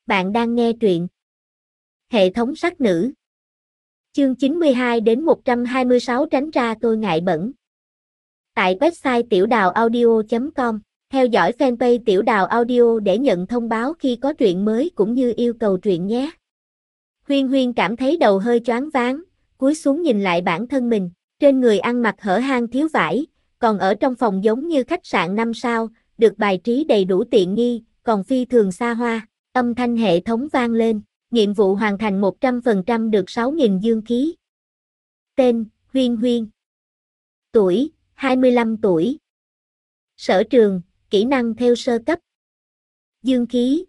Bạn đang nghe truyện Hệ thống sắc nữ. Chương 92 đến 126 tránh ra tôi ngại bẩn. Tại website tiểudàuaudio.com, theo dõi fanpage Tiểu Đào Audio để nhận thông báo khi có truyện mới cũng như yêu cầu truyện nhé. Huyên Huyên cảm thấy đầu hơi choáng váng, cúi xuống nhìn lại bản thân mình, trên người ăn mặc hở hang thiếu vải, còn ở trong phòng giống như khách sạn 5 sao, được bài trí đầy đủ tiện nghi, còn phi thường xa hoa. Âm thanh hệ thống vang lên, nhiệm vụ hoàn thành 100% được 6.000 dương khí. Tên, Huyên Huyên. Tuổi, 25 tuổi. Sở trường, kỹ năng theo sơ cấp. Dương khí,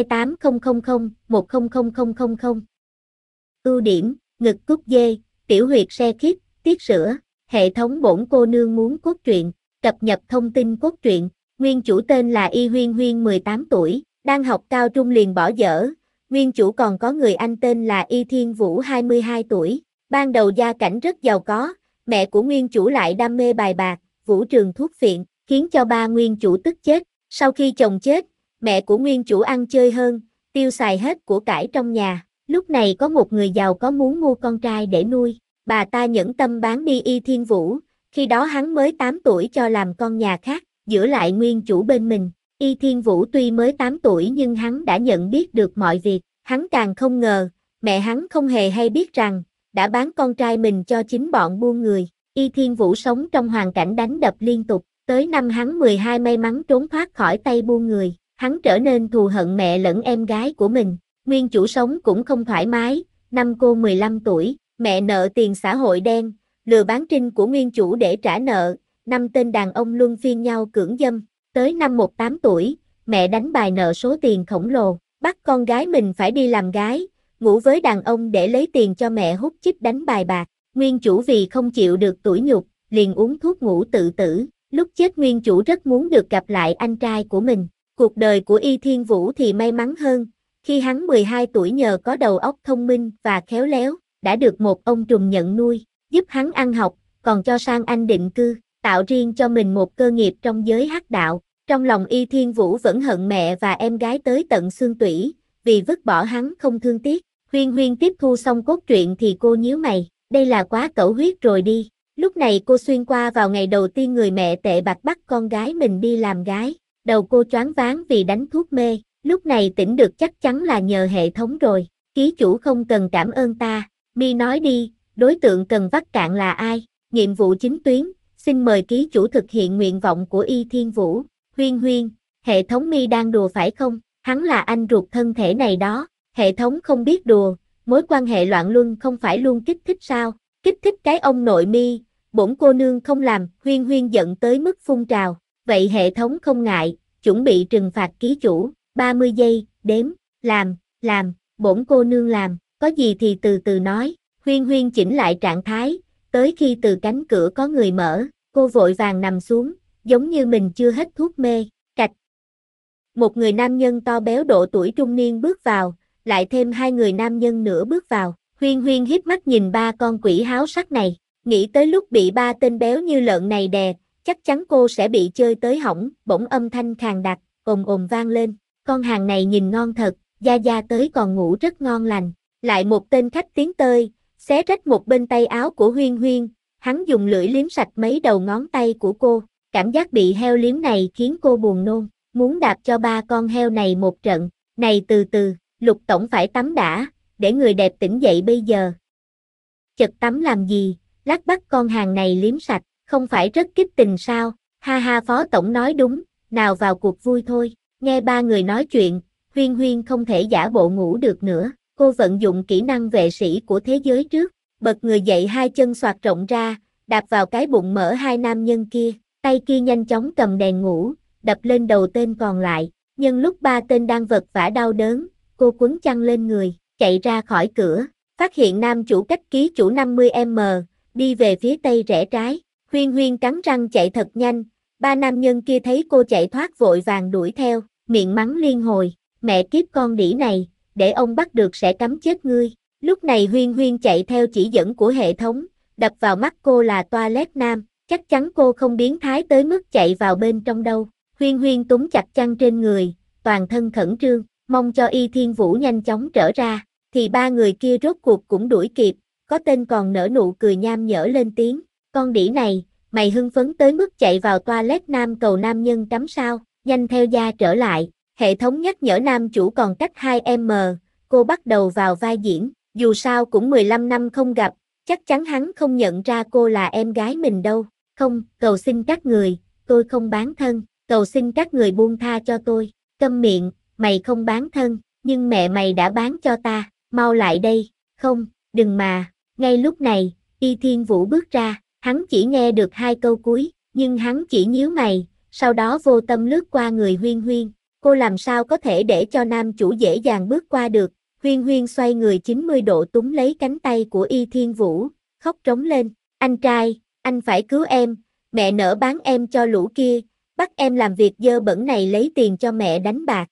2800010000. Ưu điểm, ngực cúc dê, tiểu huyệt se khít, tiết sữa. Hệ thống bổn cô nương muốn cốt truyện, cập nhật thông tin cốt truyện. Nguyên chủ tên là Y Huyên Huyên 18 tuổi, đang học cao trung liền bỏ dở. Nguyên chủ còn có người anh tên là Y Thiên Vũ 22 tuổi. Ban đầu gia cảnh rất giàu có, mẹ của nguyên chủ lại đam mê bài bạc, vũ trường thuốc phiện, khiến cho ba nguyên chủ tức chết. Sau khi chồng chết, mẹ của nguyên chủ ăn chơi hơn, tiêu xài hết của cải trong nhà. Lúc này có một người giàu có muốn mua con trai để nuôi, bà ta nhẫn tâm bán đi Y Thiên Vũ, khi đó hắn mới 8 tuổi cho làm con nhà khác, giữ lại nguyên chủ bên mình. Y Thiên Vũ tuy mới 8 tuổi nhưng hắn đã nhận biết được mọi việc, hắn càng không ngờ, mẹ hắn không hề hay biết rằng, đã bán con trai mình cho chính bọn buôn người. Y Thiên Vũ sống trong hoàn cảnh đánh đập liên tục, tới năm hắn 12 may mắn trốn thoát khỏi tay buôn người, hắn trở nên thù hận mẹ lẫn em gái của mình. Nguyên chủ sống cũng không thoải mái, năm cô 15 tuổi, mẹ nợ tiền xã hội đen, lừa bán trinh của nguyên chủ để trả nợ, năm tên đàn ông luân phiên nhau cưỡng dâm. Tới năm 18 tuổi, mẹ đánh bài nợ số tiền khổng lồ, bắt con gái mình phải đi làm gái, ngủ với đàn ông để lấy tiền cho mẹ hút chích đánh bài bạc. Nguyên chủ vì không chịu được tủi nhục, liền uống thuốc ngủ tự tử. Lúc chết nguyên chủ rất muốn được gặp lại anh trai của mình. Cuộc đời của Y Thiên Vũ thì may mắn hơn, khi hắn 12 tuổi nhờ có đầu óc thông minh và khéo léo, đã được một ông trùm nhận nuôi, giúp hắn ăn học, còn cho sang Anh định cư, tạo riêng cho mình một cơ nghiệp trong giới hắc đạo. Trong lòng Y Thiên Vũ vẫn hận mẹ và em gái tới tận xương tủy, vì vứt bỏ hắn không thương tiếc. Huyên Huyên tiếp thu xong cốt truyện thì cô nhíu mày, đây là quá cẩu huyết rồi đi. Lúc này cô xuyên qua vào ngày đầu tiên người mẹ tệ bạc bắt con gái mình đi làm gái, đầu cô choáng váng vì đánh thuốc mê, lúc này tỉnh được chắc chắn là nhờ hệ thống rồi. Ký chủ không cần cảm ơn ta, mi nói đi, đối tượng cần vắt cạn là ai? Nhiệm vụ chính tuyến, xin mời ký chủ thực hiện nguyện vọng của Y Thiên Vũ. Huyên Huyên, hệ thống mi đang đùa phải không? Hắn là anh ruột thân thể này đó. Hệ thống không biết đùa, mối quan hệ loạn luân không phải luôn kích thích sao? Kích thích cái ông nội mi, bổn cô nương không làm. Huyên Huyên giận tới mức phun trào. Vậy hệ thống không ngại, chuẩn bị trừng phạt ký chủ. 30 giây, đếm, làm, bổn cô nương làm, có gì thì từ từ nói. Huyên Huyên chỉnh lại trạng thái, tới khi từ cánh cửa có người mở, cô vội vàng nằm xuống, giống như mình chưa hết thuốc mê. Cạch. Một người nam nhân to béo độ tuổi trung niên bước vào, lại thêm hai người nam nhân nữa bước vào. Huyên Huyên híp mắt nhìn ba con quỷ háo sắc này, nghĩ tới lúc bị ba tên béo như lợn này đè, chắc chắn cô sẽ bị chơi tới hỏng. Bỗng âm thanh khàn đặc, ồm ồm vang lên. Con hàng này nhìn ngon thật, Gia Gia tới còn ngủ rất ngon lành. Lại một tên khách tiến tới, xé rách một bên tay áo của Huyên Huyên, hắn dùng lưỡi liếm sạch mấy đầu ngón tay của cô. Cảm giác bị heo liếm này khiến cô buồn nôn, muốn đạp cho ba con heo này một trận. Này từ từ, Lục tổng phải tắm đã, để người đẹp tỉnh dậy bây giờ. Chật tắm làm gì, lát bắt con hàng này liếm sạch, không phải rất kích tình sao? Ha ha, phó tổng nói đúng, nào vào cuộc vui thôi. Nghe ba người nói chuyện, Huyên Huyên không thể giả bộ ngủ được nữa. Cô vận dụng kỹ năng vệ sĩ của thế giới trước, bật người dậy, hai chân xoạc rộng ra, đạp vào cái bụng mỡ hai nam nhân kia. Tay kia nhanh chóng cầm đèn ngủ, đập lên đầu tên còn lại. Nhân lúc ba tên đang vật vã đau đớn, cô quấn chăn lên người, chạy ra khỏi cửa, phát hiện nam chủ cách ký chủ 50m, đi về phía tây rẽ trái. Huyên Huyên cắn răng chạy thật nhanh, ba nam nhân kia thấy cô chạy thoát vội vàng đuổi theo, miệng mắng liên hồi, mẹ kiếp con đĩ này, để ông bắt được sẽ cắm chết ngươi. Lúc này Huyên Huyên chạy theo chỉ dẫn của hệ thống, đập vào mắt cô là toilet nam, chắc chắn cô không biến thái tới mức chạy vào bên trong đâu. Huyên Huyên túm chặt chăn trên người, toàn thân khẩn trương, mong cho Y Thiên Vũ nhanh chóng trở ra, thì ba người kia rốt cuộc cũng đuổi kịp, có tên còn nở nụ cười nham nhở lên tiếng, con đĩ này, mày hưng phấn tới mức chạy vào toilet nam cầu nam nhân tắm sao, nhanh theo gia trở lại, hệ thống nhắc nhở nam chủ còn cách 2m, cô bắt đầu vào vai diễn, dù sao cũng 15 năm không gặp, chắc chắn hắn không nhận ra cô là em gái mình đâu, không, cầu xin các người, tôi không bán thân, cầu xin các người buông tha cho tôi, câm miệng, mày không bán thân, nhưng mẹ mày đã bán cho ta, mau lại đây, không, đừng mà, ngay lúc này, Y Thiên Vũ bước ra, hắn chỉ nghe được 2 câu cuối, nhưng hắn chỉ nhíu mày, sau đó vô tâm lướt qua người Huyên Huyên, cô làm sao có thể để cho nam chủ dễ dàng bước qua được, Huyên Huyên xoay người 90 độ túm lấy cánh tay của Y Thiên Vũ, khóc trống lên, anh trai, anh phải cứu em, mẹ nỡ bán em cho lũ kia, bắt em làm việc dơ bẩn này lấy tiền cho mẹ đánh bạc,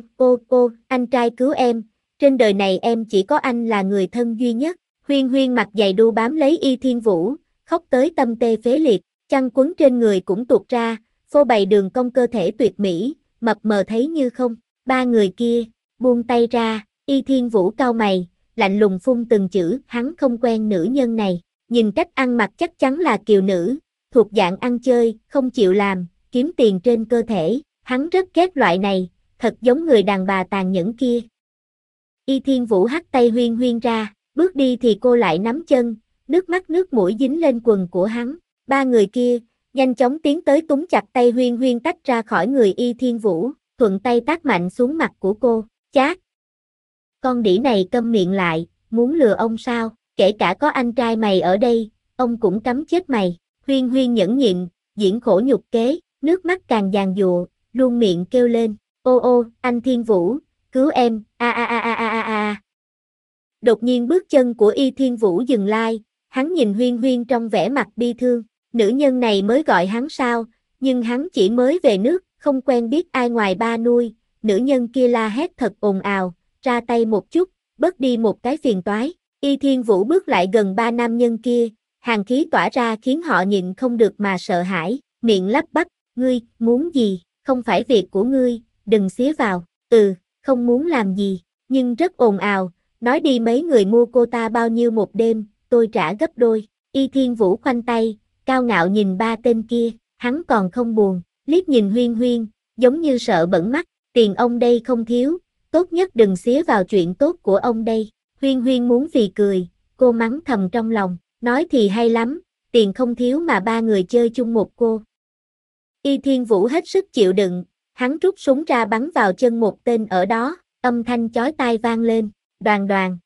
ô, anh trai cứu em, trên đời này em chỉ có anh là người thân duy nhất, Huyên Huyên mặt dày đu bám lấy Y Thiên Vũ, khóc tới tâm tê phế liệt, chăn quấn trên người cũng tuột ra, phô bày đường cong cơ thể tuyệt mỹ, mập mờ thấy như không, ba người kia, buông tay ra, Y Thiên Vũ cau mày, lạnh lùng phun từng chữ, hắn không quen nữ nhân này, nhìn cách ăn mặc chắc chắn là kiều nữ, thuộc dạng ăn chơi, không chịu làm, kiếm tiền trên cơ thể, hắn rất ghét loại này, thật giống người đàn bà tàn nhẫn kia. Y Thiên Vũ hất tay Huyên Huyên ra, bước đi thì cô lại nắm chân, nước mắt nước mũi dính lên quần của hắn, ba người kia, nhanh chóng tiến tới túm chặt tay Huyên Huyên tách ra khỏi người Y Thiên Vũ, thuận tay tát mạnh xuống mặt của cô, chát. Con đĩ này câm miệng lại, muốn lừa ông sao, kể cả có anh trai mày ở đây, ông cũng cấm chết mày, Huyên Huyên nhẫn nhịn, diễn khổ nhục kế, nước mắt càng giàn giụa, luôn miệng kêu lên, ô, anh Thiên Vũ, cứu em, a. Đột nhiên bước chân của Y Thiên Vũ dừng lại, hắn nhìn Huyên Huyên trong vẻ mặt bi thương, nữ nhân này mới gọi hắn sao, nhưng hắn chỉ mới về nước, không quen biết ai ngoài ba nuôi, nữ nhân kia la hét thật ồn ào, ra tay một chút, bớt đi một cái phiền toái, Y Thiên Vũ bước lại gần ba nam nhân kia, hàn khí tỏa ra khiến họ nhịn không được mà sợ hãi, miệng lắp bắp, ngươi, muốn gì, không phải việc của ngươi, đừng xía vào, không muốn làm gì, nhưng rất ồn ào, nói đi mấy người mua cô ta bao nhiêu một đêm, tôi trả gấp đôi, Y Thiên Vũ khoanh tay, cao ngạo nhìn ba tên kia, hắn còn không buồn, liếc nhìn Huyên Huyên, giống như sợ bẩn mắt, tiền ông đây không thiếu, tốt nhất đừng xía vào chuyện tốt của ông đây, Huyên Huyên muốn phì cười, cô mắng thầm trong lòng, nói thì hay lắm, tiền không thiếu mà ba người chơi chung một cô. Y Thiên Vũ hết sức chịu đựng, hắn rút súng ra bắn vào chân một tên ở đó, âm thanh chói tai vang lên, đoàn.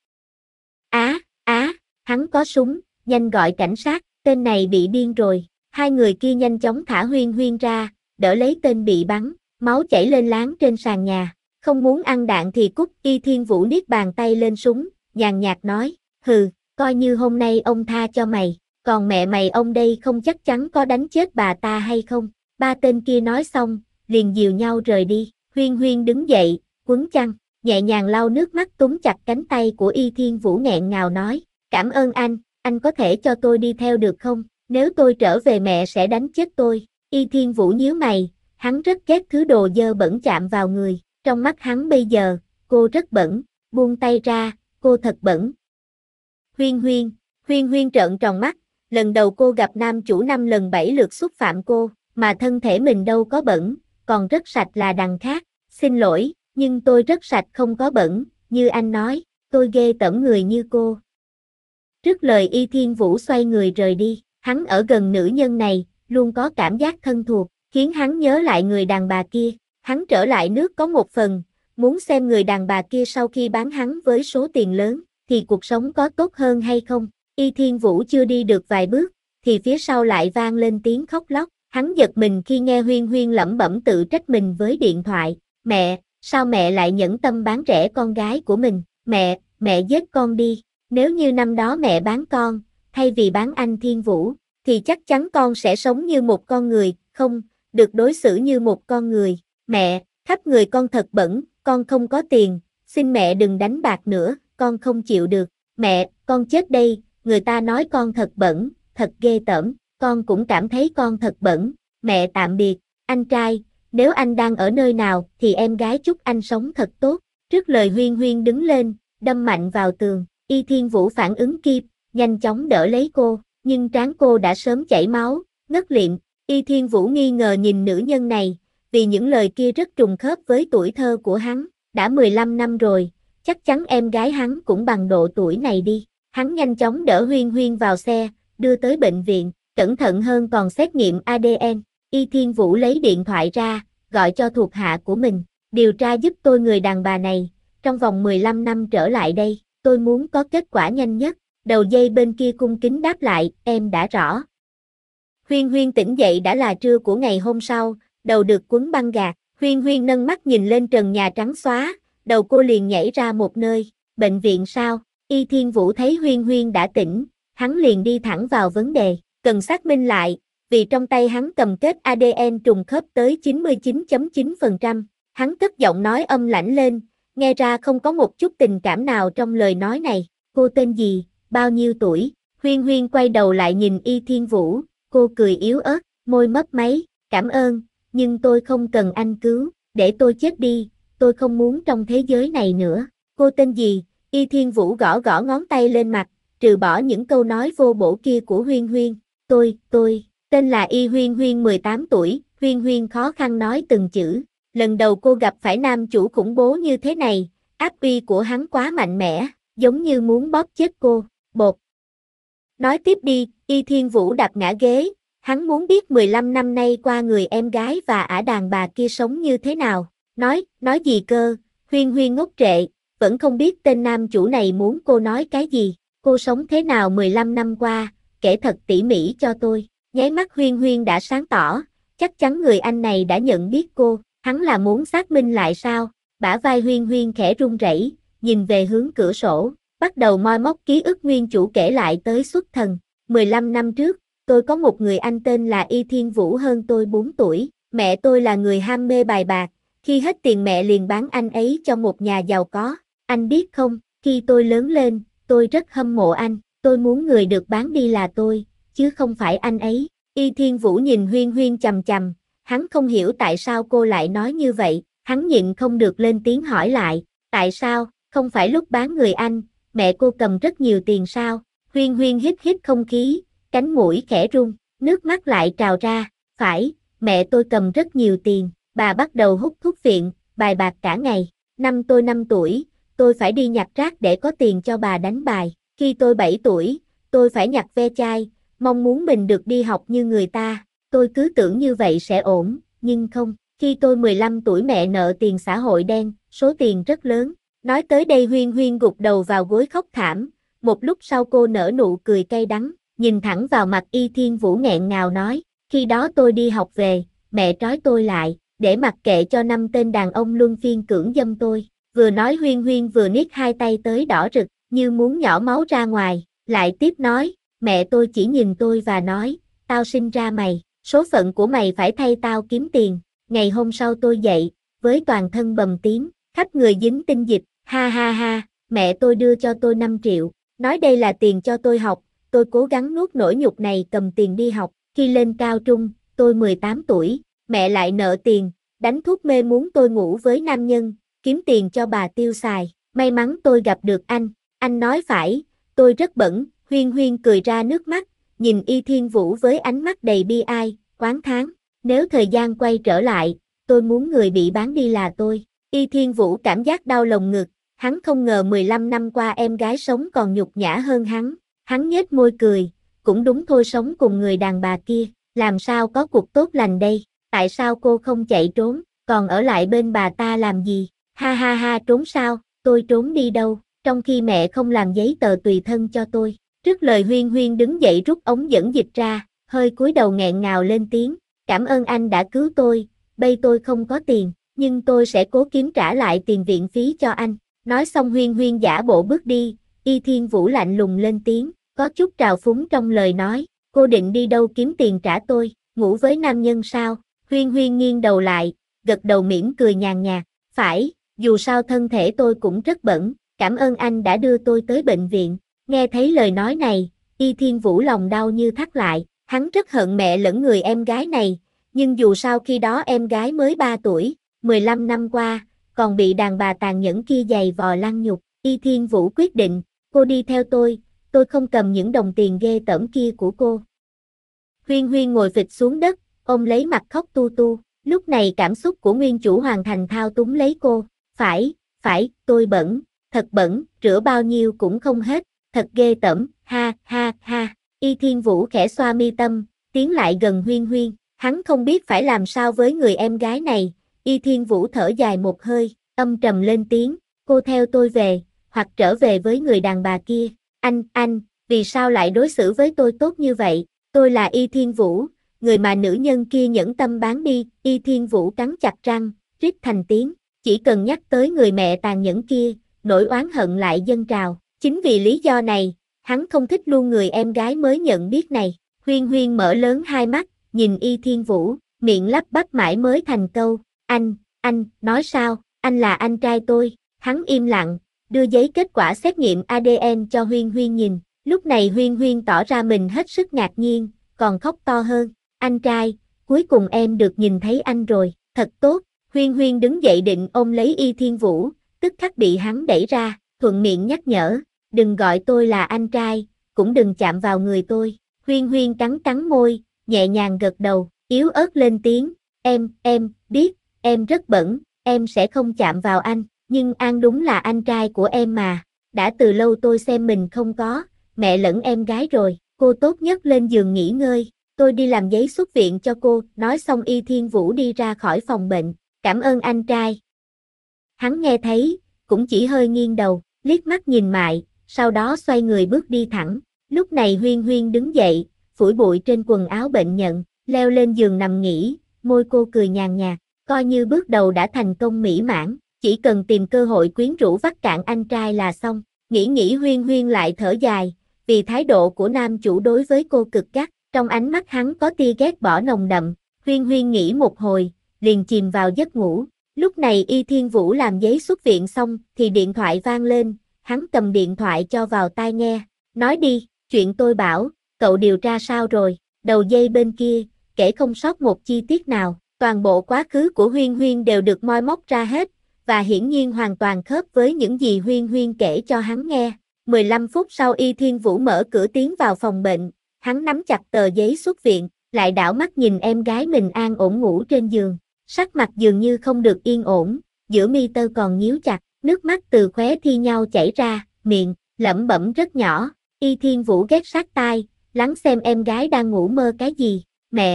Hắn có súng, nhanh gọi cảnh sát, tên này bị điên rồi, hai người kia nhanh chóng thả Huyên Huyên ra, đỡ lấy tên bị bắn, máu chảy lên láng trên sàn nhà, không muốn ăn đạn thì cút, Y Thiên Vũ niết bàn tay lên súng, nhàn nhạt nói, hừ, coi như hôm nay ông tha cho mày, còn mẹ mày ông đây không chắc chắn có đánh chết bà ta hay không, ba tên kia nói xong, liền dìu nhau rời đi, Huyên Huyên đứng dậy, quấn chăn, nhẹ nhàng lau nước mắt túm chặt cánh tay của Y Thiên Vũ nghẹn ngào nói, cảm ơn anh có thể cho tôi đi theo được không, nếu tôi trở về mẹ sẽ đánh chết tôi, Y Thiên Vũ nhíu mày, hắn rất ghét thứ đồ dơ bẩn chạm vào người, trong mắt hắn bây giờ, cô rất bẩn, buông tay ra, cô thật bẩn. Huyên Huyên trợn tròn mắt, lần đầu cô gặp nam chủ 5 lần 7 lượt xúc phạm cô, mà thân thể mình đâu có bẩn, còn rất sạch là đằng khác, xin lỗi, nhưng tôi rất sạch không có bẩn, như anh nói, tôi ghê tởm người như cô. Trước lời Y Thiên Vũ xoay người rời đi, hắn ở gần nữ nhân này, luôn có cảm giác thân thuộc, khiến hắn nhớ lại người đàn bà kia, hắn trở lại nước có một phần, muốn xem người đàn bà kia sau khi bán hắn với số tiền lớn, thì cuộc sống có tốt hơn hay không. Y Thiên Vũ chưa đi được vài bước, thì phía sau lại vang lên tiếng khóc lóc, hắn giật mình khi nghe Huyên Huyên lẩm bẩm tự trách mình với điện thoại, mẹ, sao mẹ lại nhẫn tâm bán rẻ con gái của mình, mẹ giết con đi, nếu như năm đó mẹ bán con, thay vì bán anh Thiên Vũ, thì chắc chắn con sẽ sống như một con người, không, được đối xử như một con người, mẹ, khắp người con thật bẩn, con không có tiền, xin mẹ đừng đánh bạc nữa, con không chịu được, mẹ, con chết đây, người ta nói con thật bẩn, thật ghê tởm, con cũng cảm thấy con thật bẩn, mẹ tạm biệt, anh trai, nếu anh đang ở nơi nào thì em gái chúc anh sống thật tốt, Trước lời Huyên Huyên đứng lên, đâm mạnh vào tường, Y Thiên Vũ phản ứng kịp, nhanh chóng đỡ lấy cô, nhưng trán cô đã sớm chảy máu, ngất liệm. Y Thiên Vũ nghi ngờ nhìn nữ nhân này, vì những lời kia rất trùng khớp với tuổi thơ của hắn, đã 15 năm rồi, chắc chắn em gái hắn cũng bằng độ tuổi này đi. Hắn nhanh chóng đỡ Huyên Huyên vào xe, đưa tới bệnh viện, cẩn thận hơn còn xét nghiệm ADN. Y Thiên Vũ lấy điện thoại ra, gọi cho thuộc hạ của mình, điều tra giúp tôi người đàn bà này, trong vòng 15 năm trở lại đây, tôi muốn có kết quả nhanh nhất. Đầu dây bên kia cung kính đáp lại, em đã rõ. Huyên Huyên tỉnh dậy đã là trưa của ngày hôm sau, đầu được quấn băng gạc, Huyên Huyên nâng mắt nhìn lên trần nhà trắng xóa, đầu cô liền nhảy ra một nơi, bệnh viện sao? Y Thiên Vũ thấy Huyên Huyên đã tỉnh, hắn liền đi thẳng vào vấn đề, cần xác minh lại, vì trong tay hắn cầm kết ADN trùng khớp tới 99.9%, hắn cất giọng nói âm lãnh lên, nghe ra không có một chút tình cảm nào trong lời nói này. Cô tên gì, bao nhiêu tuổi? Huyên Huyên quay đầu lại nhìn Y Thiên Vũ, cô cười yếu ớt, môi mấp máy, cảm ơn, nhưng tôi không cần anh cứu, để tôi chết đi, tôi không muốn trong thế giới này nữa. Cô tên gì? Y Thiên Vũ gõ gõ ngón tay lên mặt, trừ bỏ những câu nói vô bổ kia của Huyên Huyên. Tôi, tên là Y Huyên Huyên 18 tuổi, Huyên Huyên khó khăn nói từng chữ. Lần đầu cô gặp phải nam chủ khủng bố như thế này, áp uy của hắn quá mạnh mẽ, giống như muốn bóp chết cô. Bột. Nói tiếp đi, Y Thiên Vũ đạp ngã ghế, hắn muốn biết 15 năm nay qua người em gái và ả đàn bà kia sống như thế nào. Nói gì cơ? Huyên Huyên ngốc trệ, vẫn không biết tên nam chủ này muốn cô nói cái gì. Cô sống thế nào 15 năm qua, kể thật tỉ mỉ cho tôi. Nháy mắt Huyên Huyên đã sáng tỏ, chắc chắn người anh này đã nhận biết cô, hắn là muốn xác minh lại sao? Bả vai Huyên Huyên khẽ run rẩy, nhìn về hướng cửa sổ, bắt đầu moi móc ký ức nguyên chủ kể lại tới xuất thần. 15 năm trước, tôi có một người anh tên là Y Thiên Vũ hơn tôi 4 tuổi, mẹ tôi là người ham mê bài bạc, khi hết tiền mẹ liền bán anh ấy cho một nhà giàu có. Anh biết không, khi tôi lớn lên, tôi rất hâm mộ anh, tôi muốn người được bán đi là tôi, chứ không phải anh ấy. Y Thiên Vũ nhìn Huyên Huyên chằm chằm, hắn không hiểu tại sao cô lại nói như vậy, hắn nhịn không được lên tiếng hỏi lại, tại sao, không phải lúc bán người anh, mẹ cô cầm rất nhiều tiền sao? Huyên Huyên hít hít không khí, cánh mũi khẽ run, nước mắt lại trào ra, phải, mẹ tôi cầm rất nhiều tiền, bà bắt đầu hút thuốc phiện, bài bạc cả ngày. Năm tôi 5 tuổi, tôi phải đi nhặt rác để có tiền cho bà đánh bài. Khi tôi 7 tuổi, tôi phải nhặt ve chai, mong muốn mình được đi học như người ta. Tôi cứ tưởng như vậy sẽ ổn, nhưng không. Khi tôi 15 tuổi mẹ nợ tiền xã hội đen, số tiền rất lớn. Nói tới đây Huyên Huyên gục đầu vào gối khóc thảm. Một lúc sau cô nở nụ cười cay đắng, nhìn thẳng vào mặt Y Thiên Vũ nghẹn ngào nói, khi đó tôi đi học về, mẹ trói tôi lại, để mặc kệ cho 5 tên đàn ông luân phiên cưỡng dâm tôi. Vừa nói Huyên Huyên vừa niết hai tay tới đỏ rực, như muốn nhỏ máu ra ngoài, lại tiếp nói, mẹ tôi chỉ nhìn tôi và nói, tao sinh ra mày, số phận của mày phải thay tao kiếm tiền. Ngày hôm sau tôi dậy, với toàn thân bầm tím, khắp người dính tinh dịch, ha ha ha, mẹ tôi đưa cho tôi 5 triệu, nói đây là tiền cho tôi học, tôi cố gắng nuốt nỗi nhục này cầm tiền đi học. Khi lên cao trung, tôi 18 tuổi, mẹ lại nợ tiền, đánh thuốc mê muốn tôi ngủ với nam nhân, kiếm tiền cho bà tiêu xài. May mắn tôi gặp được anh nói phải, tôi rất bẩn. Huyên Huyên cười ra nước mắt, nhìn Y Thiên Vũ với ánh mắt đầy bi ai, oán thán. Nếu thời gian quay trở lại, tôi muốn người bị bán đi là tôi. Y Thiên Vũ cảm giác đau lồng ngực, hắn không ngờ 15 năm qua em gái sống còn nhục nhã hơn hắn. Hắn nhếch môi cười, cũng đúng thôi, sống cùng người đàn bà kia, làm sao có cuộc tốt lành đây, tại sao cô không chạy trốn, còn ở lại bên bà ta làm gì? Ha ha ha, trốn sao, tôi trốn đi đâu, trong khi mẹ không làm giấy tờ tùy thân cho tôi. Trước lời Huyên Huyên đứng dậy rút ống dẫn dịch ra, hơi cúi đầu nghẹn ngào lên tiếng, cảm ơn anh đã cứu tôi, bây tôi không có tiền, nhưng tôi sẽ cố kiếm trả lại tiền viện phí cho anh. Nói xong Huyên Huyên giả bộ bước đi, Y Thiên Vũ lạnh lùng lên tiếng, có chút trào phúng trong lời nói, cô định đi đâu kiếm tiền trả tôi, ngủ với nam nhân sao? Huyên Huyên nghiêng đầu lại, gật đầu mỉm cười nhàn nhạt, phải, dù sao thân thể tôi cũng rất bẩn, cảm ơn anh đã đưa tôi tới bệnh viện. Nghe thấy lời nói này, Y Thiên Vũ lòng đau như thắt lại, hắn rất hận mẹ lẫn người em gái này, nhưng dù sao khi đó em gái mới 3 tuổi, 15 năm qua, còn bị đàn bà tàn nhẫn kia giày vò lăng nhục. Y Thiên Vũ quyết định, cô đi theo tôi không cầm những đồng tiền ghê tởm kia của cô. Huyên Huyên ngồi phịch xuống đất, ôm lấy mặt khóc tu tu. Lúc này cảm xúc của nguyên chủ hoàn thành thao túng lấy cô. Phải, tôi bẩn, thật bẩn, rửa bao nhiêu cũng không hết, thật ghê tởm, ha ha ha. Y Thiên Vũ khẽ xoa mi tâm, tiến lại gần Huyên Huyên. Hắn không biết phải làm sao với người em gái này. Y Thiên Vũ thở dài một hơi, âm trầm lên tiếng, cô theo tôi về, hoặc trở về với người đàn bà kia. Anh, vì sao lại đối xử với tôi tốt như vậy? Tôi là Y Thiên Vũ, người mà nữ nhân kia nhẫn tâm bán đi. Y Thiên Vũ cắn chặt răng, rít thành tiếng. Chỉ cần nhắc tới người mẹ tàn nhẫn kia, nỗi oán hận lại dâng trào. Chính vì lý do này, hắn không thích luôn người em gái mới nhận biết này. Huyên Huyên mở lớn hai mắt, nhìn Y Thiên Vũ, miệng lắp bắp mãi mới thành câu. Anh, nói sao, anh là anh trai tôi. Hắn im lặng, đưa giấy kết quả xét nghiệm ADN cho Huyên Huyên nhìn. Lúc này Huyên Huyên tỏ ra mình hết sức ngạc nhiên, còn khóc to hơn. Anh trai, cuối cùng em được nhìn thấy anh rồi, thật tốt. Huyên Huyên đứng dậy định ôm lấy Y Thiên Vũ, tức khắc bị hắn đẩy ra, thuận miệng nhắc nhở, đừng gọi tôi là anh trai, cũng đừng chạm vào người tôi. Huyên Huyên cắn môi, nhẹ nhàng gật đầu, yếu ớt lên tiếng, em biết, em rất bẩn, em sẽ không chạm vào anh, nhưng An đúng là anh trai của em mà. Đã từ lâu tôi xem mình không có mẹ lẫn em gái rồi, cô tốt nhất lên giường nghỉ ngơi, tôi đi làm giấy xuất viện cho cô. Nói xong Y Thiên Vũ đi ra khỏi phòng bệnh, cảm ơn anh trai. Hắn nghe thấy, cũng chỉ hơi nghiêng đầu, liếc mắt nhìn Mại, sau đó xoay người bước đi thẳng. Lúc này Huyên Huyên đứng dậy, phủi bụi trên quần áo bệnh nhân, leo lên giường nằm nghỉ, môi cô cười nhàn nhạt, coi như bước đầu đã thành công mỹ mãn, chỉ cần tìm cơ hội quyến rũ vắt cạn anh trai là xong. Nghĩ Huyên Huyên lại thở dài, vì thái độ của nam chủ đối với cô cực gắt, trong ánh mắt hắn có tia ghét bỏ nồng đậm. Huyên Huyên nghĩ một hồi, liền chìm vào giấc ngủ. Lúc này Y Thiên Vũ làm giấy xuất viện xong thì điện thoại vang lên, hắn cầm điện thoại cho vào tai nghe, nói đi, chuyện tôi bảo, cậu điều tra sao rồi? Đầu dây bên kia, kể không sót một chi tiết nào, toàn bộ quá khứ của Huyên Huyên đều được moi móc ra hết, và hiển nhiên hoàn toàn khớp với những gì Huyên Huyên kể cho hắn nghe. 15 phút sau Y Thiên Vũ mở cửa tiến vào phòng bệnh, hắn nắm chặt tờ giấy xuất viện, lại đảo mắt nhìn em gái mình an ổn ngủ trên giường, sắc mặt dường như không được yên ổn, giữa mi tơ còn nhíu chặt, nước mắt từ khóe thi nhau chảy ra, miệng lẩm bẩm rất nhỏ. Y Thiên Vũ ghé sát tai, lắng xem em gái đang ngủ mơ cái gì.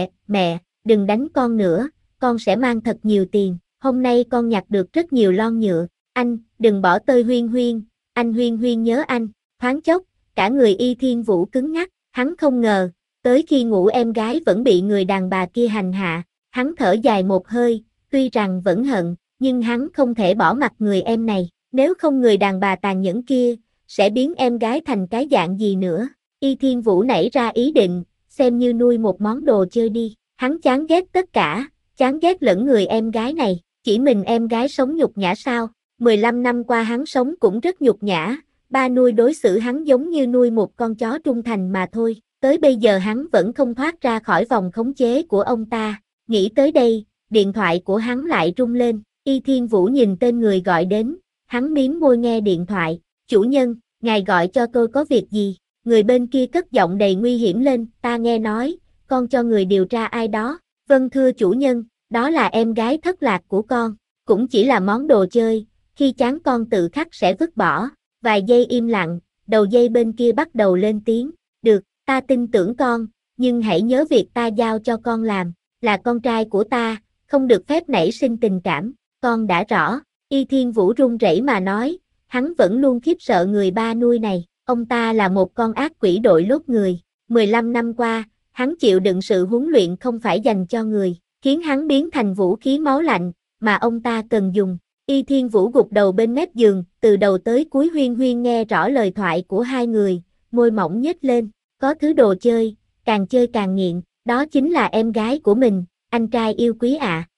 Mẹ, đừng đánh con nữa, con sẽ mang thật nhiều tiền, hôm nay con nhặt được rất nhiều lon nhựa. Anh, đừng bỏ tơi Huyên Huyên, anh Huyên Huyên nhớ anh. Thoáng chốc, cả người Y Thiên Vũ cứng ngắc, hắn không ngờ, tới khi ngủ em gái vẫn bị người đàn bà kia hành hạ. Hắn thở dài một hơi, tuy rằng vẫn hận, nhưng hắn không thể bỏ mặc người em này, nếu không người đàn bà tàn nhẫn kia sẽ biến em gái thành cái dạng gì nữa. Y Thiên Vũ nảy ra ý định, xem như nuôi một món đồ chơi đi. Hắn chán ghét tất cả, chán ghét lẫn người em gái này, chỉ mình em gái sống nhục nhã sao? 15 năm qua hắn sống cũng rất nhục nhã, ba nuôi đối xử hắn giống như nuôi một con chó trung thành mà thôi, tới bây giờ hắn vẫn không thoát ra khỏi vòng khống chế của ông ta. Nghĩ tới đây, điện thoại của hắn lại rung lên, Y Thiên Vũ nhìn tên người gọi đến, hắn mím môi nghe điện thoại, chủ nhân, ngài gọi cho tôi có việc gì? Người bên kia cất giọng đầy nguy hiểm lên, ta nghe nói, con cho người điều tra ai đó. Vâng thưa chủ nhân, đó là em gái thất lạc của con, cũng chỉ là món đồ chơi, khi chán con tự khắc sẽ vứt bỏ. Vài giây im lặng, đầu dây bên kia bắt đầu lên tiếng, được, ta tin tưởng con, nhưng hãy nhớ việc ta giao cho con làm, là con trai của ta, không được phép nảy sinh tình cảm, con đã rõ. Y Thiên Vũ run rẩy mà nói, hắn vẫn luôn khiếp sợ người ba nuôi này, ông ta là một con ác quỷ đội lốt người. 15 năm qua, hắn chịu đựng sự huấn luyện không phải dành cho người, khiến hắn biến thành vũ khí máu lạnh, mà ông ta cần dùng. Y Thiên Vũ gục đầu bên mép giường, từ đầu tới cuối Huyên Huyên nghe rõ lời thoại của hai người, môi mỏng nhếch lên, có thứ đồ chơi càng nghiện, đó chính là em gái của mình, anh trai yêu quý ạ.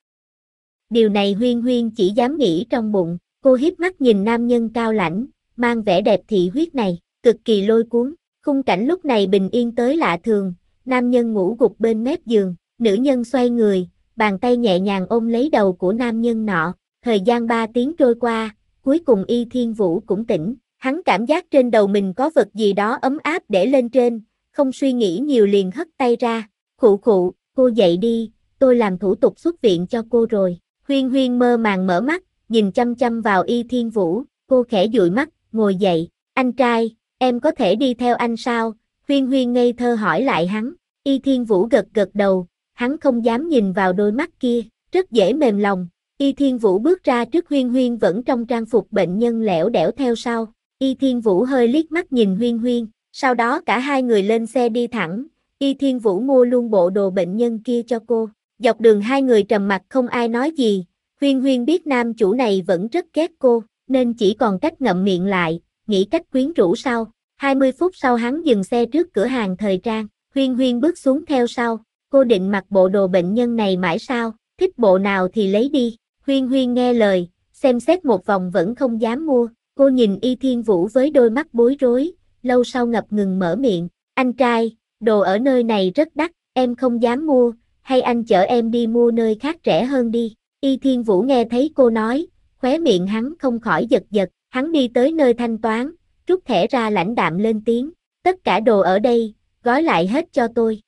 Điều này Huyên Huyên chỉ dám nghĩ trong bụng, cô hiếp mắt nhìn nam nhân cao lãnh, mang vẻ đẹp thị huyết này, cực kỳ lôi cuốn. Khung cảnh lúc này bình yên tới lạ thường, nam nhân ngủ gục bên mép giường, nữ nhân xoay người, bàn tay nhẹ nhàng ôm lấy đầu của nam nhân nọ, Thời gian 3 tiếng trôi qua, cuối cùng Y Thiên Vũ cũng tỉnh, hắn cảm giác trên đầu mình có vật gì đó ấm áp để lên trên, không suy nghĩ nhiều liền hất tay ra, khụ khụ, cô dậy đi, tôi làm thủ tục xuất viện cho cô rồi. Huyên Huyên mơ màng mở mắt, nhìn chăm chăm vào Y Thiên Vũ, cô khẽ dụi mắt, ngồi dậy, anh trai, em có thể đi theo anh sao? Huyên Huyên ngây thơ hỏi lại hắn, Y Thiên Vũ gật gật đầu, hắn không dám nhìn vào đôi mắt kia, rất dễ mềm lòng. Y Thiên Vũ bước ra trước Huyên Huyên vẫn trong trang phục bệnh nhân lẻo đẻo theo sau. Y Thiên Vũ hơi liếc mắt nhìn Huyên Huyên, sau đó cả hai người lên xe đi thẳng. Y Thiên Vũ mua luôn bộ đồ bệnh nhân kia cho cô. Dọc đường hai người trầm mặc không ai nói gì. Huyên Huyên biết nam chủ này vẫn rất ghét cô, nên chỉ còn cách ngậm miệng lại, nghĩ cách quyến rũ sau. 20 phút sau hắn dừng xe trước cửa hàng thời trang. Huyên Huyên bước xuống theo sau. Cô định mặc bộ đồ bệnh nhân này mãi sao? Thích bộ nào thì lấy đi. Huyên Huyên nghe lời, xem xét một vòng vẫn không dám mua. Cô nhìn Y Thiên Vũ với đôi mắt bối rối, lâu sau ngập ngừng mở miệng. Anh trai, đồ ở nơi này rất đắt, em không dám mua, hay anh chở em đi mua nơi khác rẻ hơn đi. Y Thiên Vũ nghe thấy cô nói, khóe miệng hắn không khỏi giật giật, hắn đi tới nơi thanh toán, rút thẻ ra lãnh đạm lên tiếng. Tất cả đồ ở đây, gói lại hết cho tôi.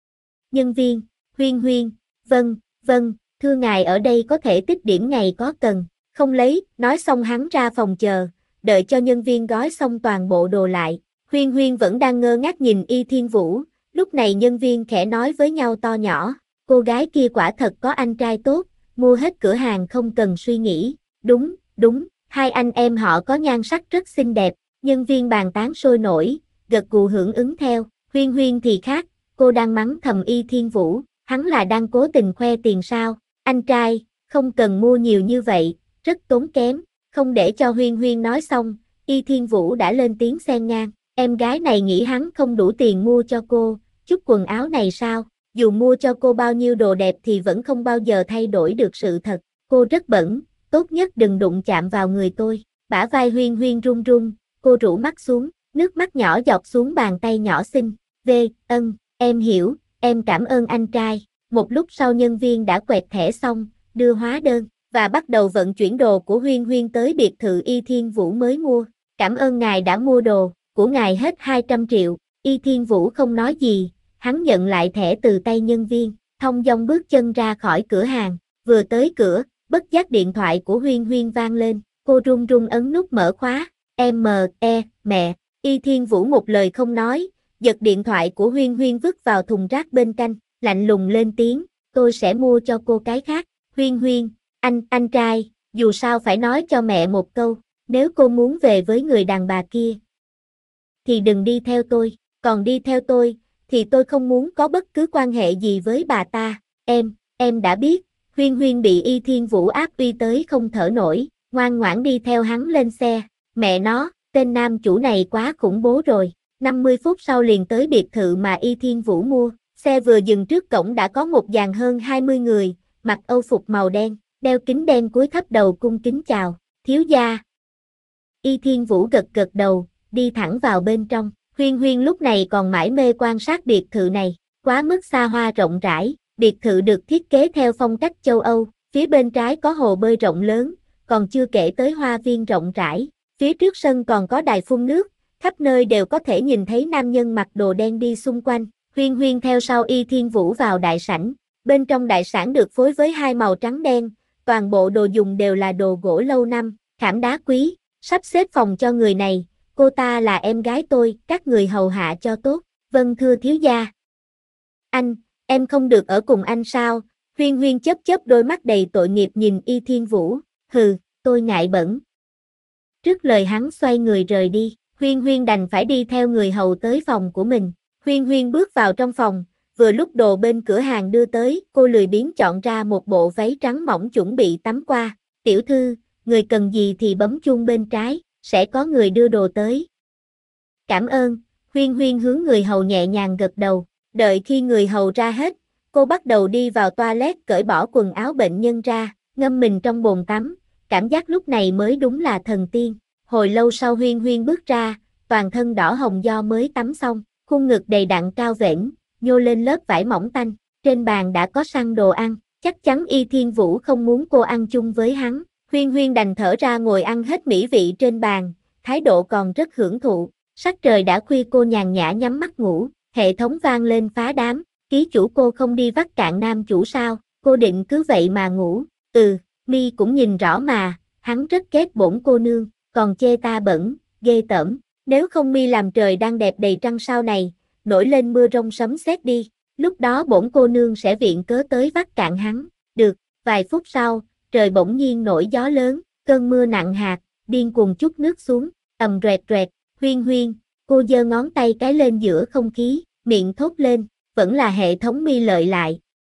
Nhân viên, Huyên Huyên, vâng, thưa ngài ở đây có thể tích điểm ngày có cần, không lấy, nói xong hắn ra phòng chờ, đợi cho nhân viên gói xong toàn bộ đồ lại. Huyên Huyên vẫn đang ngơ ngác nhìn Y Thiên Vũ, lúc này nhân viên khẽ nói với nhau to nhỏ, cô gái kia quả thật có anh trai tốt, mua hết cửa hàng không cần suy nghĩ, đúng, hai anh em họ có nhan sắc rất xinh đẹp, nhân viên bàn tán sôi nổi, gật gù hưởng ứng theo. Huyên Huyên thì khác, cô đang mắng thầm Y Thiên Vũ, hắn là đang cố tình khoe tiền sao? Anh trai, không cần mua nhiều như vậy, rất tốn kém. Không để cho Huyên Huyên nói xong, Y Thiên Vũ đã lên tiếng xen ngang. Em gái này nghĩ hắn không đủ tiền mua cho cô, chút quần áo này sao? Dù mua cho cô bao nhiêu đồ đẹp thì vẫn không bao giờ thay đổi được sự thật. Cô rất bẩn, tốt nhất đừng đụng chạm vào người tôi. Bả vai Huyên Huyên run run, cô rũ mắt xuống, nước mắt nhỏ giọt xuống bàn tay nhỏ xinh. Em hiểu, em cảm ơn anh trai. Một lúc sau nhân viên đã quẹt thẻ xong, đưa hóa đơn, và bắt đầu vận chuyển đồ của Huyên Huyên tới biệt thự Y Thiên Vũ mới mua. Cảm ơn ngài đã mua đồ, của ngài hết 200 triệu. Y Thiên Vũ không nói gì, hắn nhận lại thẻ từ tay nhân viên, thong dong bước chân ra khỏi cửa hàng. Vừa tới cửa, bất giác điện thoại của Huyên Huyên vang lên, cô run run ấn nút mở khóa. Mẹ. Y Thiên Vũ một lời không nói, giật điện thoại của Huyên Huyên vứt vào thùng rác bên cạnh, lạnh lùng lên tiếng, tôi sẽ mua cho cô cái khác. Huyên Huyên, anh trai, dù sao phải nói cho mẹ một câu, nếu cô muốn về với người đàn bà kia, thì đừng đi theo tôi, còn đi theo tôi, thì tôi không muốn có bất cứ quan hệ gì với bà ta. Em đã biết. Huyên Huyên bị Y Thiên Vũ áp uy tới không thở nổi, ngoan ngoãn đi theo hắn lên xe. Mẹ nó, tên nam chủ này quá khủng bố rồi. 50 phút sau liền tới biệt thự mà Y Thiên Vũ mua. Xe vừa dừng trước cổng đã có một dàn hơn 20 người, mặc âu phục màu đen, đeo kính đen cúi thấp đầu cung kính chào. Thiếu gia. Y Thiên Vũ gật gật đầu, đi thẳng vào bên trong. Huyên Huyên lúc này còn mải mê quan sát biệt thự này, quá mức xa hoa rộng rãi. Biệt thự được thiết kế theo phong cách châu Âu, phía bên trái có hồ bơi rộng lớn, còn chưa kể tới hoa viên rộng rãi. Phía trước sân còn có đài phun nước, khắp nơi đều có thể nhìn thấy nam nhân mặc đồ đen đi xung quanh. Huyên Huyên theo sau Y Thiên Vũ vào đại sảnh. Bên trong đại sảnh được phối với hai màu trắng đen, toàn bộ đồ dùng đều là đồ gỗ lâu năm, khảm đá quý, sắp xếp phòng cho người này. Cô ta là em gái tôi, các người hầu hạ cho tốt. Vâng thưa thiếu gia. Em không được ở cùng anh sao? Huyên Huyên chớp chớp đôi mắt đầy tội nghiệp nhìn Y Thiên Vũ. Hừ, tôi ngại bẩn. Trước lời hắn xoay người rời đi, Huyên Huyên đành phải đi theo người hầu tới phòng của mình. Huyên Huyên bước vào trong phòng, vừa lúc đồ bên cửa hàng đưa tới, cô lười biếng chọn ra một bộ váy trắng mỏng chuẩn bị tắm qua. Tiểu thư, người cần gì thì bấm chuông bên trái, sẽ có người đưa đồ tới. Cảm ơn. Huyên Huyên hướng người hầu nhẹ nhàng gật đầu. Đợi khi người hầu ra hết, cô bắt đầu đi vào toilet cởi bỏ quần áo bệnh nhân ra, ngâm mình trong bồn tắm, cảm giác lúc này mới đúng là thần tiên. Hồi lâu sau Huyên Huyên bước ra, toàn thân đỏ hồng do mới tắm xong, khuôn ngực đầy đặn cao vểnh, nhô lên lớp vải mỏng tanh, trên bàn đã có sẵn đồ ăn, chắc chắn Y Thiên Vũ không muốn cô ăn chung với hắn. Huyên Huyên đành thở ra ngồi ăn hết mỹ vị trên bàn, thái độ còn rất hưởng thụ. Sắc trời đã khuya, cô nhàn nhã nhắm mắt ngủ, hệ thống vang lên phá đám, ký chủ cô không đi vắt cạn nam chủ sao, cô định cứ vậy mà ngủ, mi cũng nhìn rõ mà, hắn rất ghét bổn cô nương, còn chê ta bẩn, ghê tởm, nếu không mi làm trời đang đẹp đầy trăng sao này, nổi lên mưa rông sấm sét đi, lúc đó bổn cô nương sẽ viện cớ tới vắt cạn hắn, được, vài phút sau, trời bỗng nhiên nổi gió lớn, cơn mưa nặng hạt, điên cuồng trút nước xuống, ầm roẹt roẹt, Huyên Huyên, cô giơ ngón tay cái lên giữa không khí, miệng thốt lên, vẫn là hệ thống mi lợi lại.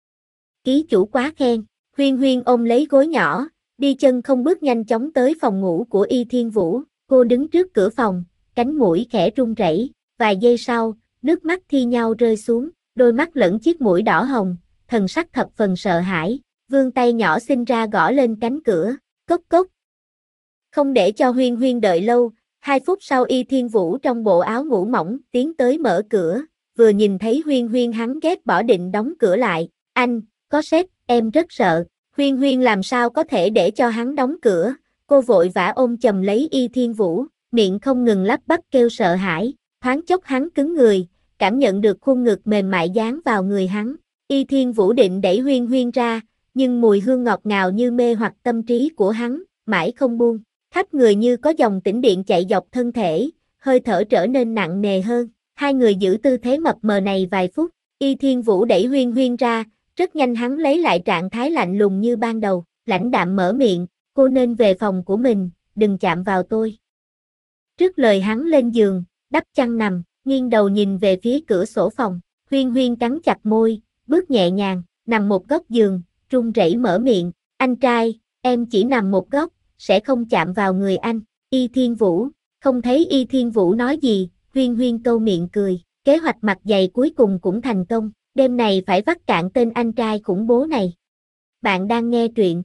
Ký chủ quá khen, Huyên Huyên ôm lấy gối nhỏ, đi chân không bước nhanh chóng tới phòng ngủ của Y Thiên Vũ, cô đứng trước cửa phòng, cánh mũi khẽ run rẩy, vài giây sau, nước mắt thi nhau rơi xuống, đôi mắt lẫn chiếc mũi đỏ hồng, thần sắc thập phần sợ hãi, vươn tay nhỏ xinh ra gõ lên cánh cửa, cốc cốc. Không để cho Huyên Huyên đợi lâu, 2 phút sau Y Thiên Vũ trong bộ áo ngủ mỏng tiến tới mở cửa, vừa nhìn thấy Huyên Huyên hắn ghét bỏ định đóng cửa lại, anh, có sếp, em rất sợ, Huyên Huyên làm sao có thể để cho hắn đóng cửa, cô vội vã ôm chầm lấy Y Thiên Vũ, miệng không ngừng lắp bắp kêu sợ hãi, thoáng chốc hắn cứng người, cảm nhận được khuôn ngực mềm mại dán vào người hắn, Y Thiên Vũ định đẩy Huyên Huyên ra, nhưng mùi hương ngọt ngào như mê hoặc tâm trí của hắn, mãi không buông, khắp người như có dòng tĩnh điện chạy dọc thân thể, hơi thở trở nên nặng nề hơn, hai người giữ tư thế mập mờ này vài phút, Y Thiên Vũ đẩy Huyên Huyên ra, rất nhanh hắn lấy lại trạng thái lạnh lùng như ban đầu, lãnh đạm mở miệng, cô nên về phòng của mình, đừng chạm vào tôi. Trước lời hắn lên giường, đắp chăn nằm, nghiêng đầu nhìn về phía cửa sổ phòng, Huyên Huyên cắn chặt môi, bước nhẹ nhàng, nằm một góc giường, run rẩy mở miệng, anh trai, em chỉ nằm một góc, sẽ không chạm vào người anh, Y Thiên Vũ, không thấy Y Thiên Vũ nói gì, Huyên Huyên câu miệng cười, kế hoạch mặt dày cuối cùng cũng thành công, đêm này phải vắt cạn tên anh trai khủng bố này. Bạn đang nghe truyện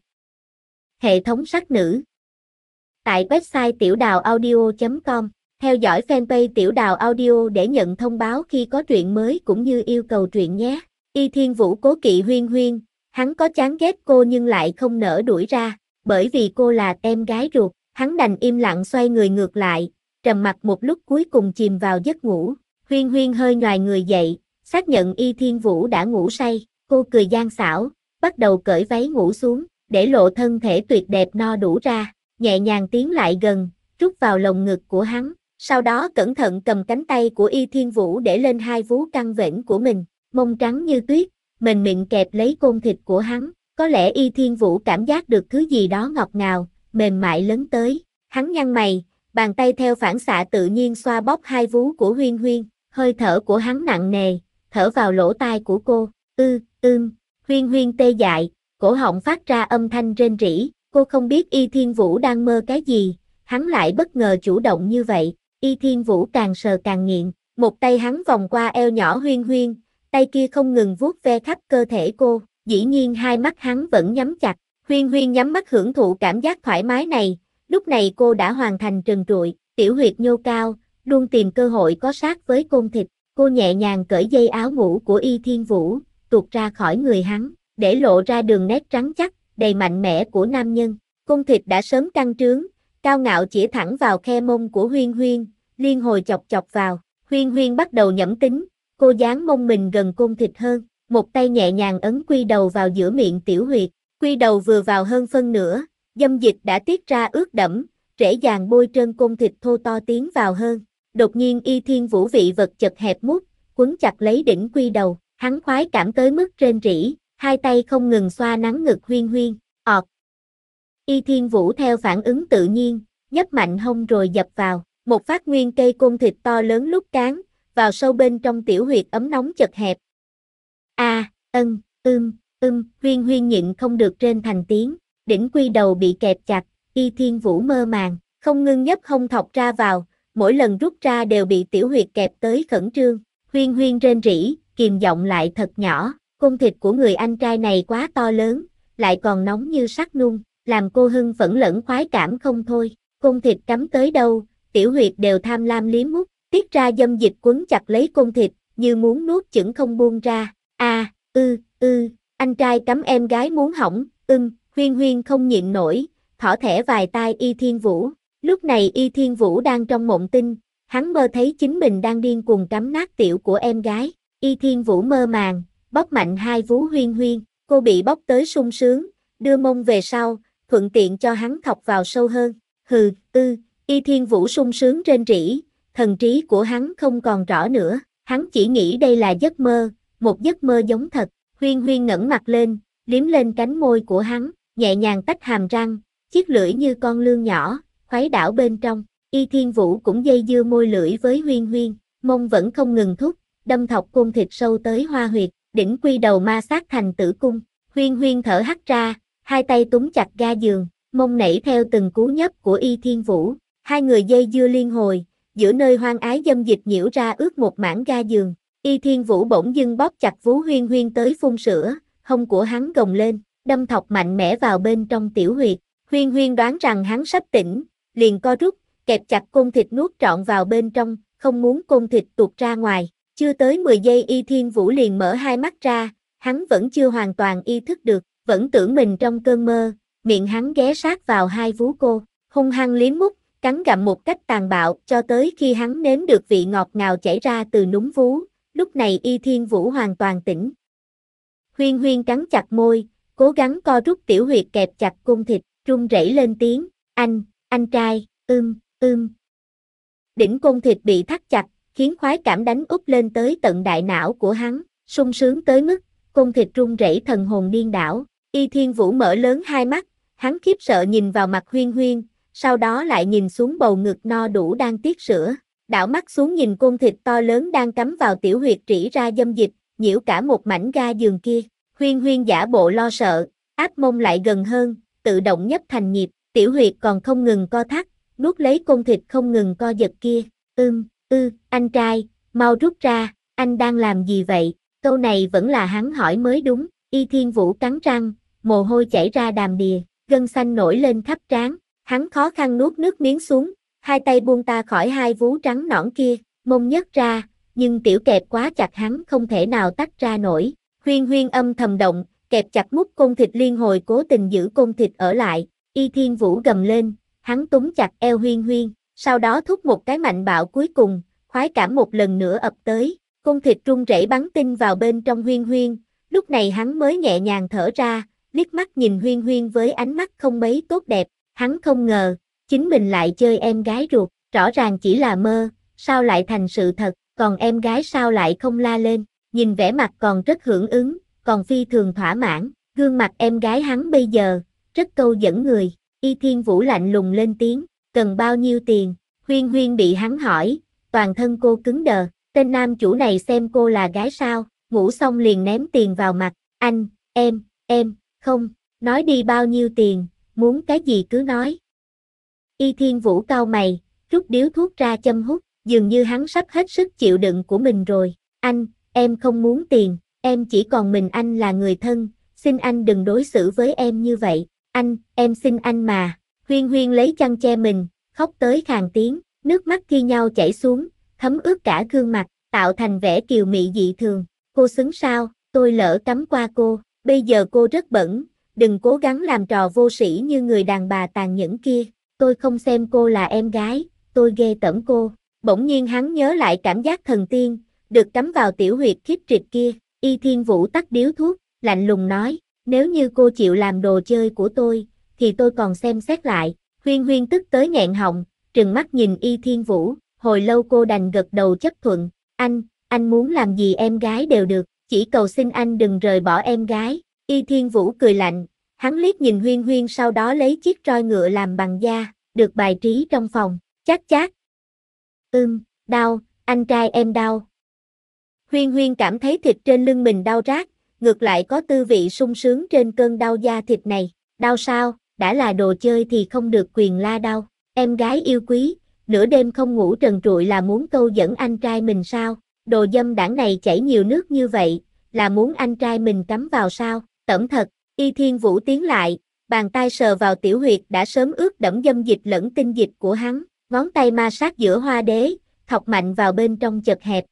hệ thống sắc nữ tại website tiểuđào audio.com, theo dõi fanpage Tiểu Đào Audio để nhận thông báo khi có truyện mới cũng như yêu cầu truyện nhé. Y Thiên Vũ cố kỵ Huyên Huyên, hắn có chán ghét cô nhưng lại không nỡ đuổi ra, bởi vì cô là em gái ruột, hắn đành im lặng xoay người ngược lại, trầm mặc một lúc cuối cùng chìm vào giấc ngủ. Huyên Huyên hơi nhoài người dậy, xác nhận Y Thiên Vũ đã ngủ say, cô cười gian xảo, bắt đầu cởi váy ngủ xuống, để lộ thân thể tuyệt đẹp no đủ ra, nhẹ nhàng tiến lại gần, rút vào lồng ngực của hắn, sau đó cẩn thận cầm cánh tay của Y Thiên Vũ để lên hai vú căng vểnh của mình, mông trắng như tuyết, mềm mịn kẹp lấy côn thịt của hắn, có lẽ Y Thiên Vũ cảm giác được thứ gì đó ngọt ngào, mềm mại lấn tới, hắn nhăn mày, bàn tay theo phản xạ tự nhiên xoa bóp hai vú của Huyên Huyên, hơi thở của hắn nặng nề, thở vào lỗ tai của cô, Huyên Huyên tê dại, cổ họng phát ra âm thanh rên rỉ, cô không biết Y Thiên Vũ đang mơ cái gì, hắn lại bất ngờ chủ động như vậy, Y Thiên Vũ càng sờ càng nghiện, một tay hắn vòng qua eo nhỏ Huyên Huyên, tay kia không ngừng vuốt ve khắp cơ thể cô, dĩ nhiên hai mắt hắn vẫn nhắm chặt, Huyên Huyên nhắm mắt hưởng thụ cảm giác thoải mái này, lúc này cô đã hoàn thành trần trụi, tiểu huyệt nhô cao, luôn tìm cơ hội có sát với côn thịt, cô nhẹ nhàng cởi dây áo ngủ của Y Thiên Vũ, tuột ra khỏi người hắn, để lộ ra đường nét trắng chắc, đầy mạnh mẽ của nam nhân, côn thịt đã sớm căng trướng, cao ngạo chĩa thẳng vào khe mông của Huyên Huyên, liên hồi chọc chọc vào, Huyên Huyên bắt đầu nhẩm tính, cô dán mông mình gần côn thịt hơn, một tay nhẹ nhàng ấn quy đầu vào giữa miệng tiểu huyệt, quy đầu vừa vào hơn phân nửa, dâm dịch đã tiết ra ướt đẫm, rễ dàng bôi trơn côn thịt thô to tiến vào hơn, đột nhiên Y Thiên Vũ vị vật chật hẹp mút, quấn chặt lấy đỉnh quy đầu, hắn khoái cảm tới mức rên rỉ, hai tay không ngừng xoa nắn ngực Huyên Huyên, ọt. Y Thiên Vũ theo phản ứng tự nhiên, nhấp mạnh hông rồi dập vào, một phát nguyên cây côn thịt to lớn lúc cán, vào sâu bên trong tiểu huyệt ấm nóng chật hẹp. Huyên Huyên nhịn không được rên thành tiếng, đỉnh quy đầu bị kẹp chặt, Y Thiên Vũ mơ màng, không ngưng nhấp hông thọc ra vào, mỗi lần rút ra đều bị tiểu huyệt kẹp tới khẩn trương, Huyên Huyên rên rỉ, kìm giọng lại thật nhỏ, côn thịt của người anh trai này quá to lớn, lại còn nóng như sắt nung, làm cô hưng phẫn lẫn khoái cảm không thôi, côn thịt cắm tới đâu, tiểu huyệt đều tham lam liếm mút, tiết ra dâm dịch quấn chặt lấy côn thịt, như muốn nuốt chửng không buông ra, anh trai cắm em gái muốn hỏng, Huyên Huyên không nhịn nổi, thỏ thẻ vài tai Y Thiên Vũ. Lúc này Y Thiên Vũ đang trong mộng tinh, hắn mơ thấy chính mình đang điên cuồng cắm nát tiểu của em gái. Y Thiên Vũ mơ màng, bóp mạnh hai vú Huyên Huyên, cô bị bóp tới sung sướng, đưa mông về sau, thuận tiện cho hắn thọc vào sâu hơn. Hừ, Y Thiên Vũ sung sướng rên rỉ, thần trí của hắn không còn rõ nữa, hắn chỉ nghĩ đây là giấc mơ, một giấc mơ giống thật. Huyên Huyên ngẩng mặt lên, liếm lên cánh môi của hắn, nhẹ nhàng tách hàm răng, chiếc lưỡi như con lươn nhỏ, khuấy đảo bên trong. Y Thiên Vũ cũng dây dưa môi lưỡi với Huyên Huyên, mông vẫn không ngừng thúc, đâm thọc côn thịt sâu tới hoa huyệt, đỉnh quy đầu ma sát thành tử cung. Huyên Huyên thở hắt ra, hai tay túm chặt ga giường, mông nảy theo từng cú nhấp của Y Thiên Vũ. Hai người dây dưa liên hồi, giữa nơi hoang ái dâm dịch nhiễu ra ướt một mảng ga giường. Y Thiên Vũ bỗng dưng bóp chặt vú Huyên Huyên tới phun sữa, hông của hắn gồng lên, đâm thọc mạnh mẽ vào bên trong tiểu huyệt. Huyên Huyên đoán rằng hắn sắp tỉnh, liền co rút, kẹp chặt côn thịt nuốt trọn vào bên trong, không muốn côn thịt tuột ra ngoài. Chưa tới 10 giây Y Thiên Vũ liền mở hai mắt ra, hắn vẫn chưa hoàn toàn ý thức được, vẫn tưởng mình trong cơn mơ, miệng hắn ghé sát vào hai vú cô, hung hăng liếm mút, cắn gặm một cách tàn bạo cho tới khi hắn nếm được vị ngọt ngào chảy ra từ núm vú. Lúc này Y Thiên Vũ hoàn toàn tỉnh. Huyên Huyên cắn chặt môi, cố gắng co rút tiểu huyệt kẹp chặt cung thịt, run rẩy lên tiếng, anh trai, Đỉnh cung thịt bị thắt chặt, khiến khoái cảm đánh úp lên tới tận đại não của hắn, sung sướng tới mức, cung thịt run rẩy thần hồn điên đảo. Y Thiên Vũ mở lớn hai mắt, hắn khiếp sợ nhìn vào mặt Huyên Huyên, sau đó lại nhìn xuống bầu ngực no đủ đang tiết sữa. Đảo mắt xuống nhìn côn thịt to lớn đang cắm vào tiểu huyệt rỉ ra dâm dịch, nhiễu cả một mảnh ga giường kia. Huyên Huyên giả bộ lo sợ, áp mông lại gần hơn, tự động nhấp thành nhịp, tiểu huyệt còn không ngừng co thắt, nuốt lấy côn thịt không ngừng co giật kia. Anh trai, mau rút ra, anh đang làm gì vậy? Câu này vẫn là hắn hỏi mới đúng. Y Thiên Vũ cắn răng, mồ hôi chảy ra đàm đìa, gân xanh nổi lên khắp trán, hắn khó khăn nuốt nước miếng xuống. Hai tay buông ta khỏi hai vú trắng nõn kia, mông nhấc ra, nhưng tiểu kẹp quá chặt hắn không thể nào tách ra nổi. Huyên Huyên âm thầm động, kẹp chặt mút côn thịt liên hồi cố tình giữ côn thịt ở lại. Y Thiên Vũ gầm lên, hắn túm chặt eo Huyên Huyên, sau đó thúc một cái mạnh bạo cuối cùng, khoái cảm một lần nữa ập tới. Côn thịt run rẩy bắn tinh vào bên trong Huyên Huyên, lúc này hắn mới nhẹ nhàng thở ra, liếc mắt nhìn Huyên Huyên với ánh mắt không mấy tốt đẹp. Hắn không ngờ, chính mình lại chơi em gái ruột, rõ ràng chỉ là mơ, sao lại thành sự thật, còn em gái sao lại không la lên, nhìn vẻ mặt còn rất hưởng ứng, còn phi thường thỏa mãn, gương mặt em gái hắn bây giờ, rất câu dẫn người. Y Thiên Vũ lạnh lùng lên tiếng, cần bao nhiêu tiền? Huyên Huyên bị hắn hỏi, toàn thân cô cứng đờ, tên nam chủ này xem cô là gái sao, ngủ xong liền ném tiền vào mặt, anh, em, không, nói đi bao nhiêu tiền, muốn cái gì cứ nói. Y Thiên Vũ cau mày, rút điếu thuốc ra châm hút, dường như hắn sắp hết sức chịu đựng của mình rồi. Anh, em không muốn tiền, em chỉ còn mình anh là người thân, xin anh đừng đối xử với em như vậy. Anh, em xin anh mà. Huyên Huyên lấy chăn che mình, khóc tới khàn tiếng, nước mắt thi nhau chảy xuống, thấm ướt cả gương mặt, tạo thành vẻ kiều mị dị thường. Cô xứng sao, tôi lỡ cắm qua cô, bây giờ cô rất bẩn, đừng cố gắng làm trò vô sĩ như người đàn bà tàn nhẫn kia. Tôi không xem cô là em gái, tôi ghê tởm cô. Bỗng nhiên hắn nhớ lại cảm giác thần tiên, được cắm vào tiểu huyệt khiếp trịch kia. Y Thiên Vũ tắt điếu thuốc, lạnh lùng nói, nếu như cô chịu làm đồ chơi của tôi, thì tôi còn xem xét lại. Huyên Huyên tức tới nghẹn họng, trừng mắt nhìn Y Thiên Vũ, hồi lâu cô đành gật đầu chấp thuận. Anh muốn làm gì em gái đều được, chỉ cầu xin anh đừng rời bỏ em gái. Y Thiên Vũ cười lạnh, hắn liếc nhìn Huyên Huyên sau đó lấy chiếc roi ngựa làm bằng da, được bài trí trong phòng, chát chát. Đau, anh trai em đau. Huyên Huyên cảm thấy thịt trên lưng mình đau rát, ngược lại có tư vị sung sướng trên cơn đau da thịt này. Đau sao, đã là đồ chơi thì không được quyền la đau. Em gái yêu quý, nửa đêm không ngủ trần trụi là muốn câu dẫn anh trai mình sao? Đồ dâm đảng này chảy nhiều nước như vậy, là muốn anh trai mình cắm vào sao? Tẩm thật. Y Thiên Vũ tiến lại, bàn tay sờ vào tiểu huyệt đã sớm ướt đẫm dâm dịch lẫn tinh dịch của hắn, ngón tay ma sát giữa hoa đế, thọc mạnh vào bên trong chật hẹp.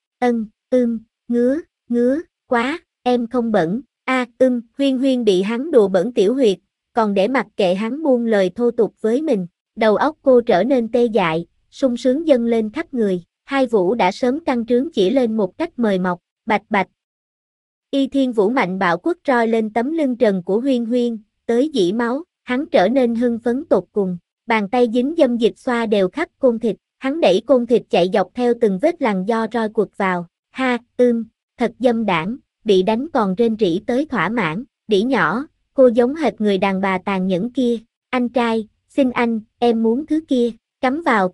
Ngứa, quá, em không bẩn. Huyên Huyên bị hắn đùa bẩn tiểu huyệt, còn để mặc kệ hắn buông lời thô tục với mình. Đầu óc cô trở nên tê dại, sung sướng dâng lên khắp người. Hai vũ đã sớm căng trướng chỉ lên một cách mời mọc, bạch bạch. Y Thiên Vũ mạnh bạo quất roi lên tấm lưng trần của Huyên Huyên, tới dỉ máu, hắn trở nên hưng phấn tột cùng. Bàn tay dính dâm dịch xoa đều khắp côn thịt, hắn đẩy côn thịt chạy dọc theo từng vết lằn do roi quật vào. Ha, thật dâm đảng, bị đánh còn rên rỉ tới thỏa mãn. Đĩ nhỏ, cô giống hệt người đàn bà tàn nhẫn kia. Anh trai, xin anh, em muốn thứ kia, cắm vào,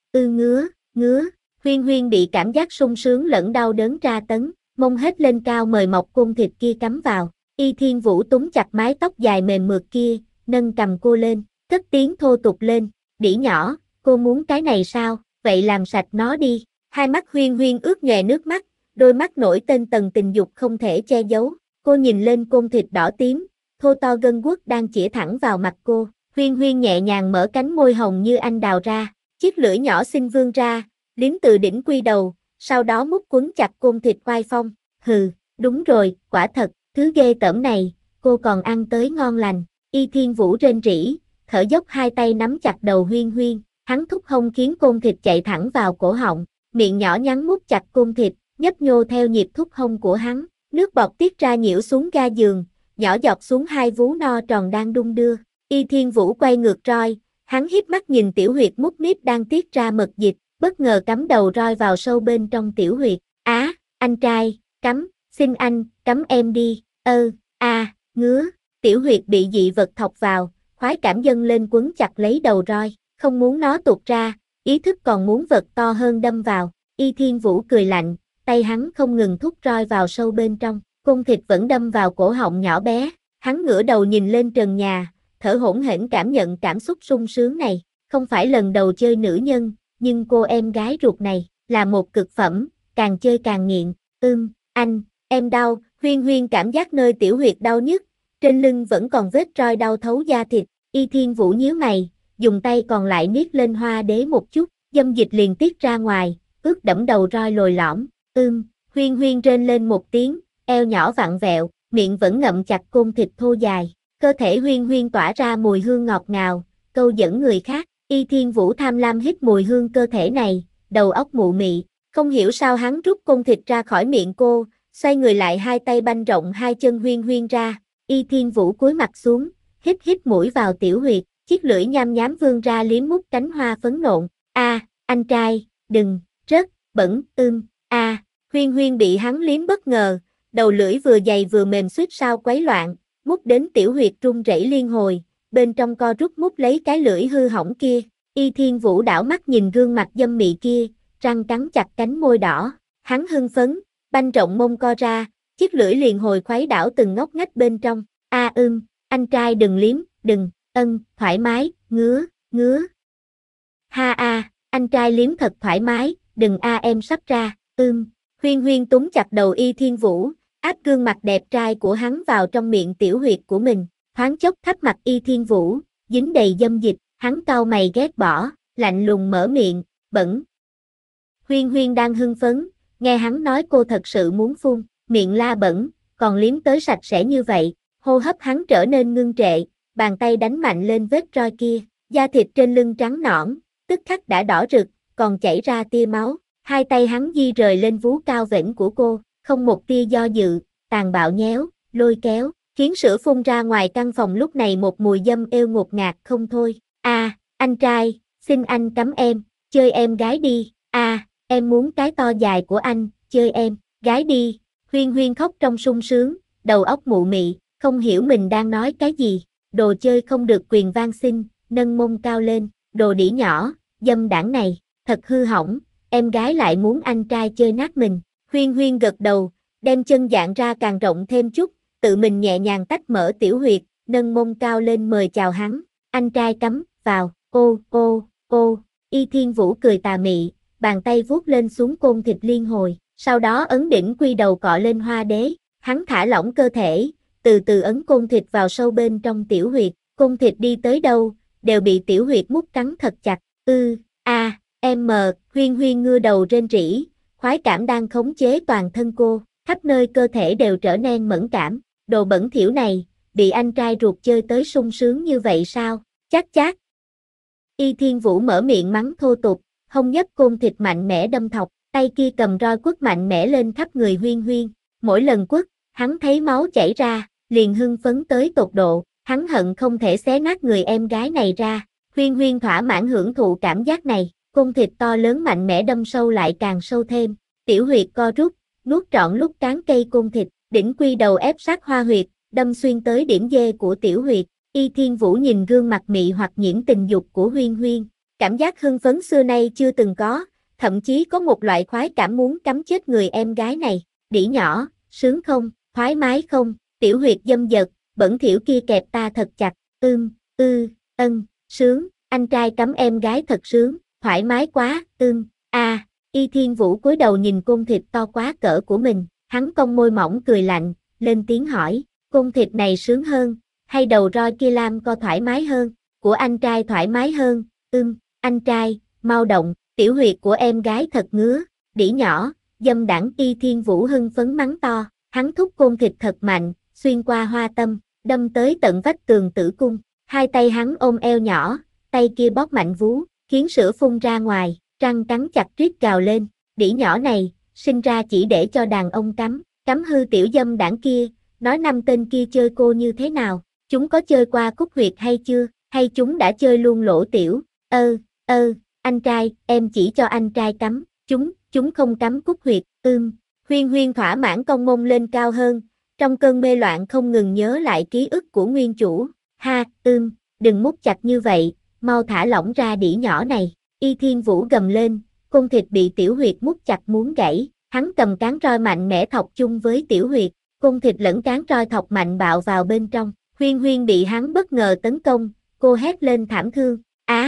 ngứa. Huyên Huyên bị cảm giác sung sướng lẫn đau đớn tra tấn, mông hết lên cao mời mọc côn thịt kia cắm vào. Y Thiên Vũ túm chặt mái tóc dài mềm mượt kia, nâng cầm cô lên, cất tiếng thô tục lên. Đĩ nhỏ, cô muốn cái này sao, vậy làm sạch nó đi. Hai mắt Huyên Huyên ướt nhòe nước mắt, đôi mắt nổi tên tầng tình dục không thể che giấu. Cô nhìn lên côn thịt đỏ tím, thô to gân guốc đang chĩa thẳng vào mặt cô. Huyên Huyên nhẹ nhàng mở cánh môi hồng như anh đào ra, chiếc lưỡi nhỏ xinh vươn ra, liếm từ đỉnh quy đầu, sau đó mút quấn chặt côn thịt oai phong. Hừ, đúng rồi, quả thật, thứ ghê tởm này, cô còn ăn tới ngon lành. Y Thiên Vũ rên rỉ, thở dốc hai tay nắm chặt đầu Huyên Huyên, hắn thúc hông khiến côn thịt chạy thẳng vào cổ họng, miệng nhỏ nhắn mút chặt côn thịt, nhấp nhô theo nhịp thúc hông của hắn, nước bọt tiết ra nhiễu xuống ga giường, nhỏ giọt xuống hai vú no tròn đang đung đưa. Y Thiên Vũ quay ngược roi, hắn híp mắt nhìn tiểu huyệt mút míp đang tiết ra mật dịch, bất ngờ cắm đầu roi vào sâu bên trong tiểu huyệt. Á, anh trai, cắm, xin anh, cắm em đi. Ngứa. Tiểu huyệt bị dị vật thọc vào, khoái cảm dâng lên quấn chặt lấy đầu roi, không muốn nó tuột ra, ý thức còn muốn vật to hơn đâm vào. Y Thiên Vũ cười lạnh, tay hắn không ngừng thúc roi vào sâu bên trong, côn thịt vẫn đâm vào cổ họng nhỏ bé. Hắn ngửa đầu nhìn lên trần nhà, thở hổn hển cảm nhận cảm xúc sung sướng này. Không phải lần đầu chơi nữ nhân, nhưng cô em gái ruột này là một cực phẩm, càng chơi càng nghiện. Anh, em đau. Huyên Huyên cảm giác nơi tiểu huyệt đau nhức, trên lưng vẫn còn vết roi đau thấu da thịt. Y Thiên Vũ nhíu mày, dùng tay còn lại niết lên hoa đế một chút, dâm dịch liền tiết ra ngoài, ướt đẫm đầu roi lồi lõm. Huyên Huyên rên lên một tiếng, eo nhỏ vặn vẹo, miệng vẫn ngậm chặt côn thịt thô dài. Cơ thể Huyên Huyên tỏa ra mùi hương ngọt ngào, câu dẫn người khác. Y Thiên Vũ tham lam hít mùi hương cơ thể này, đầu óc mụ mị, không hiểu sao hắn rút côn thịt ra khỏi miệng cô, xoay người lại hai tay banh rộng hai chân Huyên Huyên ra. Y Thiên Vũ cúi mặt xuống, hít mũi vào tiểu huyệt, chiếc lưỡi nham nhám vươn ra liếm mút cánh hoa phấn nộn. Anh trai, đừng, rất bẩn. Huyên Huyên bị hắn liếm bất ngờ, đầu lưỡi vừa dày vừa mềm suýt sao quấy loạn, mút đến tiểu huyệt rung rẩy liên hồi, bên trong co rút mút lấy cái lưỡi hư hỏng kia. Y Thiên Vũ đảo mắt nhìn gương mặt dâm mị kia, răng cắn chặt cánh môi đỏ, hắn hưng phấn, banh rộng mông co ra, chiếc lưỡi liền hồi khuấy đảo từng ngóc ngách bên trong. Anh trai đừng liếm, đừng, thoải mái, ngứa. Anh trai liếm thật thoải mái, đừng em sắp ra. Huyên Huyên túm chặt đầu Y Thiên Vũ, áp gương mặt đẹp trai của hắn vào trong miệng tiểu huyệt của mình, thoáng chốc khắp mặt Y Thiên Vũ, dính đầy dâm dịch, hắn cau mày ghét bỏ, lạnh lùng mở miệng, bẩn. Huyên Huyên đang hưng phấn, nghe hắn nói cô thật sự muốn phun, miệng la bẩn, còn liếm tới sạch sẽ như vậy, hô hấp hắn trở nên ngưng trệ, bàn tay đánh mạnh lên vết roi kia, da thịt trên lưng trắng nõn, tức khắc đã đỏ rực, còn chảy ra tia máu, hai tay hắn di rời lên vú cao vểnh của cô, không một tia do dự, tàn bạo nhéo, lôi kéo, khiến sữa phun ra ngoài căn phòng lúc này một mùi dâm êu ngột ngạt không thôi. Anh trai, xin anh cắm em, chơi em gái đi. Em muốn cái to dài của anh, chơi em, gái đi. Huyên Huyên khóc trong sung sướng, đầu óc mụ mị, không hiểu mình đang nói cái gì. Đồ chơi không được quyền van xin, nâng mông cao lên, đồ đĩ nhỏ, dâm đảng này, thật hư hỏng, em gái lại muốn anh trai chơi nát mình. Huyên Huyên gật đầu, đem chân dạn ra càng rộng thêm chút, tự mình nhẹ nhàng tách mở tiểu huyệt, nâng mông cao lên mời chào hắn. Anh trai cắm vào, ô. Y Thiên Vũ cười tà mị, bàn tay vuốt lên xuống côn thịt liên hồi, sau đó ấn đỉnh quy đầu cọ lên hoa đế, hắn thả lỏng cơ thể, từ từ ấn côn thịt vào sâu bên trong tiểu huyệt, côn thịt đi tới đâu, đều bị tiểu huyệt mút cắn thật chặt. Huyên Huyên ngưa đầu rên rỉ, khoái cảm đang khống chế toàn thân cô, khắp nơi cơ thể đều trở nên mẫn cảm, đồ bẩn thỉu này, bị anh trai ruột chơi tới sung sướng như vậy sao? Chát chát. Y Thiên Vũ mở miệng mắng thô tục, hông nhấc côn thịt mạnh mẽ đâm thọc, tay kia cầm roi quất mạnh mẽ lên khắp người Huyên Huyên. Mỗi lần quất, hắn thấy máu chảy ra, liền hưng phấn tới tột độ, hắn hận không thể xé nát người em gái này ra. Huyên Huyên thỏa mãn hưởng thụ cảm giác này, côn thịt to lớn mạnh mẽ đâm sâu lại càng sâu thêm, tiểu huyệt co rút, nuốt trọn lúc cán cây côn thịt, đỉnh quy đầu ép sát hoa huyệt, đâm xuyên tới điểm dê của tiểu huyệt. Y Thiên Vũ nhìn gương mặt mị hoặc nhiễm tình dục của Huyên Huyên, cảm giác hưng phấn xưa nay chưa từng có, thậm chí có một loại khoái cảm muốn cắm chết người em gái này. Đĩ nhỏ, sướng không, thoải mái không, tiểu huyệt dâm dật, bẩn thỉu kia kẹp ta thật chặt, sướng, anh trai cắm em gái thật sướng, thoải mái quá, Y Thiên Vũ cúi đầu nhìn côn thịt to quá cỡ của mình, hắn cong môi mỏng cười lạnh, lên tiếng hỏi, côn thịt này sướng hơn, hay đầu roi kia lam co thoải mái hơn, của anh trai thoải mái hơn, anh trai, mau động, tiểu huyệt của em gái thật ngứa, đĩ nhỏ, dâm đảng. Y Thiên Vũ hưng phấn mắng to, hắn thúc côn thịt thật mạnh, xuyên qua hoa tâm, đâm tới tận vách tường tử cung, hai tay hắn ôm eo nhỏ, tay kia bóp mạnh vú, khiến sữa phun ra ngoài, răng cắn chặt rít gào lên, đĩ nhỏ này, sinh ra chỉ để cho đàn ông cắm hư tiểu dâm đảng kia, nói năm tên kia chơi cô như thế nào, chúng có chơi qua cúc huyệt hay chưa, hay chúng đã chơi luôn lỗ tiểu, anh trai, em chỉ cho anh trai cắm, chúng không cắm cúc huyệt, Huyên Huyên thỏa mãn cong mông lên cao hơn, trong cơn mê loạn không ngừng nhớ lại ký ức của nguyên chủ, đừng mút chặt như vậy, mau thả lỏng ra đĩ nhỏ này. Y Thiên Vũ gầm lên, côn thịt bị tiểu huyệt mút chặt muốn gãy, hắn cầm cán roi mạnh mẽ thọc chung với tiểu huyệt, côn thịt lẫn cán roi thọc mạnh bạo vào bên trong, Huyên Huyên bị hắn bất ngờ tấn công, cô hét lên thảm thương,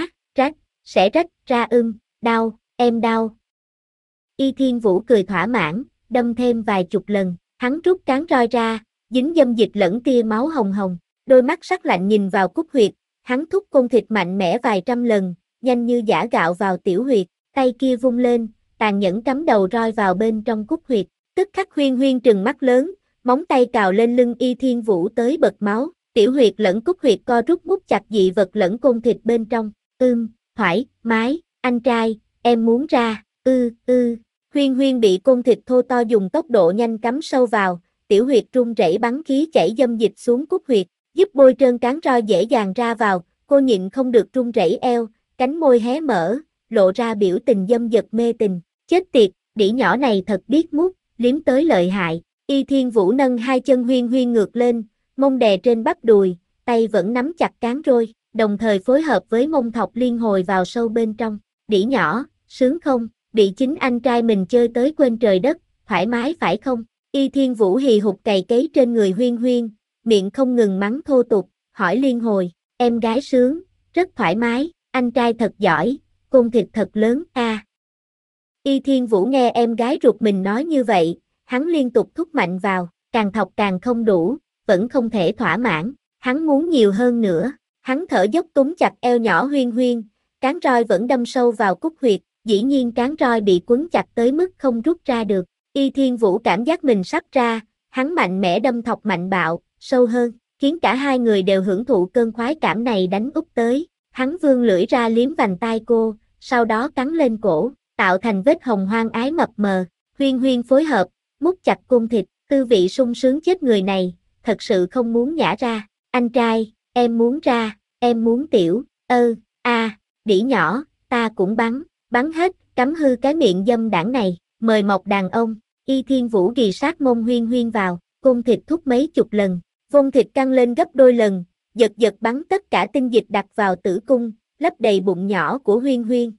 sẽ rách ra đau, em đau. Y Thiên Vũ cười thỏa mãn, đâm thêm vài chục lần, hắn rút cán roi ra, dính dâm dịch lẫn tia máu hồng hồng, đôi mắt sắc lạnh nhìn vào cúc huyệt, hắn thúc côn thịt mạnh mẽ vài trăm lần, nhanh như giã gạo vào tiểu huyệt, tay kia vung lên, tàn nhẫn cắm đầu roi vào bên trong cúc huyệt, tức khắc Huyên Huyên trừng mắt lớn, móng tay cào lên lưng Y Thiên Vũ tới bật máu, tiểu huyệt lẫn cúc huyệt co rút mút chặt dị vật lẫn côn thịt bên trong, thoải mái, anh trai, em muốn ra, Huyên Huyên bị côn thịt thô to dùng tốc độ nhanh cắm sâu vào, tiểu huyệt run rẩy bắn khí chảy dâm dịch xuống cúc huyệt, giúp bôi trơn cán roi dễ dàng ra vào, cô nhịn không được run rẩy eo, cánh môi hé mở, lộ ra biểu tình dâm dật mê tình, chết tiệt, đĩ nhỏ này thật biết mút, liếm tới lợi hại. Y Thiên Vũ nâng hai chân Huyên Huyên ngược lên, mông đè trên bắp đùi, tay vẫn nắm chặt cán roi, đồng thời phối hợp với mông thọc liên hồi vào sâu bên trong, đĩ nhỏ, sướng không, bị chính anh trai mình chơi tới quên trời đất, thoải mái phải không? Y Thiên Vũ hì hục cày cấy trên người Huyên Huyên, miệng không ngừng mắng thô tục, hỏi liên hồi, em gái sướng, rất thoải mái, anh trai thật giỏi, côn thịt thật lớn Y Thiên Vũ nghe em gái ruột mình nói như vậy, hắn liên tục thúc mạnh vào, càng thọc càng không đủ, vẫn không thể thỏa mãn, hắn muốn nhiều hơn nữa, hắn thở dốc túm chặt eo nhỏ Huyên Huyên, cán roi vẫn đâm sâu vào cúc huyệt, dĩ nhiên cán roi bị quấn chặt tới mức không rút ra được, Y Thiên Vũ cảm giác mình sắp ra, hắn mạnh mẽ đâm thọc mạnh bạo, sâu hơn, khiến cả hai người đều hưởng thụ cơn khoái cảm này đánh úp tới, hắn vươn lưỡi ra liếm vành tai cô, sau đó cắn lên cổ, tạo thành vết hồng hoang ái mập mờ, Huyên Huyên phối hợp, mút chặt côn thịt, tư vị sung sướng chết người này, thật sự không muốn nhả ra, anh trai, em muốn ra, em muốn tiểu, đĩ nhỏ, ta cũng bắn hết, cắm hư cái miệng dâm đảng này, mời mọc đàn ông. Y Thiên Vũ ghì sát mông Huyên Huyên vào, côn thịt thúc mấy chục lần, vông thịt căng lên gấp đôi lần, giật giật bắn tất cả tinh dịch đặt vào tử cung, lấp đầy bụng nhỏ của Huyên Huyên.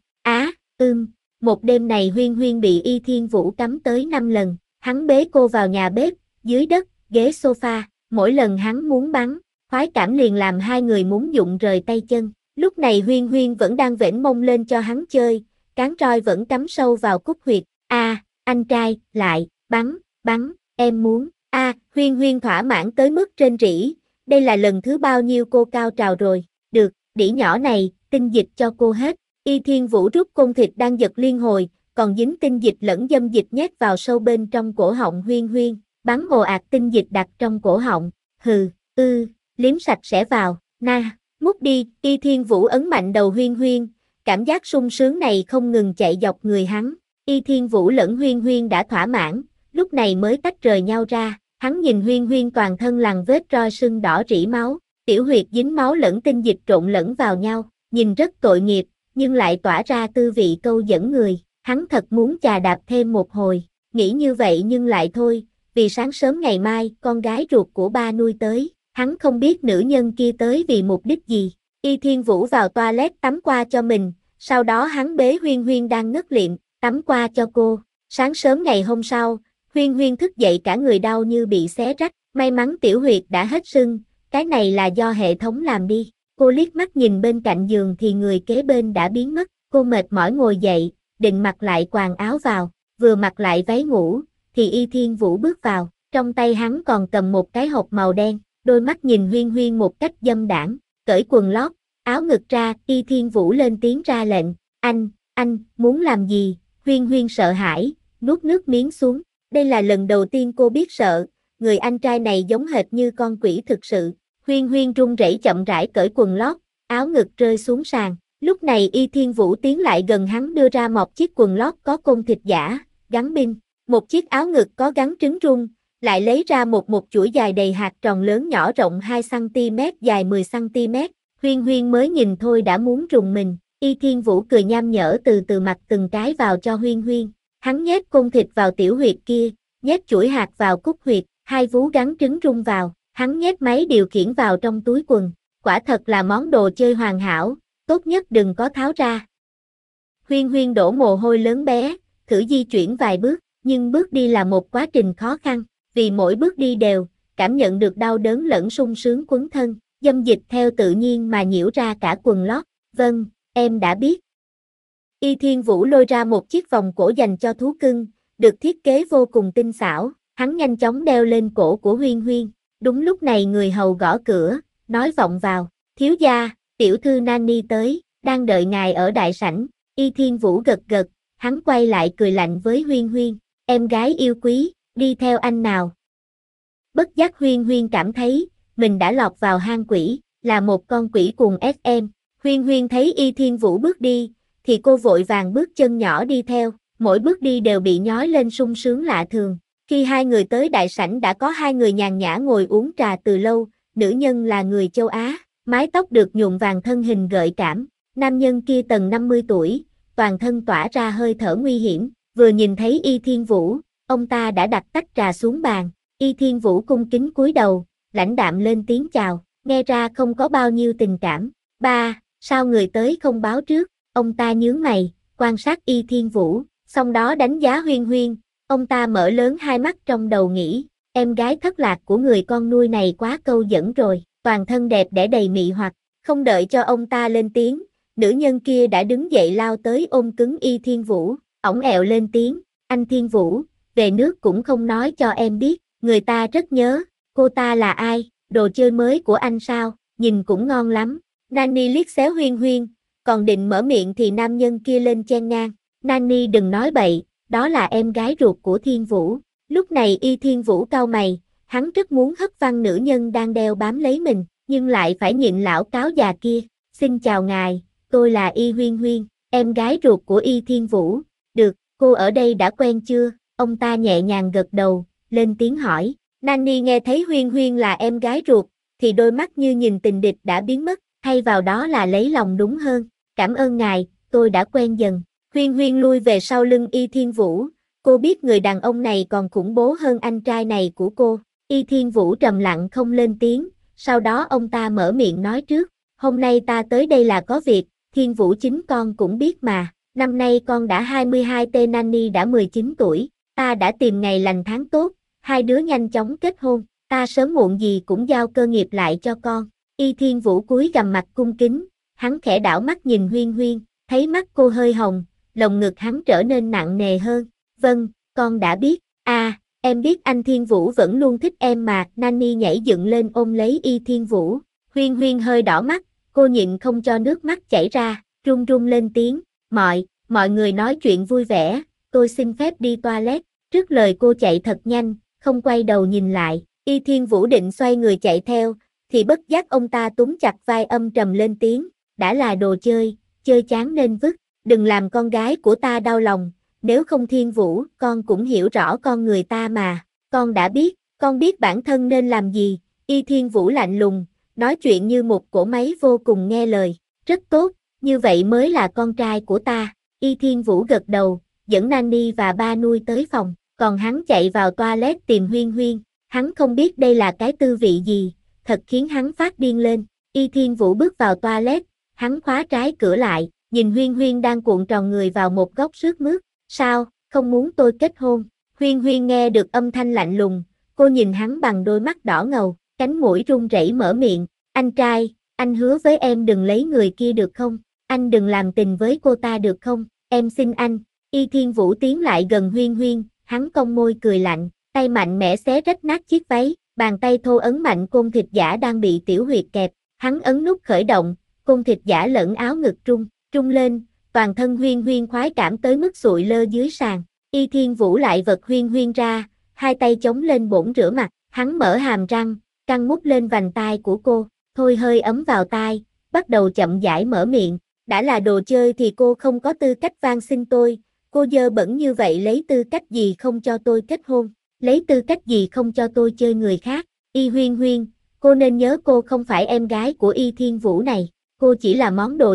Một đêm này Huyên Huyên bị Y Thiên Vũ cắm tới 5 lần, hắn bế cô vào nhà bếp, dưới đất, ghế sofa, mỗi lần hắn muốn bắn, khoái cảm liền làm hai người muốn dụng rời tay chân. Lúc này Huyên Huyên vẫn đang vểnh mông lên cho hắn chơi, cán roi vẫn cắm sâu vào cúc huyệt. Anh trai, lại, bắn, em muốn. Huyên Huyên thỏa mãn tới mức rên rỉ, đây là lần thứ bao nhiêu cô cao trào rồi. Được, đĩ nhỏ này, tinh dịch cho cô hết. Y Thiên Vũ rút côn thịt đang giật liên hồi, còn dính tinh dịch lẫn dâm dịch nhét vào sâu bên trong cổ họng Huyên Huyên, bắn ồ ạt tinh dịch đặt trong cổ họng. liếm sạch sẽ vào, mút đi, Y Thiên Vũ ấn mạnh đầu Huyên Huyên, cảm giác sung sướng này không ngừng chạy dọc người hắn. Y Thiên Vũ lẫn Huyên Huyên đã thỏa mãn, lúc này mới tách rời nhau ra, hắn nhìn Huyên Huyên toàn thân lằn vết roi sưng đỏ rỉ máu, tiểu huyệt dính máu lẫn tinh dịch trộn lẫn vào nhau, nhìn rất tội nghiệp, nhưng lại tỏa ra tư vị câu dẫn người, hắn thật muốn chà đạp thêm một hồi, nghĩ như vậy nhưng lại thôi, vì sáng sớm ngày mai con gái ruột của ba nuôi tới, hắn không biết nữ nhân kia tới vì mục đích gì. Y Thiên Vũ vào toilet tắm qua cho mình, sau đó hắn bế Huyên Huyên đang ngất liệm, tắm qua cho cô. Sáng sớm ngày hôm sau, Huyên Huyên thức dậy cả người đau như bị xé rách, may mắn tiểu huyệt đã hết sưng, cái này là do hệ thống làm đi. Cô liếc mắt nhìn bên cạnh giường thì người kế bên đã biến mất, cô mệt mỏi ngồi dậy, định mặc lại quàng áo vào, vừa mặc lại váy ngủ, thì Y Thiên Vũ bước vào, trong tay hắn còn cầm một cái hộp màu đen, đôi mắt nhìn Huyên Huyên một cách dâm đãng, cởi quần lót, áo ngực ra, Y Thiên Vũ lên tiếng ra lệnh, anh, muốn làm gì? Huyên Huyên sợ hãi, nuốt nước miếng xuống, đây là lần đầu tiên cô biết sợ, người anh trai này giống hệt như con quỷ thực sự. Huyên Huyên run rẩy chậm rãi cởi quần lót, áo ngực rơi xuống sàn. Lúc này Y Thiên Vũ tiến lại gần hắn đưa ra một chiếc quần lót có côn thịt giả, gắn pin, một chiếc áo ngực có gắn trứng rung, lại lấy ra một chuỗi dài đầy hạt tròn lớn nhỏ rộng 2cm dài 10cm. Huyên Huyên mới nhìn thôi đã muốn rùng mình. Y Thiên Vũ cười nham nhở từ từ mặc từng cái vào cho Huyên Huyên. Hắn nhét côn thịt vào tiểu huyệt kia, nhét chuỗi hạt vào cúc huyệt, hai vú gắn trứng rung vào. Hắn nhét máy điều khiển vào trong túi quần. Quả thật là món đồ chơi hoàn hảo, tốt nhất đừng có tháo ra. Huyên Huyên đổ mồ hôi lớn bé, thử di chuyển vài bước, nhưng bước đi là một quá trình khó khăn. Vì mỗi bước đi đều, cảm nhận được đau đớn lẫn sung sướng quấn thân, dâm dịch theo tự nhiên mà nhiễu ra cả quần lót. Vâng, em đã biết. Y Thiên Vũ lôi ra một chiếc vòng cổ dành cho thú cưng, được thiết kế vô cùng tinh xảo, hắn nhanh chóng đeo lên cổ của Huyên Huyên. Đúng lúc này người hầu gõ cửa, nói vọng vào, thiếu gia, tiểu thư Nani tới, đang đợi ngài ở đại sảnh. Y Thiên Vũ gật gật, hắn quay lại cười lạnh với Huyên Huyên, em gái yêu quý, đi theo anh nào. Bất giác Huyên Huyên cảm thấy, mình đã lọt vào hang quỷ, là một con quỷ cuồng SM. Huyên Huyên thấy Y Thiên Vũ bước đi, thì cô vội vàng bước chân nhỏ đi theo, mỗi bước đi đều bị nhói lên sung sướng lạ thường. Khi hai người tới đại sảnh đã có hai người nhàn nhã ngồi uống trà từ lâu, nữ nhân là người châu Á, mái tóc được nhuộm vàng thân hình gợi cảm, nam nhân kia tầm 50 tuổi, toàn thân tỏa ra hơi thở nguy hiểm, vừa nhìn thấy Y Thiên Vũ, ông ta đã đặt tách trà xuống bàn, Y Thiên Vũ cung kính cúi đầu, lãnh đạm lên tiếng chào, nghe ra không có bao nhiêu tình cảm. Ba, sao người tới không báo trước? Ông ta nhướng mày, quan sát Y Thiên Vũ, xong đó đánh giá Huyên Huyên. Ông ta mở lớn hai mắt trong đầu nghĩ, em gái thất lạc của người con nuôi này quá câu dẫn rồi, toàn thân đẹp đẽ đầy mị hoặc, không đợi cho ông ta lên tiếng, nữ nhân kia đã đứng dậy lao tới ôm cứng Y Thiên Vũ, ổng ẹo lên tiếng, anh Thiên Vũ, về nước cũng không nói cho em biết, người ta rất nhớ, cô ta là ai, đồ chơi mới của anh sao, nhìn cũng ngon lắm. Nani liếc xéo Huyên Huyên, còn định mở miệng thì nam nhân kia lên chen ngang, Nani đừng nói bậy. Đó là em gái ruột của Thiên Vũ. Lúc này Y Thiên Vũ cau mày, hắn rất muốn hất văng nữ nhân đang đeo bám lấy mình, nhưng lại phải nhịn lão cáo già kia. Xin chào ngài, tôi là Y Huyên Huyên, em gái ruột của Y Thiên Vũ. Được, cô ở đây đã quen chưa? Ông ta nhẹ nhàng gật đầu, lên tiếng hỏi. Nani nghe thấy Huyên Huyên là em gái ruột, thì đôi mắt như nhìn tình địch đã biến mất, thay vào đó là lấy lòng đúng hơn. Cảm ơn ngài, tôi đã quen dần. Huyên Huyên lui về sau lưng Y Thiên Vũ, cô biết người đàn ông này còn khủng bố hơn anh trai này của cô. Y Thiên Vũ trầm lặng không lên tiếng, sau đó ông ta mở miệng nói trước, hôm nay ta tới đây là có việc, Thiên Vũ chính con cũng biết mà, năm nay con đã 22 tên Nani đã 19 tuổi, ta đã tìm ngày lành tháng tốt, hai đứa nhanh chóng kết hôn, ta sớm muộn gì cũng giao cơ nghiệp lại cho con. Y Thiên Vũ cúi gằm mặt cung kính, hắn khẽ đảo mắt nhìn Huyên Huyên, thấy mắt cô hơi hồng. Lồng ngực hắn trở nên nặng nề hơn. Vâng, con đã biết. Em biết anh Thiên Vũ vẫn luôn thích em mà. Nani nhảy dựng lên ôm lấy Y Thiên Vũ. Huyên Huyên hơi đỏ mắt, cô nhịn không cho nước mắt chảy ra, run run lên tiếng. Mọi người nói chuyện vui vẻ, tôi xin phép đi toilet. Trước lời cô chạy thật nhanh, không quay đầu nhìn lại. Y Thiên Vũ định xoay người chạy theo, thì bất giác ông ta túm chặt vai âm trầm lên tiếng, đã là đồ chơi, chơi chán nên vứt, đừng làm con gái của ta đau lòng, nếu không Thiên Vũ, con cũng hiểu rõ con người ta mà, con biết bản thân nên làm gì, Y Thiên Vũ lạnh lùng, nói chuyện như một cỗ máy vô cùng nghe lời, rất tốt, như vậy mới là con trai của ta, Y Thiên Vũ gật đầu, dẫn Nani và ba nuôi tới phòng, còn hắn chạy vào toilet tìm Huyên Huyên, hắn không biết đây là cái tư vị gì, thật khiến hắn phát điên lên, Y Thiên Vũ bước vào toilet, hắn khóa trái cửa lại, nhìn Huyên Huyên đang cuộn tròn người vào một góc rước mướt, sao, không muốn tôi kết hôn, Huyên Huyên nghe được âm thanh lạnh lùng, cô nhìn hắn bằng đôi mắt đỏ ngầu, cánh mũi run rẩy mở miệng, anh trai, anh hứa với em đừng lấy người kia được không, anh đừng làm tình với cô ta được không, em xin anh, Y Thiên Vũ tiến lại gần Huyên Huyên, hắn cong môi cười lạnh, tay mạnh mẽ xé rách nát chiếc váy, bàn tay thô ấn mạnh côn thịt giả đang bị tiểu huyệt kẹp, hắn ấn nút khởi động, côn thịt giả lẫn áo ngực trung lên, toàn thân Huyên Huyên khoái cảm tới mức sụi lơ dưới sàn, Y Thiên Vũ lại vật Huyên Huyên ra, hai tay chống lên bồn rửa mặt, hắn mở hàm răng, căng mút lên vành tai của cô, thôi hơi ấm vào tai, bắt đầu chậm rãi mở miệng, đã là đồ chơi thì cô không có tư cách van xin tôi, cô dơ bẩn như vậy lấy tư cách gì không cho tôi kết hôn, lấy tư cách gì không cho tôi chơi người khác, Y Huyên Huyên, cô nên nhớ cô không phải em gái của Y Thiên Vũ này, cô chỉ là món đồ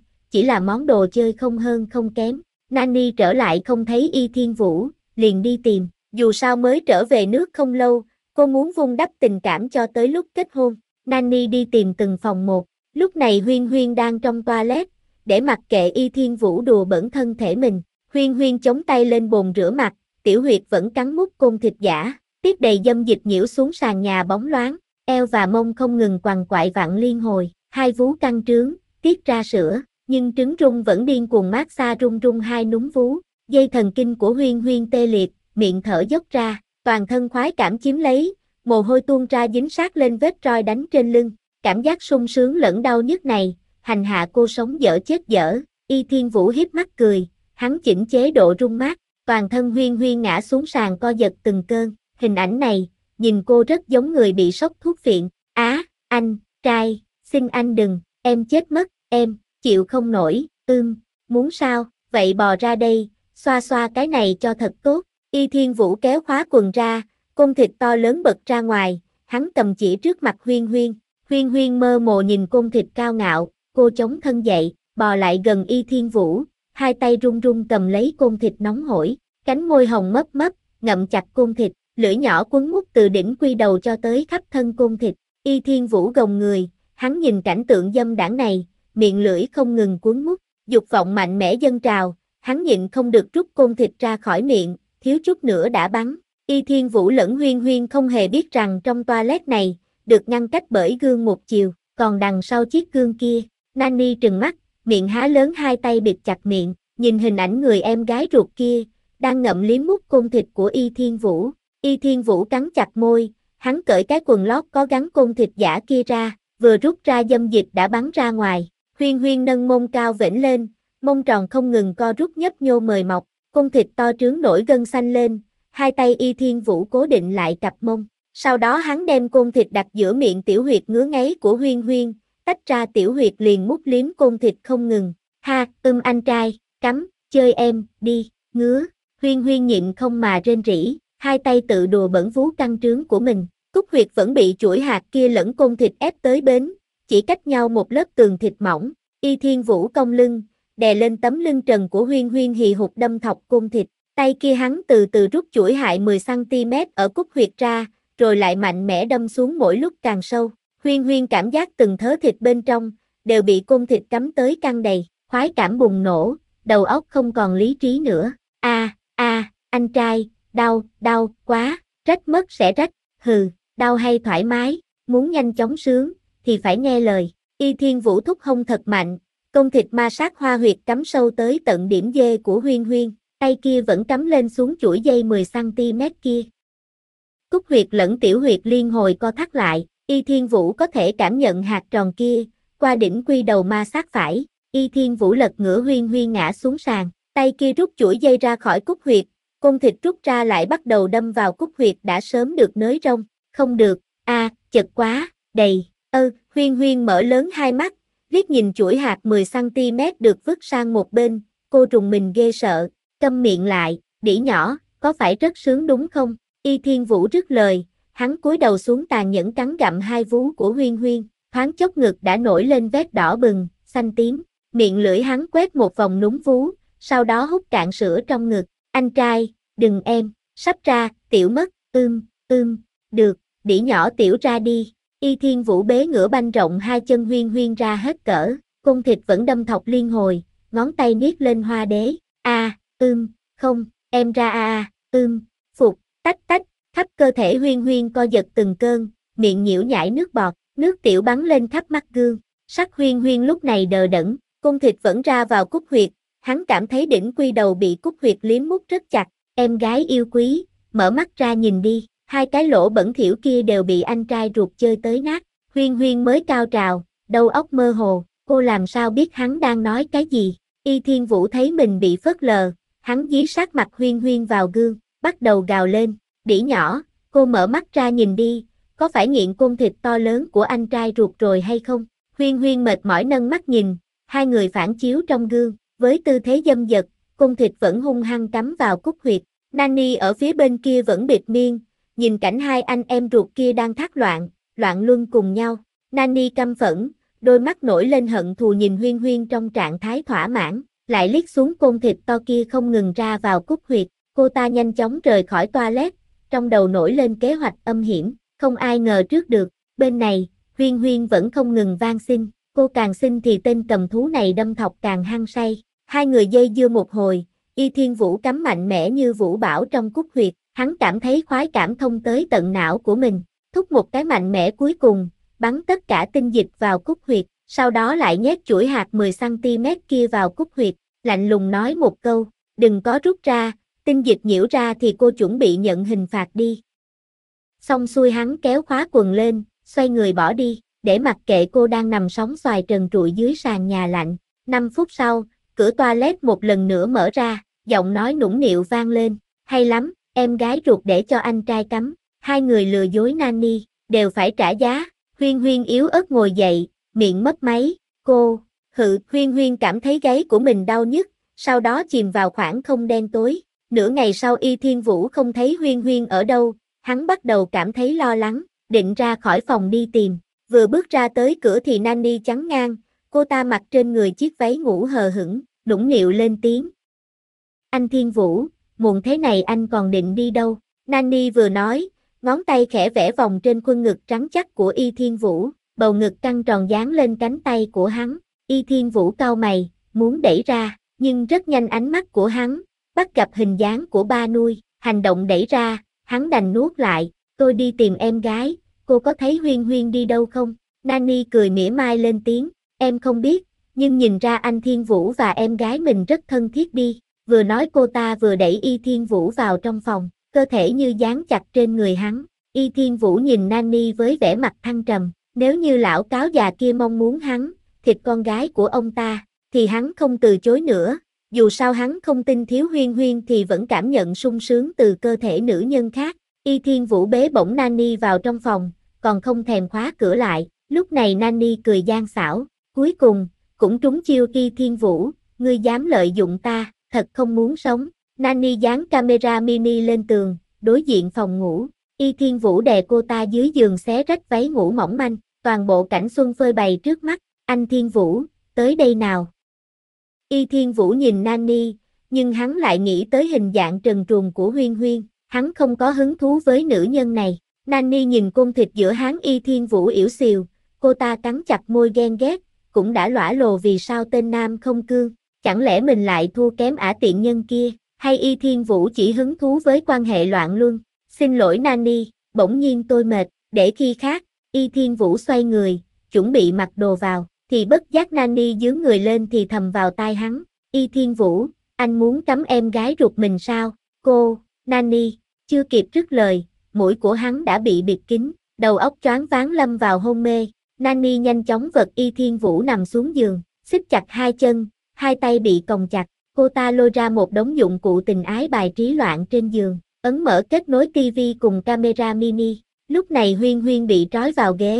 chơi không hơn không kém, Nani trở lại không thấy Y Thiên Vũ, liền đi tìm, dù sao mới trở về nước không lâu, cô muốn vun đắp tình cảm cho tới lúc kết hôn, Nani đi tìm từng phòng một, lúc này Huyên Huyên đang trong toilet, để mặc kệ Y Thiên Vũ đùa bẩn thân thể mình, Huyên Huyên chống tay lên bồn rửa mặt, tiểu huyệt vẫn cắn mút côn thịt giả, tiết đầy dâm dịch nhiễu xuống sàn nhà bóng loáng, eo và mông không ngừng quằn quại vặn liên hồi, hai vú căng trướng, tiết ra sữa, nhưng trứng rung vẫn điên cuồng mát xa rung rung hai núm vú, dây thần kinh của Huyên Huyên tê liệt, miệng thở dốc ra, toàn thân khoái cảm chiếm lấy, mồ hôi tuôn ra dính sát lên vết roi đánh trên lưng, cảm giác sung sướng lẫn đau nhức này, hành hạ cô sống dở chết dở, Y Thiên Vũ híp mắt cười, hắn chỉnh chế độ rung mát, toàn thân Huyên Huyên ngã xuống sàn co giật từng cơn, hình ảnh này, nhìn cô rất giống người bị sốc thuốc phiện, anh, trai, xin anh đừng, em chết mất, em, chịu không nổi, muốn sao, vậy bò ra đây, xoa xoa cái này cho thật tốt, Y Thiên Vũ kéo khóa quần ra, côn thịt to lớn bật ra ngoài, hắn cầm chỉ trước mặt Huyên Huyên, Huyên Huyên mơ hồ nhìn côn thịt cao ngạo, cô chống thân dậy, bò lại gần Y Thiên Vũ, hai tay run run cầm lấy côn thịt nóng hổi, cánh môi hồng mấp mấp, ngậm chặt côn thịt, lưỡi nhỏ quấn mút từ đỉnh quy đầu cho tới khắp thân côn thịt, Y Thiên Vũ gồng người, hắn nhìn cảnh tượng dâm đãng này, miệng lưỡi không ngừng cuốn mút, dục vọng mạnh mẽ dâng trào, hắn nhịn không được rút côn thịt ra khỏi miệng, thiếu chút nữa đã bắn. Y Thiên Vũ lẫn Huyên Huyên không hề biết rằng trong toilet này, được ngăn cách bởi gương một chiều, còn đằng sau chiếc gương kia, Nani trừng mắt, miệng há lớn hai tay bịt chặt miệng, nhìn hình ảnh người em gái ruột kia, đang ngậm liếm mút côn thịt của Y Thiên Vũ. Y Thiên Vũ cắn chặt môi, hắn cởi cái quần lót có gắn côn thịt giả kia ra, vừa rút ra dâm dịch đã bắn ra ngoài. Huyên Huyên nâng mông cao vểnh lên, mông tròn không ngừng co rút nhấp nhô mời mọc, côn thịt to trướng nổi gân xanh lên, hai tay Y Thiên Vũ cố định lại cặp mông. Sau đó hắn đem côn thịt đặt giữa miệng tiểu huyệt ngứa ngáy của Huyên Huyên, tách ra tiểu huyệt liền mút liếm côn thịt không ngừng. Ha, anh trai, cắm, chơi em, đi, ngứa. Huyên Huyên nhịn không mà rên rỉ, hai tay tự đùa bẩn vú căng trướng của mình. Cúc huyệt vẫn bị chuỗi hạt kia lẫn côn thịt ép tới bến, chỉ cách nhau một lớp tường thịt mỏng. Y Thiên Vũ cong lưng, đè lên tấm lưng trần của Huyên Huyên hì hục đâm thọc côn thịt. Tay kia hắn từ từ rút chuỗi hại 10cm ở cúc huyệt ra, rồi lại mạnh mẽ đâm xuống mỗi lúc càng sâu. Huyên Huyên cảm giác từng thớ thịt bên trong, đều bị côn thịt cắm tới căng đầy, khoái cảm bùng nổ, đầu óc không còn lý trí nữa. Anh trai, đau quá, rách mất sẽ rách, hừ, đau hay thoải mái, muốn nhanh chóng sướng, thì phải nghe lời. Y Thiên Vũ thúc hông thật mạnh, côn thịt ma sát hoa huyệt cắm sâu tới tận điểm dê của Huyên Huyên, tay kia vẫn cắm lên xuống chuỗi dây 10cm kia. Cúc huyệt lẫn tiểu huyệt liên hồi co thắt lại, Y Thiên Vũ có thể cảm nhận hạt tròn kia, qua đỉnh quy đầu ma sát phải, Y Thiên Vũ lật ngửa Huyên Huyên ngã xuống sàn, tay kia rút chuỗi dây ra khỏi cúc huyệt, côn thịt rút ra lại bắt đầu đâm vào cúc huyệt đã sớm được nới rông, không được, chật quá, đầy, Huyên Huyên mở lớn hai mắt, liếc nhìn chuỗi hạt 10cm được vứt sang một bên, cô rùng mình ghê sợ, câm miệng lại, đĩ nhỏ, có phải rất sướng đúng không? Y Thiên Vũ rứt lời, hắn cúi đầu xuống tàn nhẫn cắn gặm hai vú của Huyên Huyên, thoáng chốc ngực đã nổi lên vết đỏ bừng, xanh tím, miệng lưỡi hắn quét một vòng núm vú, sau đó hút cạn sữa trong ngực, anh trai, đừng em, sắp ra, tiểu mất, được, đĩ nhỏ tiểu ra đi. Y Thiên Vũ bế ngửa banh rộng hai chân Huyên Huyên ra hết cỡ, cung thịt vẫn đâm thọc liên hồi, ngón tay niết lên hoa đế, không, em ra phục, tách, khắp cơ thể Huyên Huyên co giật từng cơn, miệng nhiễu nhãi nước bọt, nước tiểu bắn lên khắp mắt gương, sắc Huyên Huyên lúc này đờ đẫn, cung thịt vẫn ra vào cúc huyệt, hắn cảm thấy đỉnh quy đầu bị cúc huyệt liếm mút rất chặt, em gái yêu quý, mở mắt ra nhìn đi. Hai cái lỗ bẩn thỉu kia đều bị anh trai ruột chơi tới nát, Huyên Huyên mới cao trào, đầu óc mơ hồ, cô làm sao biết hắn đang nói cái gì. Y Thiên Vũ thấy mình bị phớt lờ, hắn dí sát mặt Huyên Huyên vào gương, bắt đầu gào lên, đĩ nhỏ, cô mở mắt ra nhìn đi, có phải nghiện côn thịt to lớn của anh trai ruột rồi hay không? Huyên Huyên mệt mỏi nâng mắt nhìn, hai người phản chiếu trong gương, với tư thế dâm dật, côn thịt vẫn hung hăng cắm vào cúc huyệt, Nani ở phía bên kia vẫn bịt miệng. Nhìn cảnh hai anh em ruột kia đang thác loạn luân cùng nhau, Nani căm phẫn, đôi mắt nổi lên hận thù nhìn Huyên Huyên trong trạng thái thỏa mãn, lại liếc xuống côn thịt to kia không ngừng ra vào cúc huyệt, cô ta nhanh chóng rời khỏi toilet, trong đầu nổi lên kế hoạch âm hiểm, không ai ngờ trước được, bên này, Huyên Huyên vẫn không ngừng van xin, cô càng xin thì tên cầm thú này đâm thọc càng hăng say, hai người dây dưa một hồi, Y Thiên Vũ cắm mạnh mẽ như vũ bão trong cúc huyệt. Hắn cảm thấy khoái cảm thông tới tận não của mình, thúc một cái mạnh mẽ cuối cùng, bắn tất cả tinh dịch vào cúc huyệt, sau đó lại nhét chuỗi hạt 10cm kia vào cúc huyệt, lạnh lùng nói một câu, đừng có rút ra, tinh dịch nhiễu ra thì cô chuẩn bị nhận hình phạt đi. Xong xuôi hắn kéo khóa quần lên, xoay người bỏ đi, để mặc kệ cô đang nằm sóng xoài trần trụi dưới sàn nhà lạnh. 5 phút sau, cửa toilet một lần nữa mở ra, giọng nói nũng nịu vang lên, hay lắm. Em gái ruột để cho anh trai cắm, hai người lừa dối Nani, đều phải trả giá, Huyên Huyên yếu ớt ngồi dậy, miệng mấp máy, Huyên Huyên cảm thấy gáy của mình đau nhức, sau đó chìm vào khoảng không đen tối, nửa ngày sau Y Thiên Vũ không thấy Huyên Huyên ở đâu, hắn bắt đầu cảm thấy lo lắng, định ra khỏi phòng đi tìm, vừa bước ra tới cửa thì Nani chắn ngang, cô ta mặc trên người chiếc váy ngủ hờ hững, nũng nịu lên tiếng. Anh Thiên Vũ, muộn thế này anh còn định đi đâu? Nani vừa nói, ngón tay khẽ vẽ vòng trên khuôn ngực trắng chắc của Y Thiên Vũ, bầu ngực căng tròn dán lên cánh tay của hắn. Y Thiên Vũ cau mày, muốn đẩy ra, nhưng rất nhanh ánh mắt của hắn bắt gặp hình dáng của ba nuôi, hành động đẩy ra, hắn đành nuốt lại, tôi đi tìm em gái, cô có thấy Huyên Huyên đi đâu không? Nani cười mỉa mai lên tiếng, em không biết, nhưng nhìn ra anh Thiên Vũ và em gái mình rất thân thiết đi. Vừa nói cô ta vừa đẩy Y Thiên Vũ vào trong phòng, cơ thể như dán chặt trên người hắn. Y Thiên Vũ nhìn Nani với vẻ mặt thăng trầm, nếu như lão cáo già kia mong muốn hắn, thịt con gái của ông ta, thì hắn không từ chối nữa. Dù sao hắn không tin thiếu Huyên Huyên thì vẫn cảm nhận sung sướng từ cơ thể nữ nhân khác. Y Thiên Vũ bế bổng Nani vào trong phòng, còn không thèm khóa cửa lại. Lúc này Nani cười gian xảo, cuối cùng, cũng trúng chiêu Y Thiên Vũ, ngươi dám lợi dụng ta. Thật không muốn sống, Nani dán camera mini lên tường, đối diện phòng ngủ, Y Thiên Vũ đè cô ta dưới giường xé rách váy ngủ mỏng manh, toàn bộ cảnh xuân phơi bày trước mắt, anh Thiên Vũ, tới đây nào. Y Thiên Vũ nhìn Nani, nhưng hắn lại nghĩ tới hình dạng trần truồng của Huyên Huyên, hắn không có hứng thú với nữ nhân này. Nani nhìn côn thịt giữa hắn Y Thiên Vũ yểu xìu, cô ta cắn chặt môi ghen ghét, cũng đã lõa lồ vì sao tên nam không cương. Chẳng lẽ mình lại thua kém ả tiện nhân kia, hay Y Thiên Vũ chỉ hứng thú với quan hệ loạn luân? Xin lỗi Nani, bỗng nhiên tôi mệt, để khi khác. Y Thiên Vũ xoay người, chuẩn bị mặc đồ vào, thì bất giác Nani giương người lên thì thầm vào tai hắn. Y Thiên Vũ, anh muốn cắm em gái ruột mình sao? Cô, Nani, chưa kịp dứt lời, mũi của hắn đã bị bịt kín, đầu óc choáng váng lâm vào hôn mê. Nani nhanh chóng vật Y Thiên Vũ nằm xuống giường, xích chặt hai chân. Hai tay bị còng chặt, cô ta lôi ra một đống dụng cụ tình ái bài trí loạn trên giường, ấn mở kết nối tivi cùng camera mini. Lúc này Huyên Huyên bị trói vào ghế,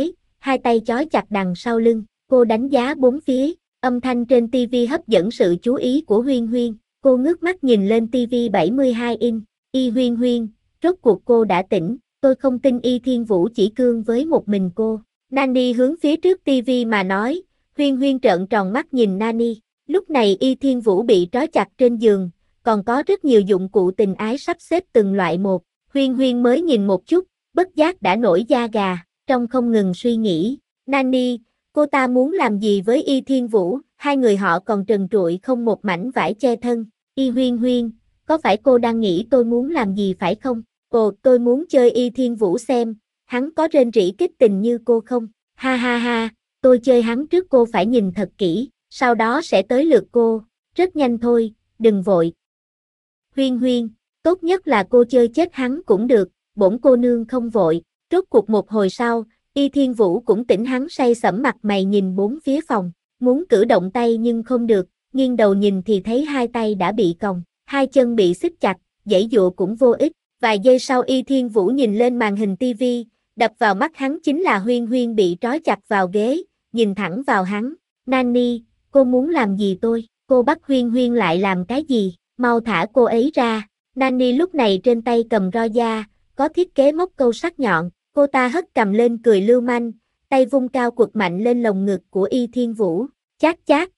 hai tay chói chặt đằng sau lưng. Cô đánh giá bốn phía, âm thanh trên TV hấp dẫn sự chú ý của Huyên Huyên. Cô ngước mắt nhìn lên TV 72 inch. Y Huyên Huyên, rốt cuộc cô đã tỉnh. Tôi không tin Y Thiên Vũ chỉ cương với một mình cô. Nani hướng phía trước TV mà nói. Huyên Huyên trợn tròn mắt nhìn Nani. Lúc này Y Thiên Vũ bị trói chặt trên giường, còn có rất nhiều dụng cụ tình ái sắp xếp từng loại một. Huyên Huyên mới nhìn một chút, bất giác đã nổi da gà, trong không ngừng suy nghĩ. Nani, cô ta muốn làm gì với Y Thiên Vũ? Hai người họ còn trần trụi không một mảnh vải che thân. Y Huyên Huyên, có phải cô đang nghĩ tôi muốn làm gì phải không? Ồ, tôi muốn chơi Y Thiên Vũ xem, hắn có rên rỉ kích tình như cô không? Ha ha ha, tôi chơi hắn trước cô phải nhìn thật kỹ, sau đó sẽ tới lượt cô, rất nhanh thôi, đừng vội. Huyên Huyên, tốt nhất là cô chơi chết hắn cũng được, bổn cô nương không vội. Rốt cuộc một hồi sau, Y Thiên Vũ cũng tỉnh, hắn say sẩm mặt mày nhìn bốn phía phòng, muốn cử động tay nhưng không được, nghiêng đầu nhìn thì thấy hai tay đã bị còng, hai chân bị xích chặt, giãy giụa cũng vô ích. Vài giây sau Y Thiên Vũ nhìn lên màn hình TV, đập vào mắt hắn chính là Huyên Huyên bị trói chặt vào ghế, nhìn thẳng vào hắn. Nani, cô muốn làm gì tôi? Cô bắt Huyên Huyên lại làm cái gì? Mau thả cô ấy ra. Nani lúc này trên tay cầm roi da, có thiết kế móc câu sắc nhọn, cô ta hất cằm lên cười lưu manh, tay vung cao quật mạnh lên lồng ngực của Y Thiên Vũ. Chát chát.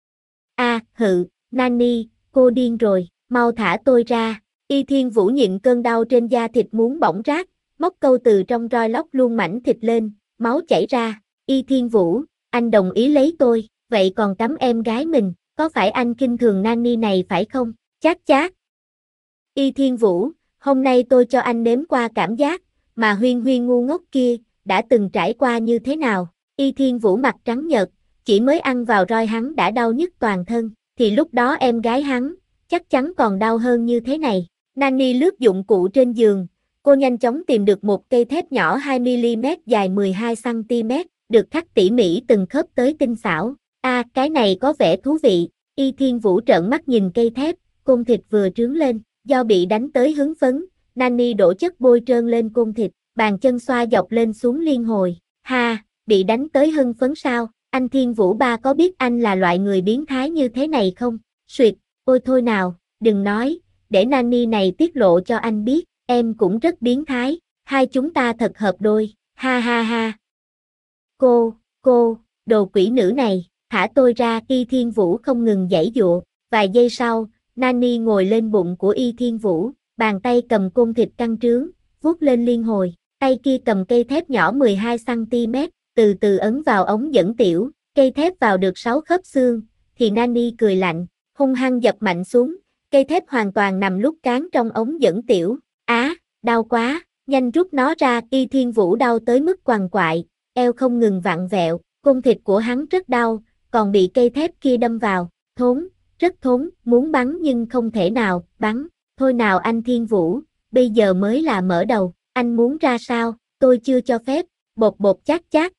Hự, Nani, cô điên rồi, mau thả tôi ra. Y Thiên Vũ nhịn cơn đau trên da thịt muốn bỏng rát, móc câu từ trong roi lóc luôn mảnh thịt lên, máu chảy ra. Y Thiên Vũ, anh đồng ý lấy tôi, vậy còn cấm em gái mình, có phải anh khinh thường Nani này phải không? Chát chát. Y Thiên Vũ, hôm nay tôi cho anh nếm qua cảm giác mà Huyên Huyên ngu ngốc kia đã từng trải qua như thế nào. Y Thiên Vũ mặt trắng nhợt, chỉ mới ăn vào roi hắn đã đau nhức toàn thân, thì lúc đó em gái hắn chắc chắn còn đau hơn như thế này. Nani lướt dụng cụ trên giường, cô nhanh chóng tìm được một cây thép nhỏ 2mm dài 12cm, được khắc tỉ mỉ từng khớp tới tinh xảo. Cái này có vẻ thú vị. Y Thiên Vũ trợn mắt nhìn cây thép, côn thịt vừa trướng lên, do bị đánh tới hứng phấn, Nani đổ chất bôi trơn lên côn thịt, bàn chân xoa dọc lên xuống liên hồi. Ha, bị đánh tới hưng phấn sao? Anh Thiên Vũ ba có biết anh là loại người biến thái như thế này không? Suyệt, ôi thôi nào, đừng nói, để Nani này tiết lộ cho anh biết, em cũng rất biến thái, hai chúng ta thật hợp đôi, ha ha ha. Cô, đồ quỷ nữ này, thả tôi ra. Y Thiên Vũ không ngừng giãy giụa. Vài giây sau, Nani ngồi lên bụng của Y Thiên Vũ, bàn tay cầm côn thịt căng trướng, vuốt lên liên hồi, tay kia cầm cây thép nhỏ 12cm, từ từ ấn vào ống dẫn tiểu, cây thép vào được 6 khớp xương, thì Nani cười lạnh, hung hăng dập mạnh xuống, cây thép hoàn toàn nằm lúc cán trong ống dẫn tiểu. Đau quá, nhanh rút nó ra. Y Thiên Vũ đau tới mức quằn quại, eo không ngừng vặn vẹo, côn thịt của hắn rất đau, còn bị cây thép kia đâm vào, thốn, rất thốn, muốn bắn nhưng không thể nào, bắn, thôi nào anh Thiên Vũ, bây giờ mới là mở đầu, anh muốn ra sao, tôi chưa cho phép, bột bột chát chát.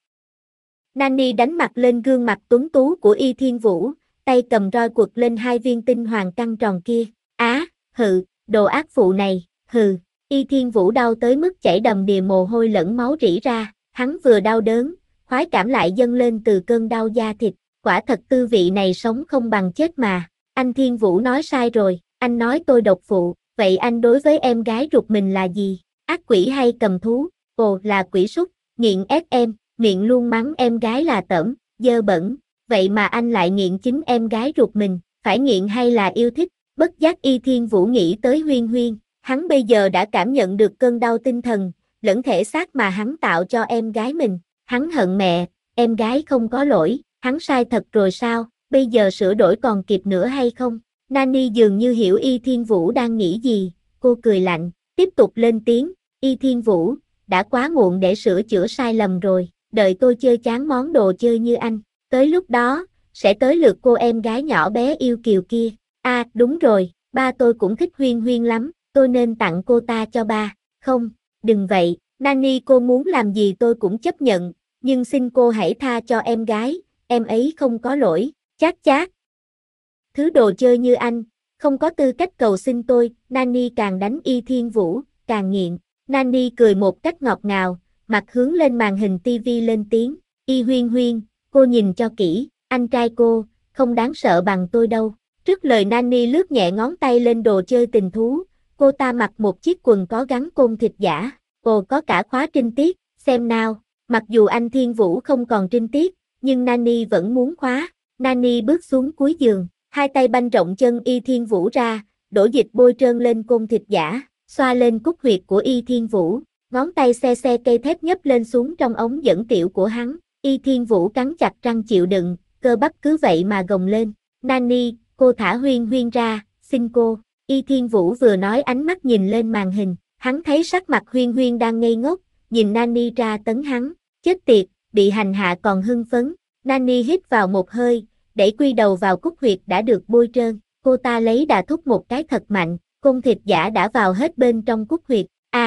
Nani đánh mặt lên gương mặt tuấn tú của Y Thiên Vũ, tay cầm roi quật lên hai viên tinh hoàng căng tròn kia. Hừ, đồ ác phụ này, hừ. Y Thiên Vũ đau tới mức chảy đầm đìa mồ hôi lẫn máu rỉ ra, hắn vừa đau đớn, khoái cảm lại dâng lên từ cơn đau da thịt, quả thật tư vị này sống không bằng chết mà. Anh Thiên Vũ nói sai rồi, anh nói tôi độc phụ, vậy anh đối với em gái ruột mình là gì? Ác quỷ hay cầm thú? Ồ, là quỷ súc, nghiện ép em, miệng luôn mắng em gái là tởm, dơ bẩn, vậy mà anh lại nghiện chính em gái ruột mình, phải nghiện hay là yêu thích? Bất giác Y Thiên Vũ nghĩ tới Huyên Huyên, hắn bây giờ đã cảm nhận được cơn đau tinh thần, lẫn thể xác mà hắn tạo cho em gái mình, hắn hận mẹ, em gái không có lỗi, hắn sai thật rồi sao, bây giờ sửa đổi còn kịp nữa hay không? Nani dường như hiểu Y Thiên Vũ đang nghĩ gì, cô cười lạnh, tiếp tục lên tiếng, Y Thiên Vũ, đã quá muộn để sửa chữa sai lầm rồi, đợi tôi chơi chán món đồ chơi như anh, tới lúc đó, sẽ tới lượt cô em gái nhỏ bé yêu kiều kia. Đúng rồi, ba tôi cũng thích Huyên Huyên lắm, tôi nên tặng cô ta cho ba. Không, đừng vậy, Nani cô muốn làm gì tôi cũng chấp nhận, nhưng xin cô hãy tha cho em gái, em ấy không có lỗi, chát chát. Thứ đồ chơi như anh, không có tư cách cầu xin tôi. Nani càng đánh Y Thiên Vũ, càng nghiện. Nani cười một cách ngọt ngào, mặt hướng lên màn hình TV lên tiếng, Y Huyên Huyên, cô nhìn cho kỹ, anh trai cô, không đáng sợ bằng tôi đâu. Trước lời Nani lướt nhẹ ngón tay lên đồ chơi tình thú, cô ta mặc một chiếc quần có gắn côn thịt giả, có cả khóa trinh tiết, xem nào. Mặc dù anh Thiên Vũ không còn trinh tiết, nhưng Nani vẫn muốn khóa. Nani bước xuống cuối giường, hai tay banh rộng chân Y Thiên Vũ ra, đổ dịch bôi trơn lên côn thịt giả, xoa lên cúc huyệt của Y Thiên Vũ, ngón tay xe cây thép nhấp lên xuống trong ống dẫn tiểu của hắn. Y Thiên Vũ cắn chặt răng chịu đựng, cơ bắp cứ vậy mà gồng lên. Nani, cô thả Huyên Huyên ra, xin cô. Y Thiên Vũ vừa nói ánh mắt nhìn lên màn hình, hắn thấy sắc mặt Huyên Huyên đang ngây ngốc, nhìn Nani ra tấn hắn, chết tiệt, bị hành hạ còn hưng phấn. Nani hít vào một hơi, đẩy quy đầu vào cúc huyệt đã được bôi trơn, cô ta lấy đà thúc một cái thật mạnh, côn thịt giả đã vào hết bên trong cúc huyệt.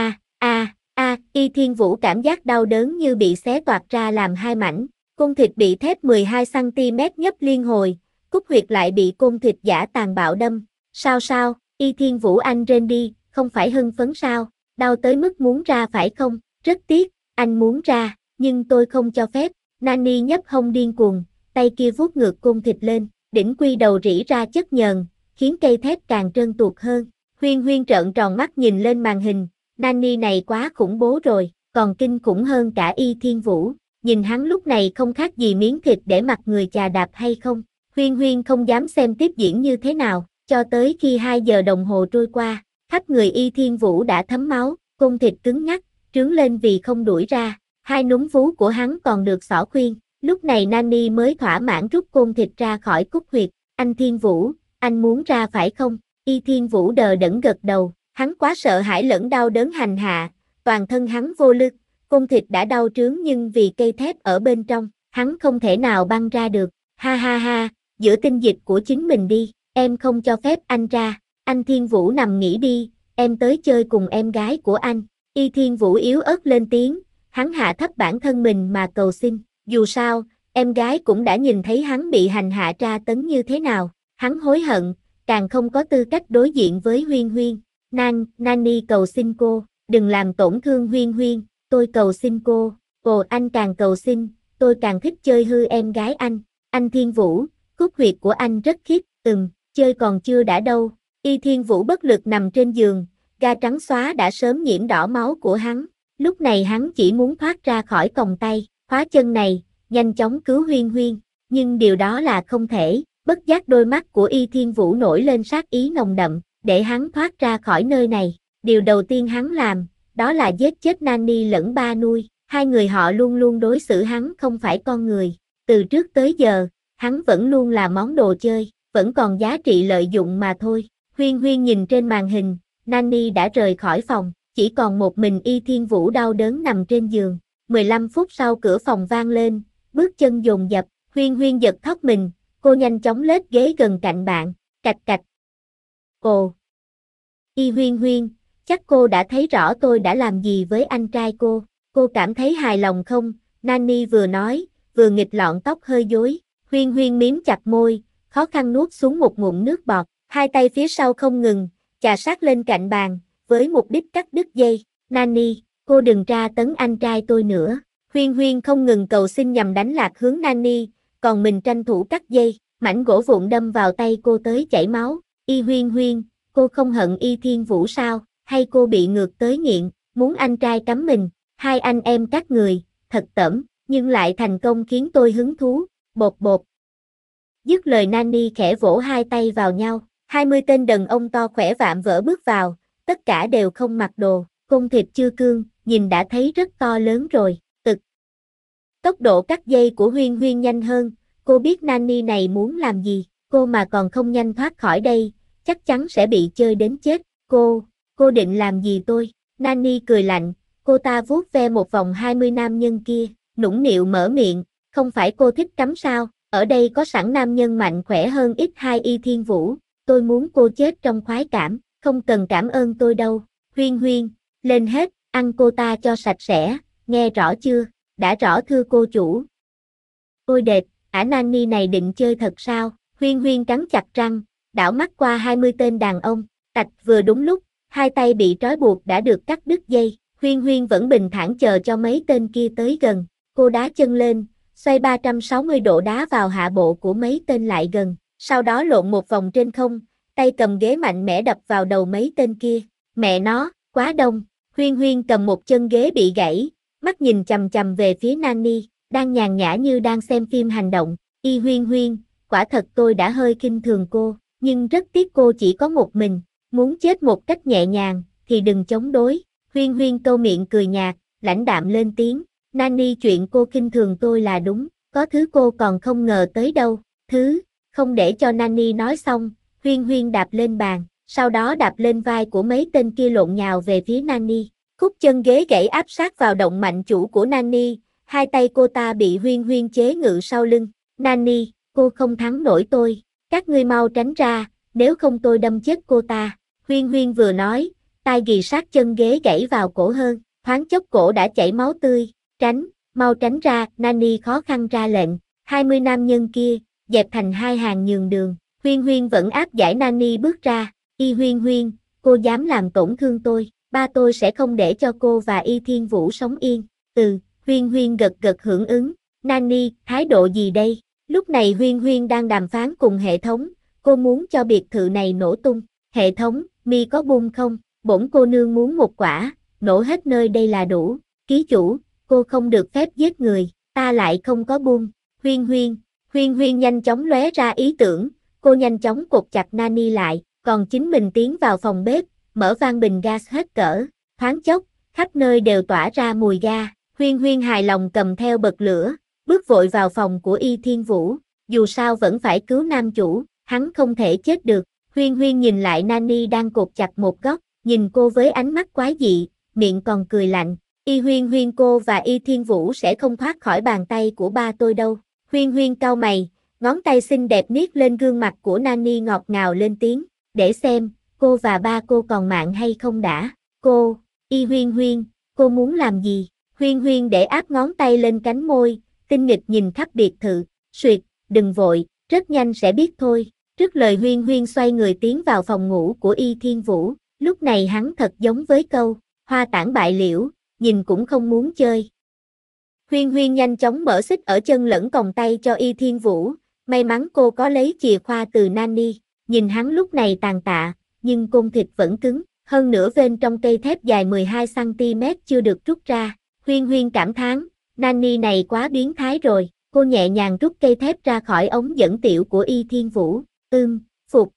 Y Thiên Vũ cảm giác đau đớn như bị xé toạc ra làm hai mảnh, côn thịt bị thép 12cm nhấp liên hồi, cúc huyệt lại bị côn thịt giả tàn bạo đâm. Sao, Y Thiên Vũ anh rên đi, không phải hưng phấn sao, đau tới mức muốn ra phải không, rất tiếc, anh muốn ra, nhưng tôi không cho phép. Nani nhấp hông điên cuồng, tay kia vuốt ngược côn thịt lên, đỉnh quy đầu rỉ ra chất nhờn, khiến cây thép càng trơn tuột hơn. Huyên Huyên trợn tròn mắt nhìn lên màn hình, Nani này quá khủng bố rồi, còn kinh khủng hơn cả Y Thiên Vũ, nhìn hắn lúc này không khác gì miếng thịt để mặc người chà đạp hay không. Huyên Huyên không dám xem tiếp diễn như thế nào, cho tới khi 2 giờ đồng hồ trôi qua, khắp người Y Thiên Vũ đã thấm máu, côn thịt cứng ngắc, trướng lên vì không đuổi ra, hai núm vú của hắn còn được xỏ khuyên. Lúc này Nani mới thỏa mãn rút côn thịt ra khỏi cúc huyệt. Anh Thiên Vũ, anh muốn ra phải không? Y Thiên Vũ đờ đẫn gật đầu, hắn quá sợ hãi lẫn đau đớn hành hạ, toàn thân hắn vô lực, côn thịt đã đau trướng nhưng vì cây thép ở bên trong, hắn không thể nào băng ra được. Ha, giữ tinh dịch của chính mình đi, em không cho phép anh ra. Anh Thiên Vũ nằm nghỉ đi, em tới chơi cùng em gái của anh. Y Thiên Vũ yếu ớt lên tiếng, hắn hạ thấp bản thân mình mà cầu xin. Dù sao, em gái cũng đã nhìn thấy hắn bị hành hạ tra tấn như thế nào, hắn hối hận, càng không có tư cách đối diện với Huyên Huyên. Nani cầu xin cô, đừng làm tổn thương Huyên Huyên, tôi cầu xin cô. Anh càng cầu xin, tôi càng thích chơi hư em gái anh. Anh Thiên Vũ, cúc huyệt của anh rất khít, chơi còn chưa đã đâu. Y Thiên Vũ bất lực nằm trên giường, ga trắng xóa đã sớm nhiễm đỏ máu của hắn. Lúc này hắn chỉ muốn thoát ra khỏi còng tay, khóa chân này, nhanh chóng cứu Huyên Huyên, nhưng điều đó là không thể. Bất giác đôi mắt của Y Thiên Vũ nổi lên sát ý nồng đậm, để hắn thoát ra khỏi nơi này. Điều đầu tiên hắn làm, đó là giết chết Nani lẫn ba nuôi. Hai người họ luôn luôn đối xử hắn không phải con người. Từ trước tới giờ, hắn vẫn luôn là món đồ chơi, vẫn còn giá trị lợi dụng mà thôi. Huyên Huyên nhìn trên màn hình, Nani đã rời khỏi phòng, chỉ còn một mình Y Thiên Vũ đau đớn nằm trên giường. 15 phút sau cửa phòng vang lên, bước chân dồn dập, Huyên Huyên giật thót mình, cô nhanh chóng lết ghế gần cạnh bạn, cạch cạch. Y Huyên Huyên, chắc cô đã thấy rõ tôi đã làm gì với anh trai cô cảm thấy hài lòng không? Nani vừa nói, vừa nghịch lọn tóc hơi rối. Huyên Huyên miếm chặt môi, khó khăn nuốt xuống một ngụm nước bọt, hai tay phía sau không ngừng, chà sát lên cạnh bàn, với mục đích cắt đứt dây. Nani, cô đừng tra tấn anh trai tôi nữa. Huyên Huyên không ngừng cầu xin nhằm đánh lạc hướng Nani, còn mình tranh thủ cắt dây, mảnh gỗ vụn đâm vào tay cô tới chảy máu. Y Huyên Huyên, cô không hận Y Thiên Vũ sao, hay cô bị ngược tới nghiện, muốn anh trai cắm mình, hai anh em các người, thật tởm, nhưng lại thành công khiến tôi hứng thú, bột. Dứt lời Nani khẽ vỗ hai tay vào nhau, 20 tên đàn ông to khỏe vạm vỡ bước vào, tất cả đều không mặc đồ, côn thịt chưa cương, nhìn đã thấy rất to lớn rồi, Tốc độ cắt dây của Huyên Huyên nhanh hơn, cô biết Nani này muốn làm gì, cô mà còn không nhanh thoát khỏi đây, chắc chắn sẽ bị chơi đến chết. Cô định làm gì tôi? Nani cười lạnh, cô ta vuốt ve một vòng 20 nam nhân kia, nũng nịu mở miệng, không phải cô thích cắm sao, ở đây có sẵn nam nhân mạnh khỏe hơn ít hai Y Thiên Vũ, tôi muốn cô chết trong khoái cảm, không cần cảm ơn tôi đâu. Huyên Huyên, lên hết, ăn cô ta cho sạch sẽ, nghe rõ chưa? Đã rõ thưa cô chủ. Ôi đệt, Nani này định chơi thật sao? Huyên Huyên cắn chặt răng, đảo mắt qua 20 tên đàn ông, vừa đúng lúc, hai tay bị trói buộc đã được cắt đứt dây. Huyên Huyên vẫn bình thản chờ cho mấy tên kia tới gần, cô đá chân lên, xoay 360 độ đá vào hạ bộ của mấy tên lại gần, sau đó lộn một vòng trên không, tay cầm ghế mạnh mẽ đập vào đầu mấy tên kia. Mẹ nó, quá đông. Huyên Huyên cầm một chân ghế bị gãy, mắt nhìn chằm chằm về phía Nani, đang nhàn nhã như đang xem phim hành động. Huyên Huyên, quả thật tôi đã hơi khinh thường cô, nhưng rất tiếc cô chỉ có một mình, muốn chết một cách nhẹ nhàng, thì đừng chống đối. Huyên Huyên câu miệng cười nhạt, lãnh đạm lên tiếng. Nani, chuyện cô khinh thường tôi là đúng, có thứ cô còn không ngờ tới đâu. Thứ, không để cho Nani nói xong, Huyên Huyên đạp lên bàn, sau đó đạp lên vai của mấy tên kia lộn nhào về phía Nani. Khúc chân ghế gãy áp sát vào động mạnh chủ của Nani, hai tay cô ta bị Huyên Huyên chế ngự sau lưng. Nani, cô không thắng nổi tôi, các ngươi mau tránh ra, nếu không tôi đâm chết cô ta. Huyên Huyên vừa nói, tay ghì sát chân ghế gãy vào cổ hơn, thoáng chốc cổ đã chảy máu tươi. Tránh, mau tránh ra, Nani khó khăn ra lệnh. 20 nam nhân kia, dẹp thành hai hàng nhường đường. Huyên Huyên vẫn áp giải Nani bước ra. Huyên Huyên, cô dám làm tổn thương tôi, ba tôi sẽ không để cho cô và Thiên Vũ sống yên. Huyên Huyên gật gật hưởng ứng. Nani, thái độ gì đây? Lúc này Huyên Huyên đang đàm phán cùng hệ thống, cô muốn cho biệt thự này nổ tung. Hệ thống, mi có bung không? Bổn cô nương muốn một quả, nổ hết nơi đây là đủ. Ký chủ, cô không được phép giết người, ta lại không có bung. Huyên Huyên nhanh chóng lóe ra ý tưởng, cô nhanh chóng cột chặt Nani lại, còn chính mình tiến vào phòng bếp, mở van bình gas hết cỡ. Thoáng chốc, khắp nơi đều tỏa ra mùi ga. Huyên Huyên hài lòng cầm theo bật lửa, bước vội vào phòng của Thiên Vũ, dù sao vẫn phải cứu nam chủ, hắn không thể chết được. Huyên Huyên nhìn lại Nani đang cột chặt một góc, nhìn cô với ánh mắt quái dị, miệng còn cười lạnh. Huyên Huyên, cô và Thiên Vũ sẽ không thoát khỏi bàn tay của ba tôi đâu. Huyên Huyên cau mày, ngón tay xinh đẹp niết lên gương mặt của Nani ngọt ngào lên tiếng, để xem, cô và ba cô còn mạng hay không đã. Cô, Huyên Huyên, cô muốn làm gì? Huyên Huyên để áp ngón tay lên cánh môi, tinh nghịch nhìn khắp biệt thự, suyệt, đừng vội, rất nhanh sẽ biết thôi. Trước lời Huyên Huyên xoay người tiến vào phòng ngủ của Thiên Vũ, lúc này hắn thật giống với câu, hoa tản bại liễu, nhìn cũng không muốn chơi. Huyên Huyên nhanh chóng mở xích ở chân lẫn còng tay cho Thiên Vũ, may mắn cô có lấy chìa khóa từ Nani, nhìn hắn lúc này tàn tạ, nhưng côn thịt vẫn cứng, hơn nữa vên trong cây thép dài 12cm chưa được rút ra. Huyên Huyên cảm thán, Nani này quá biến thái rồi, cô nhẹ nhàng rút cây thép ra khỏi ống dẫn tiểu của Thiên Vũ, phục.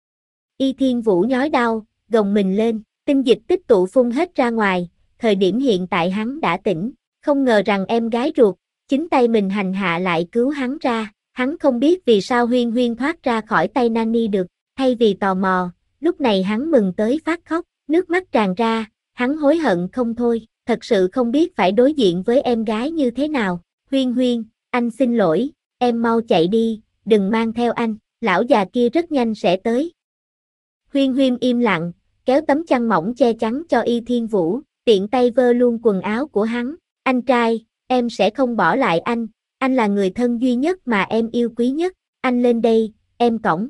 Thiên Vũ nhói đau, gồng mình lên, tinh dịch tích tụ phun hết ra ngoài, thời điểm hiện tại hắn đã tỉnh, không ngờ rằng em gái ruột, chính tay mình hành hạ lại cứu hắn ra, hắn không biết vì sao Huyên Huyên thoát ra khỏi tay Nani được, thay vì tò mò, lúc này hắn mừng tới phát khóc, nước mắt tràn ra, hắn hối hận không thôi, thật sự không biết phải đối diện với em gái như thế nào. Huyên Huyên, anh xin lỗi, em mau chạy đi, đừng mang theo anh, lão già kia rất nhanh sẽ tới. Huyên Huyên im lặng, kéo tấm chăn mỏng che chắn cho Thiên Vũ, tiện tay vơ luôn quần áo của hắn. Anh trai, em sẽ không bỏ lại anh là người thân duy nhất mà em yêu quý nhất, anh lên đây, em cõng.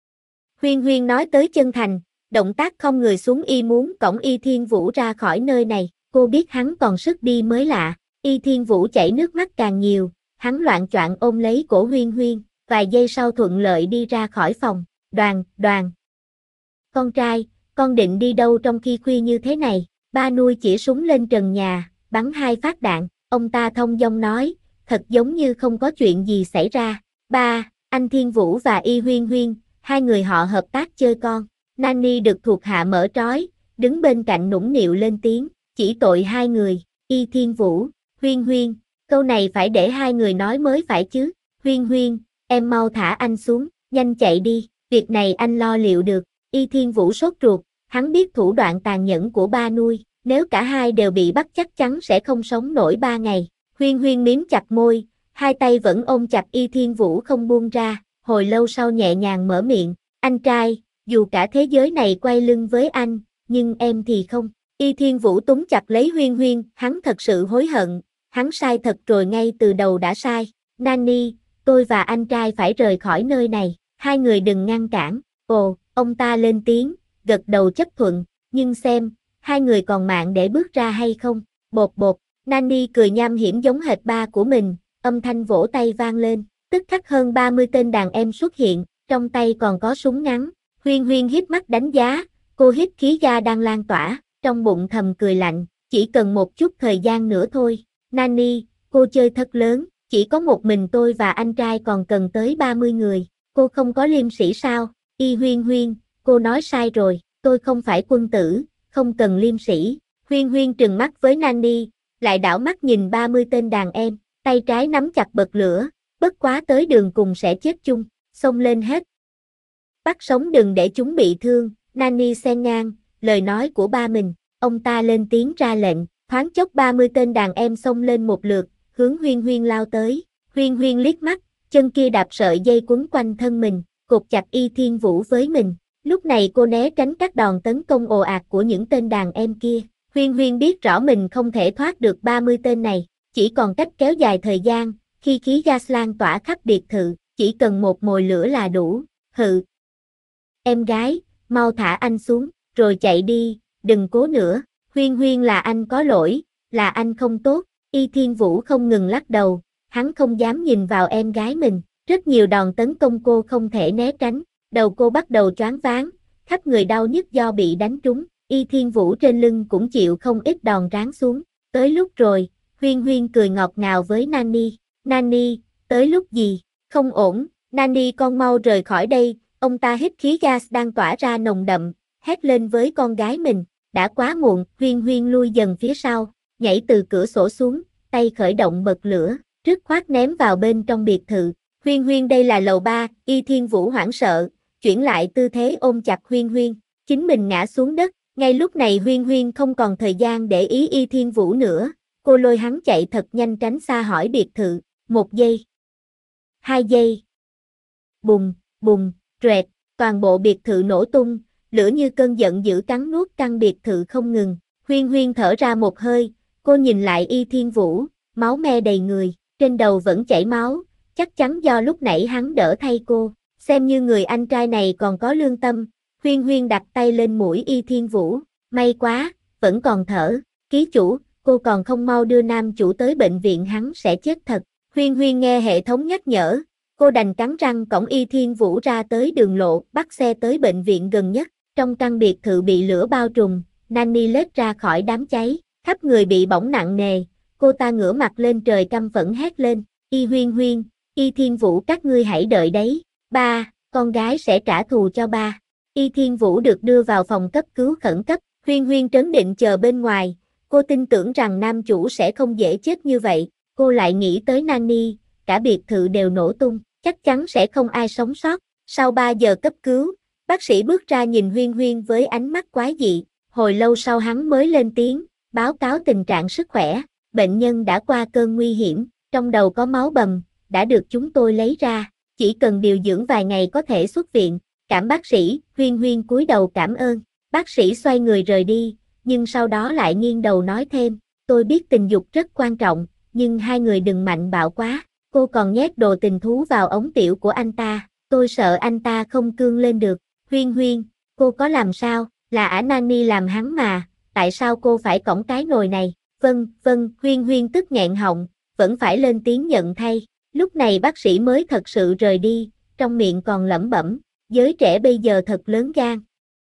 Huyên Huyên nói tới chân thành, động tác không người xuống muốn cõng Thiên Vũ ra khỏi nơi này, cô biết hắn còn sức đi mới lạ. Thiên Vũ chảy nước mắt càng nhiều, hắn loạng choạng ôm lấy cổ Huyên Huyên, vài giây sau thuận lợi đi ra khỏi phòng. Đoàn. Con trai, con định đi đâu trong khi khuya như thế này? Ba nuôi chỉ súng lên trần nhà, bắn 2 phát đạn, ông ta thông dong nói, thật giống như không có chuyện gì xảy ra. Ba, anh Thiên Vũ và Huyên Huyên, hai người họ hợp tác chơi con. Nani được thuộc hạ mở trói, đứng bên cạnh nũng nịu lên tiếng, chỉ tội hai người, Thiên Vũ, Huyên Huyên, câu này phải để hai người nói mới phải chứ. Huyên Huyên, em mau thả anh xuống, nhanh chạy đi, việc này anh lo liệu được. Thiên Vũ sốt ruột, hắn biết thủ đoạn tàn nhẫn của ba nuôi, nếu cả hai đều bị bắt chắc chắn sẽ không sống nổi 3 ngày. Huyên Huyên miếm chặt môi, hai tay vẫn ôm chặt Thiên Vũ không buông ra, hồi lâu sau nhẹ nhàng mở miệng, anh trai, dù cả thế giới này quay lưng với anh, nhưng em thì không. Thiên Vũ túm chặt lấy Huyên Huyên, hắn thật sự hối hận, hắn sai thật rồi, ngay từ đầu đã sai. Nani, tôi và anh trai phải rời khỏi nơi này, hai người đừng ngăn cản. Ồ, ông ta lên tiếng, gật đầu chấp thuận, nhưng xem, hai người còn mạng để bước ra hay không? Bột, Nani cười nham hiểm giống hệt ba của mình, âm thanh vỗ tay vang lên, tức khắc hơn 30 tên đàn em xuất hiện, trong tay còn có súng ngắn. Huyên Huyên híp mắt đánh giá, cô hít khí ga đang lan tỏa, trong bụng thầm cười lạnh, chỉ cần một chút thời gian nữa thôi. Nani, cô chơi thật lớn, chỉ có một mình tôi và anh trai còn cần tới 30 người, cô không có liêm sĩ sao? Huyên Huyên, cô nói sai rồi, tôi không phải quân tử, không cần liêm sĩ. Huyên Huyên trừng mắt với Nani, lại đảo mắt nhìn 30 tên đàn em, tay trái nắm chặt bật lửa, bất quá tới đường cùng sẽ chết chung, xông lên hết. Bắt sống đừng để chúng bị thương, Nani xen ngang, lời nói của ba mình, ông ta lên tiếng ra lệnh, thoáng chốc 30 tên đàn em xông lên một lượt, hướng Huyên Huyên lao tới. Huyên Huyên liếc mắt, chân kia đạp sợi dây quấn quanh thân mình, cột chặt Y Thiên Vũ với mình. Lúc này cô né tránh các đòn tấn công ồ ạt của những tên đàn em kia. Huyên Huyên biết rõ mình không thể thoát được 30 tên này, chỉ còn cách kéo dài thời gian, khi khí gas lan tỏa khắp biệt thự, chỉ cần một mồi lửa là đủ. Hừ. Em gái, mau thả anh xuống, rồi chạy đi, đừng cố nữa. Huyên Huyên là anh có lỗi, là anh không tốt. Y Thiên Vũ không ngừng lắc đầu, hắn không dám nhìn vào em gái mình. Rất nhiều đòn tấn công cô không thể né tránh, đầu cô bắt đầu choáng váng, khắp người đau nhức do bị đánh trúng. Y Thiên Vũ trên lưng cũng chịu không ít đòn ráng xuống. Tới lúc rồi, Huyên Huyên cười ngọt ngào với Nani. Nani, tới lúc gì? Không ổn, Nani con mau rời khỏi đây. Ông ta hít khí gas đang tỏa ra nồng đậm, hét lên với con gái mình. Đã quá muộn, Huyên Huyên lui dần phía sau, nhảy từ cửa sổ xuống, tay khởi động bật lửa, dứt khoát ném vào bên trong biệt thự. Huyên Huyên đây là lầu 3, Y Thiên Vũ hoảng sợ, chuyển lại tư thế ôm chặt Huyên Huyên, chính mình ngã xuống đất. Ngay lúc này Huyên Huyên không còn thời gian để ý Y Thiên Vũ nữa, cô lôi hắn chạy thật nhanh tránh xa khỏi biệt thự. 1 giây, 2 giây, bùng, bùng, rẹt, toàn bộ biệt thự nổ tung, lửa như cơn giận dữ cắn nuốt căn biệt thự không ngừng. Huyên Huyên thở ra một hơi, cô nhìn lại Y Thiên Vũ, máu me đầy người, trên đầu vẫn chảy máu, chắc chắn do lúc nãy hắn đỡ thay cô, xem như người anh trai này còn có lương tâm. Huyên Huyên đặt tay lên mũi Y Thiên Vũ, may quá, vẫn còn thở. Ký chủ, cô còn không mau đưa nam chủ tới bệnh viện hắn sẽ chết thật. Huyên Huyên nghe hệ thống nhắc nhở, cô đành cắn răng cõng Y Thiên Vũ ra tới đường lộ, bắt xe tới bệnh viện gần nhất. Trong căn biệt thự bị lửa bao trùm, Nani lết ra khỏi đám cháy, khắp người bị bỏng nặng nề, cô ta ngửa mặt lên trời căm phẫn hét lên, Y Huyên Huyên, Y Thiên Vũ các ngươi hãy đợi đấy, ba, con gái sẽ trả thù cho ba. Y Thiên Vũ được đưa vào phòng cấp cứu khẩn cấp, Huyên Huyên trấn định chờ bên ngoài, cô tin tưởng rằng nam chủ sẽ không dễ chết như vậy, cô lại nghĩ tới Nani, cả biệt thự đều nổ tung, chắc chắn sẽ không ai sống sót. Sau 3 giờ cấp cứu, bác sĩ bước ra nhìn Huyên Huyên với ánh mắt quái dị, hồi lâu sau hắn mới lên tiếng, báo cáo tình trạng sức khỏe, bệnh nhân đã qua cơn nguy hiểm, trong đầu có máu bầm, đã được chúng tôi lấy ra, chỉ cần điều dưỡng vài ngày có thể xuất viện. Cảm bác sĩ, Huyên Huyên cúi đầu cảm ơn, bác sĩ xoay người rời đi, nhưng sau đó lại nghiêng đầu nói thêm, tôi biết tình dục rất quan trọng, nhưng hai người đừng mạnh bạo quá, cô còn nhét đồ tình thú vào ống tiểu của anh ta, tôi sợ anh ta không cương lên được. Huyên Huyên, cô có làm sao, là ả Nani làm hắn mà, tại sao cô phải cõng cái nồi này? Vâng, Huyên Huyên tức nghẹn họng, vẫn phải lên tiếng nhận thay. Lúc này bác sĩ mới thật sự rời đi, trong miệng còn lẩm bẩm, giới trẻ bây giờ thật lớn gan.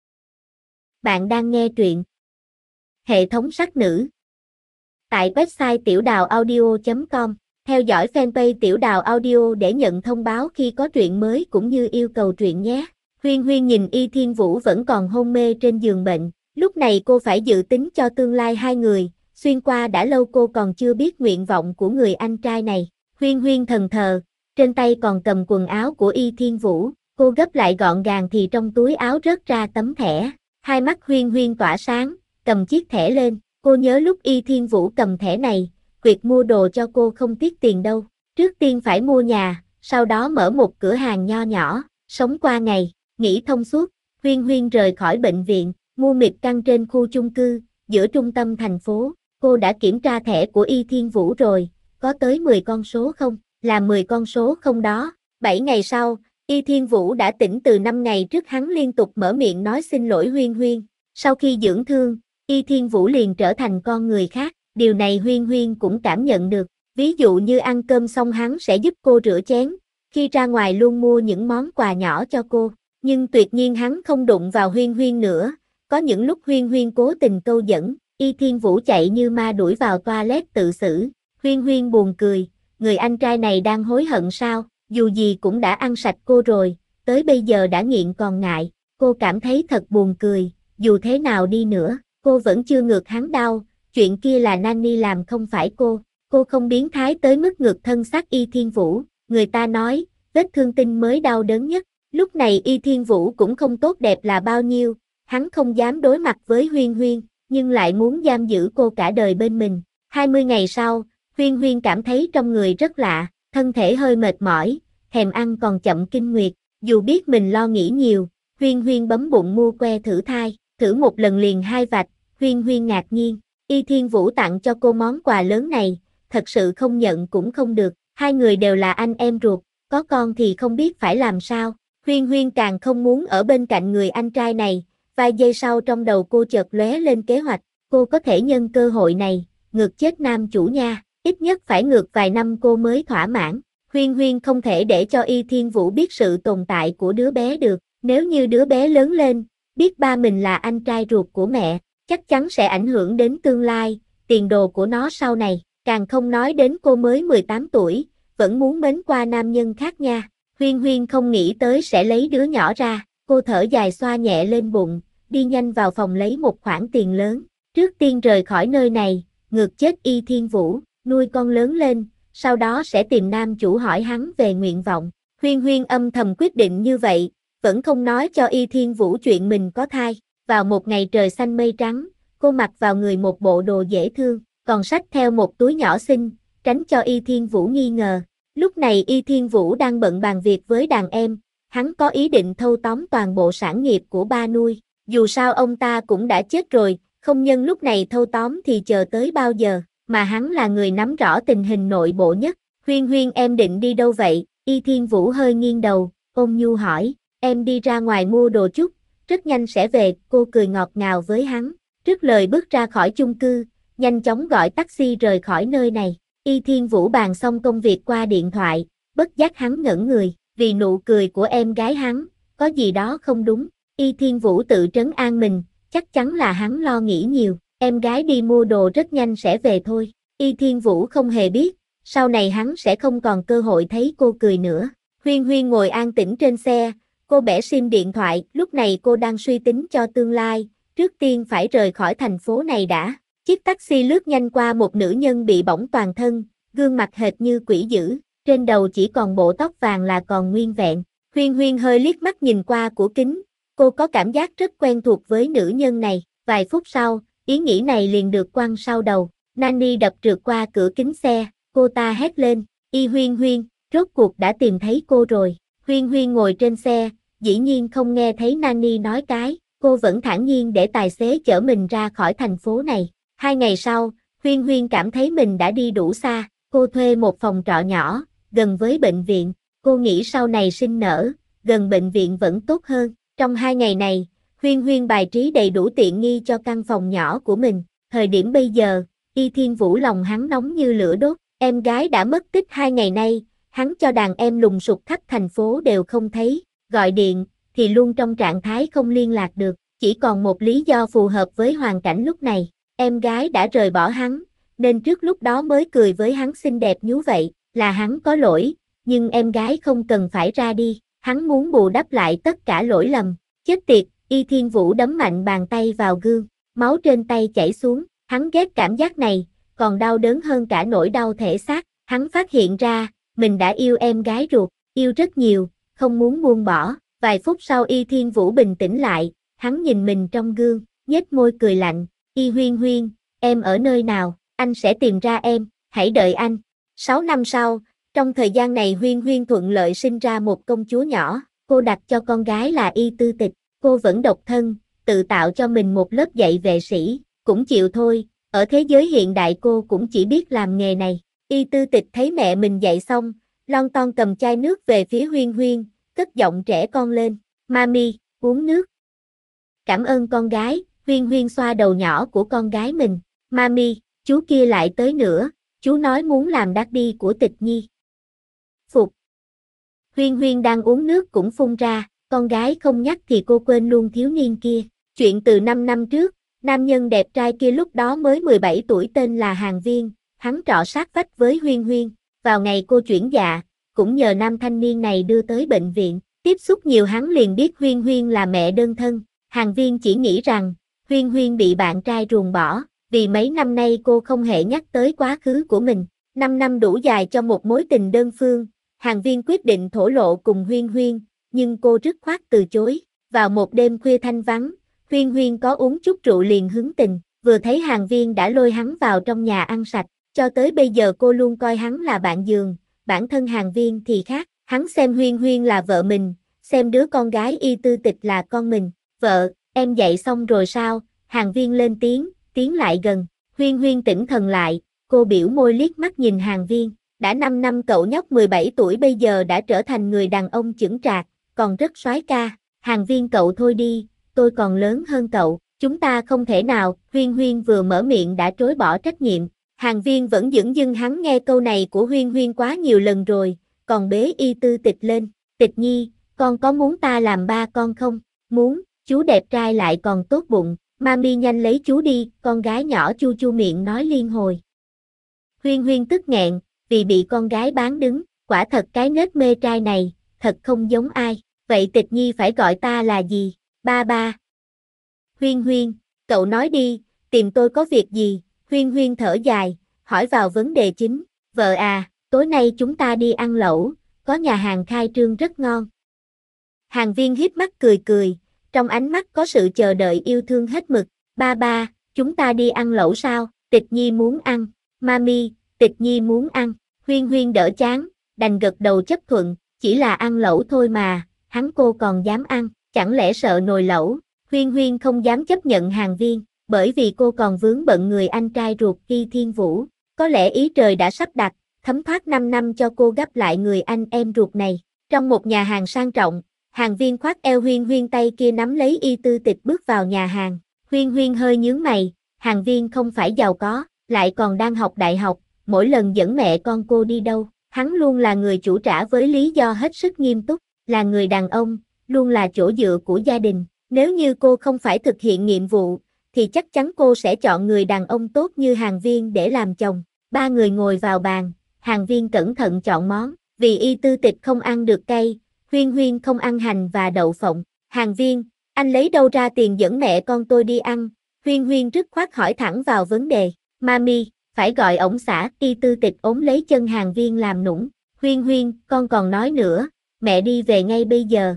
Bạn đang nghe truyện hệ thống sắc nữ tại website tiểudàuaudio.com. Theo dõi fanpage Tiểu Đào Audio để nhận thông báo khi có truyện mới cũng như yêu cầu truyện nhé. Huyên Huyên nhìn Y Thiên Vũ vẫn còn hôn mê trên giường bệnh, lúc này cô phải dự tính cho tương lai hai người, xuyên qua đã lâu cô còn chưa biết nguyện vọng của người anh trai này. Huyên Huyên thần thờ, trên tay còn cầm quần áo của Y Thiên Vũ, cô gấp lại gọn gàng thì trong túi áo rớt ra tấm thẻ, hai mắt Huyên Huyên tỏa sáng, cầm chiếc thẻ lên, cô nhớ lúc Y Thiên Vũ cầm thẻ này, việc mua đồ cho cô không tiếc tiền đâu, trước tiên phải mua nhà, sau đó mở một cửa hàng nho nhỏ, sống qua ngày. Nghĩ thông suốt, Huyên Huyên rời khỏi bệnh viện, mua mịt căn trên khu chung cư, giữa trung tâm thành phố. Cô đã kiểm tra thẻ của Y Thiên Vũ rồi, có tới 10 con số không? Là 10 con số không đó. 7 ngày sau, Y Thiên Vũ đã tỉnh từ 5 ngày trước hắn liên tục mở miệng nói xin lỗi Huyên Huyên. Sau khi dưỡng thương, Y Thiên Vũ liền trở thành con người khác, điều này Huyên Huyên cũng cảm nhận được. Ví dụ như ăn cơm xong hắn sẽ giúp cô rửa chén, khi ra ngoài luôn mua những món quà nhỏ cho cô. Nhưng tuyệt nhiên hắn không đụng vào Huyên Huyên nữa, có những lúc Huyên Huyên cố tình câu dẫn, Y Thiên Vũ chạy như ma đuổi vào toilet tự xử. Huyên Huyên buồn cười, người anh trai này đang hối hận sao, dù gì cũng đã ăn sạch cô rồi, tới bây giờ đã nghiện còn ngại. Cô cảm thấy thật buồn cười, dù thế nào đi nữa, cô vẫn chưa ngược hắn đau, chuyện kia là Nani làm không phải cô. Cô không biến thái tới mức ngược thân xác Y Thiên Vũ, người ta nói, vết thương tinh mới đau đớn nhất. Lúc này Y Thiên Vũ cũng không tốt đẹp là bao nhiêu, hắn không dám đối mặt với Huyên Huyên, nhưng lại muốn giam giữ cô cả đời bên mình. 20 ngày sau, Huyên Huyên cảm thấy trong người rất lạ, thân thể hơi mệt mỏi, thèm ăn còn chậm kinh nguyệt, dù biết mình lo nghĩ nhiều, Huyên Huyên bấm bụng mua que thử thai, thử một lần liền 2 vạch, Huyên Huyên ngạc nhiên, Y Thiên Vũ tặng cho cô món quà lớn này, thật sự không nhận cũng không được, hai người đều là anh em ruột, có con thì không biết phải làm sao. Huyên Huyên càng không muốn ở bên cạnh người anh trai này, vài giây sau trong đầu cô chợt lóe lên kế hoạch, cô có thể nhân cơ hội này, ngược chết nam chủ nha, ít nhất phải ngược vài năm cô mới thỏa mãn. Huyên Huyên không thể để cho Y Thiên Vũ biết sự tồn tại của đứa bé được, nếu như đứa bé lớn lên, biết ba mình là anh trai ruột của mẹ, chắc chắn sẽ ảnh hưởng đến tương lai, tiền đồ của nó sau này, càng không nói đến cô mới 18 tuổi, vẫn muốn mến qua nam nhân khác nha. Huyên Huyên không nghĩ tới sẽ lấy đứa nhỏ ra, cô thở dài xoa nhẹ lên bụng, đi nhanh vào phòng lấy một khoản tiền lớn, trước tiên rời khỏi nơi này, ngược chết Y Thiên Vũ, nuôi con lớn lên, sau đó sẽ tìm nam chủ hỏi hắn về nguyện vọng. Huyên Huyên âm thầm quyết định như vậy, vẫn không nói cho Y Thiên Vũ chuyện mình có thai. Vào một ngày trời xanh mây trắng, cô mặc vào người một bộ đồ dễ thương, còn xách theo một túi nhỏ xinh, tránh cho Y Thiên Vũ nghi ngờ. Lúc này Y Thiên Vũ đang bận bàn việc với đàn em, hắn có ý định thâu tóm toàn bộ sản nghiệp của ba nuôi. Dù sao ông ta cũng đã chết rồi, không nhân lúc này thâu tóm thì chờ tới bao giờ, mà hắn là người nắm rõ tình hình nội bộ nhất. Huyên Huyên em định đi đâu vậy? Y Thiên Vũ hơi nghiêng đầu, ôn nhu hỏi, em đi ra ngoài mua đồ chút, rất nhanh sẽ về, cô cười ngọt ngào với hắn. Trước lời bước ra khỏi chung cư, nhanh chóng gọi taxi rời khỏi nơi này. Y Thiên Vũ bàn xong công việc qua điện thoại, bất giác hắn ngẩn người, vì nụ cười của em gái hắn, có gì đó không đúng. Y Thiên Vũ tự trấn an mình, chắc chắn là hắn lo nghĩ nhiều, em gái đi mua đồ rất nhanh sẽ về thôi. Y Thiên Vũ không hề biết, sau này hắn sẽ không còn cơ hội thấy cô cười nữa. Huyên Huyên ngồi an tĩnh trên xe, cô bẻ sim điện thoại, lúc này cô đang suy tính cho tương lai, trước tiên phải rời khỏi thành phố này đã. Chiếc taxi lướt nhanh qua một nữ nhân bị bỏng toàn thân, gương mặt hệt như quỷ dữ, trên đầu chỉ còn bộ tóc vàng là còn nguyên vẹn. Huyên Huyên hơi liếc mắt nhìn qua của kính, cô có cảm giác rất quen thuộc với nữ nhân này, vài phút sau, ý nghĩ này liền được quăng sau đầu. Nani đập trượt qua cửa kính xe, cô ta hét lên, Y Huyên Huyên, rốt cuộc đã tìm thấy cô rồi. Huyên Huyên ngồi trên xe, dĩ nhiên không nghe thấy Nani nói cái, cô vẫn thản nhiên để tài xế chở mình ra khỏi thành phố này. 2 ngày sau, Huyên Huyên cảm thấy mình đã đi đủ xa, cô thuê một phòng trọ nhỏ, gần với bệnh viện, cô nghĩ sau này sinh nở, gần bệnh viện vẫn tốt hơn. Trong 2 ngày này, Huyên Huyên bài trí đầy đủ tiện nghi cho căn phòng nhỏ của mình, thời điểm bây giờ, Y Thiên Vũ lòng hắn nóng như lửa đốt, em gái đã mất tích 2 ngày nay, hắn cho đàn em lùng sục khắp thành phố đều không thấy, gọi điện, thì luôn trong trạng thái không liên lạc được, chỉ còn một lý do phù hợp với hoàn cảnh lúc này. Em gái đã rời bỏ hắn, nên trước lúc đó mới cười với hắn xinh đẹp như vậy, là hắn có lỗi, nhưng em gái không cần phải ra đi, hắn muốn bù đắp lại tất cả lỗi lầm. Chết tiệt, Y Thiên Vũ đấm mạnh bàn tay vào gương, máu trên tay chảy xuống, hắn ghét cảm giác này, còn đau đớn hơn cả nỗi đau thể xác. Hắn phát hiện ra, mình đã yêu em gái ruột, yêu rất nhiều, không muốn buông bỏ. Vài phút sau Y Thiên Vũ bình tĩnh lại, hắn nhìn mình trong gương, nhếch môi cười lạnh. Y Huyên Huyên, em ở nơi nào, anh sẽ tìm ra em, hãy đợi anh. 6 năm sau, trong thời gian này Huyên Huyên thuận lợi sinh ra một công chúa nhỏ, cô đặt cho con gái là Y Tư Tịch, cô vẫn độc thân, tự tạo cho mình một lớp dạy vệ sĩ, cũng chịu thôi, ở thế giới hiện đại cô cũng chỉ biết làm nghề này. Y Tư Tịch thấy mẹ mình dạy xong, lon ton cầm chai nước về phía Huyên Huyên, cất giọng trẻ con lên, Mami, uống nước. Cảm ơn con gái. Huyên Huyên xoa đầu nhỏ của con gái mình. Mami, chú kia lại tới nữa, chú nói muốn làm daddy của Tịch Nhi. Phục. Huyên Huyên đang uống nước cũng phun ra, con gái không nhắc thì cô quên luôn thiếu niên kia. Chuyện từ 5 năm trước, nam nhân đẹp trai kia lúc đó mới 17 tuổi tên là Hàng Viên, hắn trọ sát vách với Huyên Huyên. Vào ngày cô chuyển dạ, cũng nhờ nam thanh niên này đưa tới bệnh viện, tiếp xúc nhiều hắn liền biết Huyên Huyên là mẹ đơn thân. Hàng Viên chỉ nghĩ rằng, Huyên Huyên bị bạn trai ruồng bỏ, vì mấy năm nay cô không hề nhắc tới quá khứ của mình. 5 năm đủ dài cho một mối tình đơn phương, Hàng Viên quyết định thổ lộ cùng Huyên Huyên, nhưng cô dứt khoát từ chối. Vào một đêm khuya thanh vắng, Huyên Huyên có uống chút rượu liền hứng tình, vừa thấy Hàng Viên đã lôi hắn vào trong nhà ăn sạch, cho tới bây giờ cô luôn coi hắn là bạn giường, bản thân Hàng Viên thì khác, hắn xem Huyên Huyên là vợ mình, xem đứa con gái Y Tư Tịch là con mình. Vợ, em dậy xong rồi sao? Hàng Viên lên tiếng, tiến lại gần, Huyên Huyên tỉnh thần lại, cô biểu môi liếc mắt nhìn Hàng Viên, đã 5 năm cậu nhóc 17 tuổi bây giờ đã trở thành người đàn ông chững chạc, còn rất soái ca. Hàng Viên cậu thôi đi, tôi còn lớn hơn cậu, chúng ta không thể nào. Huyên Huyên vừa mở miệng đã chối bỏ trách nhiệm. Hàng Viên vẫn dửng dưng, hắn nghe câu này của Huyên Huyên quá nhiều lần rồi, còn bế Y Tư Tịch lên. Tịch Nhi, con có muốn ta làm ba con không? Muốn, chú đẹp trai lại còn tốt bụng, mami nhanh lấy chú đi, con gái nhỏ chu chu miệng nói liên hồi. Huyên Huyên tức nghẹn, vì bị con gái bán đứng, quả thật cái nết mê trai này, thật không giống ai. Vậy Tịch Nhi phải gọi ta là gì? Ba ba. Huyên Huyên, cậu nói đi, tìm tôi có việc gì? Huyên Huyên thở dài, hỏi vào vấn đề chính. Vợ à, tối nay chúng ta đi ăn lẩu, có nhà hàng khai trương rất ngon. Hàng Viên híp mắt cười cười, trong ánh mắt có sự chờ đợi yêu thương hết mực. Ba ba, chúng ta đi ăn lẩu sao? Tịch Nhi muốn ăn. Mami, Tịch Nhi muốn ăn. Huyên Huyên đỡ chán, đành gật đầu chấp thuận, chỉ là ăn lẩu thôi mà, hắn cô còn dám ăn, chẳng lẽ sợ nồi lẩu? Huyên Huyên không dám chấp nhận Hàng Viên, bởi vì cô còn vướng bận người anh trai ruột Y Thiên Vũ, có lẽ ý trời đã sắp đặt, thấm thoát 5 năm cho cô gấp lại người anh em ruột này. Trong một nhà hàng sang trọng, Hàng Viên khoác eo Huyên Huyên, tay kia nắm lấy Y Tư Tịch bước vào nhà hàng. Huyên Huyên hơi nhướng mày, Hàng Viên không phải giàu có, lại còn đang học đại học, mỗi lần dẫn mẹ con cô đi đâu, hắn luôn là người chủ trả với lý do hết sức nghiêm túc, là người đàn ông, luôn là chỗ dựa của gia đình. Nếu như cô không phải thực hiện nhiệm vụ, thì chắc chắn cô sẽ chọn người đàn ông tốt như Hàng Viên để làm chồng. Ba người ngồi vào bàn, Hàng Viên cẩn thận chọn món, vì Y Tư Tịch không ăn được cay, Huyên Huyên không ăn hành và đậu phộng. Hàng Viên, anh lấy đâu ra tiền dẫn mẹ con tôi đi ăn? Huyên Huyên dứt khoát hỏi thẳng vào vấn đề. Mami, phải gọi ổng xã. Y Tư Tịch ốm lấy chân Hàng Viên làm nũng. Huyên Huyên, con còn nói nữa, mẹ đi về ngay bây giờ.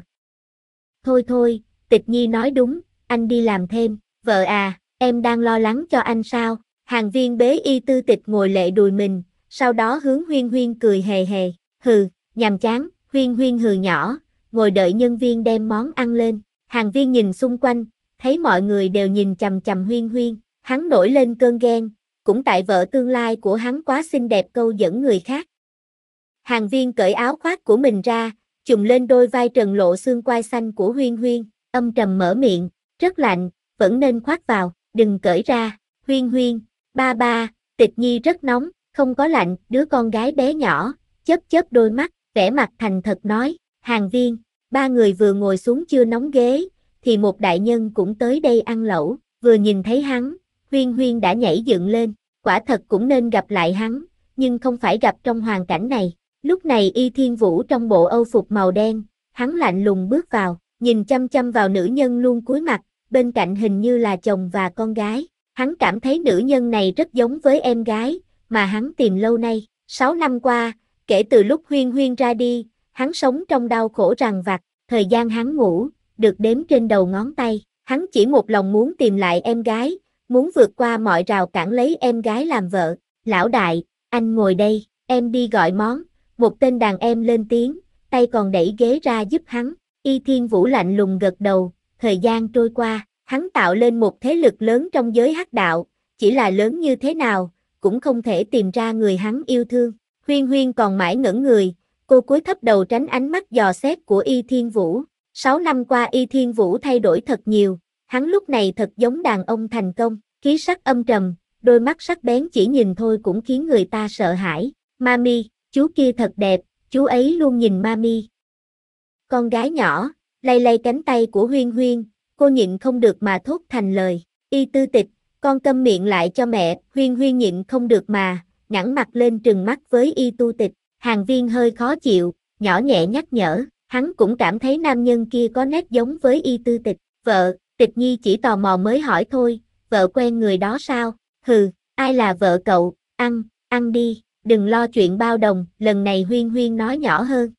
Thôi thôi, Tịch Nhi nói đúng, anh đi làm thêm. Vợ à, em đang lo lắng cho anh sao? Hàng Viên bế Y Tư Tịch ngồi lệ đùi mình, sau đó hướng Huyên Huyên cười hề hề. Hừ, nhàm chán. Huyên Huyên hừ nhỏ, ngồi đợi nhân viên đem món ăn lên. Hàng Viên nhìn xung quanh, thấy mọi người đều nhìn chằm chằm Huyên Huyên, hắn nổi lên cơn ghen, cũng tại vợ tương lai của hắn quá xinh đẹp câu dẫn người khác. Hàng Viên cởi áo khoác của mình ra, chùm lên đôi vai trần lộ xương quai xanh của Huyên Huyên, âm trầm mở miệng, rất lạnh, vẫn nên khoác vào, đừng cởi ra. Huyên Huyên, ba ba, Tịch Nhi rất nóng, không có lạnh. Đứa con gái bé nhỏ, chớp chớp đôi mắt, vẻ mặt thành thật nói. Hàng Viên, ba người vừa ngồi xuống chưa nóng ghế, thì một đại nhân cũng tới đây ăn lẩu, vừa nhìn thấy hắn, Huyên Huyên đã nhảy dựng lên, quả thật cũng nên gặp lại hắn, nhưng không phải gặp trong hoàn cảnh này. Lúc này Y Thiên Vũ trong bộ âu phục màu đen, hắn lạnh lùng bước vào, nhìn chăm chăm vào nữ nhân luôn cúi mặt, bên cạnh hình như là chồng và con gái. Hắn cảm thấy nữ nhân này rất giống với em gái, mà hắn tìm lâu nay. 6 năm qua, kể từ lúc Huyên Huyên ra đi, hắn sống trong đau khổ rằn vặt, thời gian hắn ngủ, được đếm trên đầu ngón tay. Hắn chỉ một lòng muốn tìm lại em gái, muốn vượt qua mọi rào cản lấy em gái làm vợ. Lão đại, anh ngồi đây, em đi gọi món. Một tên đàn em lên tiếng, tay còn đẩy ghế ra giúp hắn. Y Thiên Vũ lạnh lùng gật đầu, thời gian trôi qua, hắn tạo lên một thế lực lớn trong giới hắc đạo, chỉ là lớn như thế nào, cũng không thể tìm ra người hắn yêu thương. Huyên Huyên còn mãi ngẩn người, cô cúi thấp đầu tránh ánh mắt dò xét của Y Thiên Vũ. 6 năm qua Y Thiên Vũ thay đổi thật nhiều, hắn lúc này thật giống đàn ông thành công, khí sắc âm trầm, đôi mắt sắc bén chỉ nhìn thôi cũng khiến người ta sợ hãi. Mami, chú kia thật đẹp, chú ấy luôn nhìn Mami. Con gái nhỏ, lay lay cánh tay của Huyên Huyên, cô nhịn không được mà thốt thành lời. Y Tư Tịch, con câm miệng lại cho mẹ. Huyên Huyên nhịn không được mà, ngẩng mặt lên trừng mắt với Y Tu Tịch. Hàng Viên hơi khó chịu, nhỏ nhẹ nhắc nhở, hắn cũng cảm thấy nam nhân kia có nét giống với Y Tư Tịch. Vợ, Tịch Nhi chỉ tò mò mới hỏi thôi, vợ quen người đó sao? Hừ, ai là vợ cậu, ăn đi, đừng lo chuyện bao đồng. Lần này Huyên Huyên nói nhỏ hơn.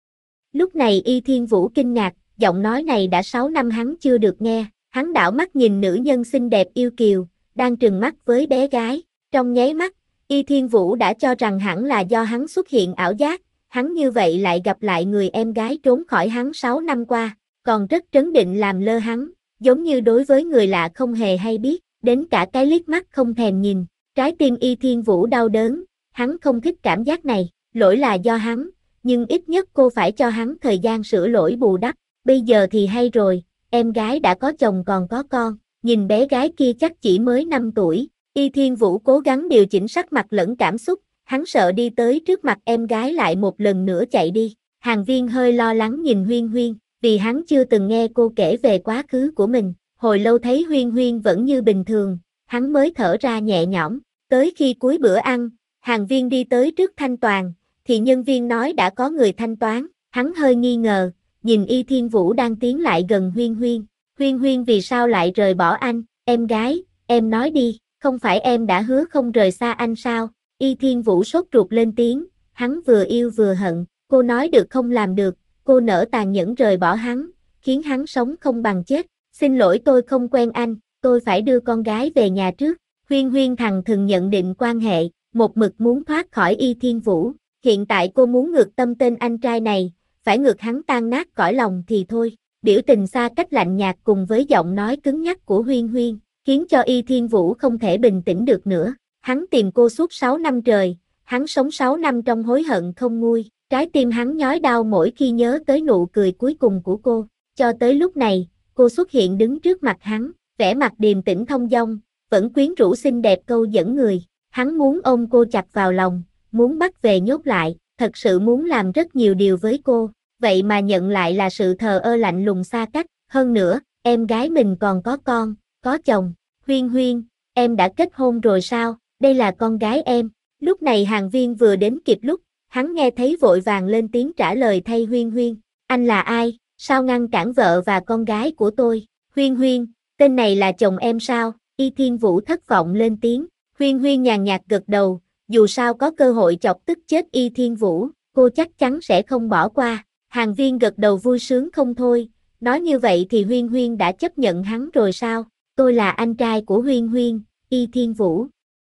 Lúc này Y Thiên Vũ kinh ngạc, giọng nói này đã 6 năm hắn chưa được nghe. Hắn đảo mắt nhìn nữ nhân xinh đẹp yêu kiều, đang trừng mắt với bé gái. Trong nháy mắt, Y Thiên Vũ đã cho rằng hẳn là do hắn xuất hiện ảo giác. Hắn như vậy lại gặp lại người em gái trốn khỏi hắn 6 năm qua, còn rất trấn định làm lơ hắn, giống như đối với người lạ không hề hay biết, đến cả cái liếc mắt không thèm nhìn. Trái tim Y Thiên Vũ đau đớn, hắn không thích cảm giác này, lỗi là do hắn, nhưng ít nhất cô phải cho hắn thời gian sửa lỗi bù đắp. Bây giờ thì hay rồi, em gái đã có chồng còn có con, nhìn bé gái kia chắc chỉ mới 5 tuổi. Y Thiên Vũ cố gắng điều chỉnh sắc mặt lẫn cảm xúc, hắn sợ đi tới trước mặt em gái lại một lần nữa chạy đi. Hàng Viên hơi lo lắng nhìn Huyên Huyên, vì hắn chưa từng nghe cô kể về quá khứ của mình. Hồi lâu thấy Huyên Huyên vẫn như bình thường, hắn mới thở ra nhẹ nhõm. Tới khi cuối bữa ăn, Hàng Viên đi tới trước thanh toàn, thì nhân viên nói đã có người thanh toán. Hắn hơi nghi ngờ, nhìn Y Thiên Vũ đang tiến lại gần Huyên Huyên. Huyên Huyên vì sao lại rời bỏ anh? Em gái, em nói đi, không phải em đã hứa không rời xa anh sao? Y Thiên Vũ sốt ruột lên tiếng, hắn vừa yêu vừa hận, cô nói được không làm được, cô nỡ tàn nhẫn rời bỏ hắn, khiến hắn sống không bằng chết. Xin lỗi tôi không quen anh, tôi phải đưa con gái về nhà trước. Huyên Huyên thằng thừng nhận định quan hệ, một mực muốn thoát khỏi Y Thiên Vũ. Hiện tại cô muốn ngược tâm tên anh trai này, phải ngược hắn tan nát cõi lòng thì thôi. Biểu tình xa cách lạnh nhạt cùng với giọng nói cứng nhắc của Huyên Huyên, khiến cho Y Thiên Vũ không thể bình tĩnh được nữa. Hắn tìm cô suốt 6 năm trời, hắn sống 6 năm trong hối hận không nguôi, trái tim hắn nhói đau mỗi khi nhớ tới nụ cười cuối cùng của cô. Cho tới lúc này, cô xuất hiện đứng trước mặt hắn, vẻ mặt điềm tĩnh thông dong, vẫn quyến rũ xinh đẹp câu dẫn người. Hắn muốn ôm cô chặt vào lòng, muốn bắt về nhốt lại, thật sự muốn làm rất nhiều điều với cô, vậy mà nhận lại là sự thờ ơ lạnh lùng xa cách. Hơn nữa, em gái mình còn có con, có chồng. Huyên Huyên, em đã kết hôn rồi sao? Đây là con gái em. Lúc này Hàng Viên vừa đến kịp lúc, hắn nghe thấy vội vàng lên tiếng trả lời thay Huyên Huyên. Anh là ai? Sao ngăn cản vợ và con gái của tôi? Huyên Huyên, tên này là chồng em sao? Y Thiên Vũ thất vọng lên tiếng. Huyên Huyên nhàn nhạt gật đầu, dù sao có cơ hội chọc tức chết Y Thiên Vũ, cô chắc chắn sẽ không bỏ qua. Hàng Viên gật đầu vui sướng không thôi, nói như vậy thì Huyên Huyên đã chấp nhận hắn rồi sao? Tôi là anh trai của Huyên Huyên, Y Thiên Vũ.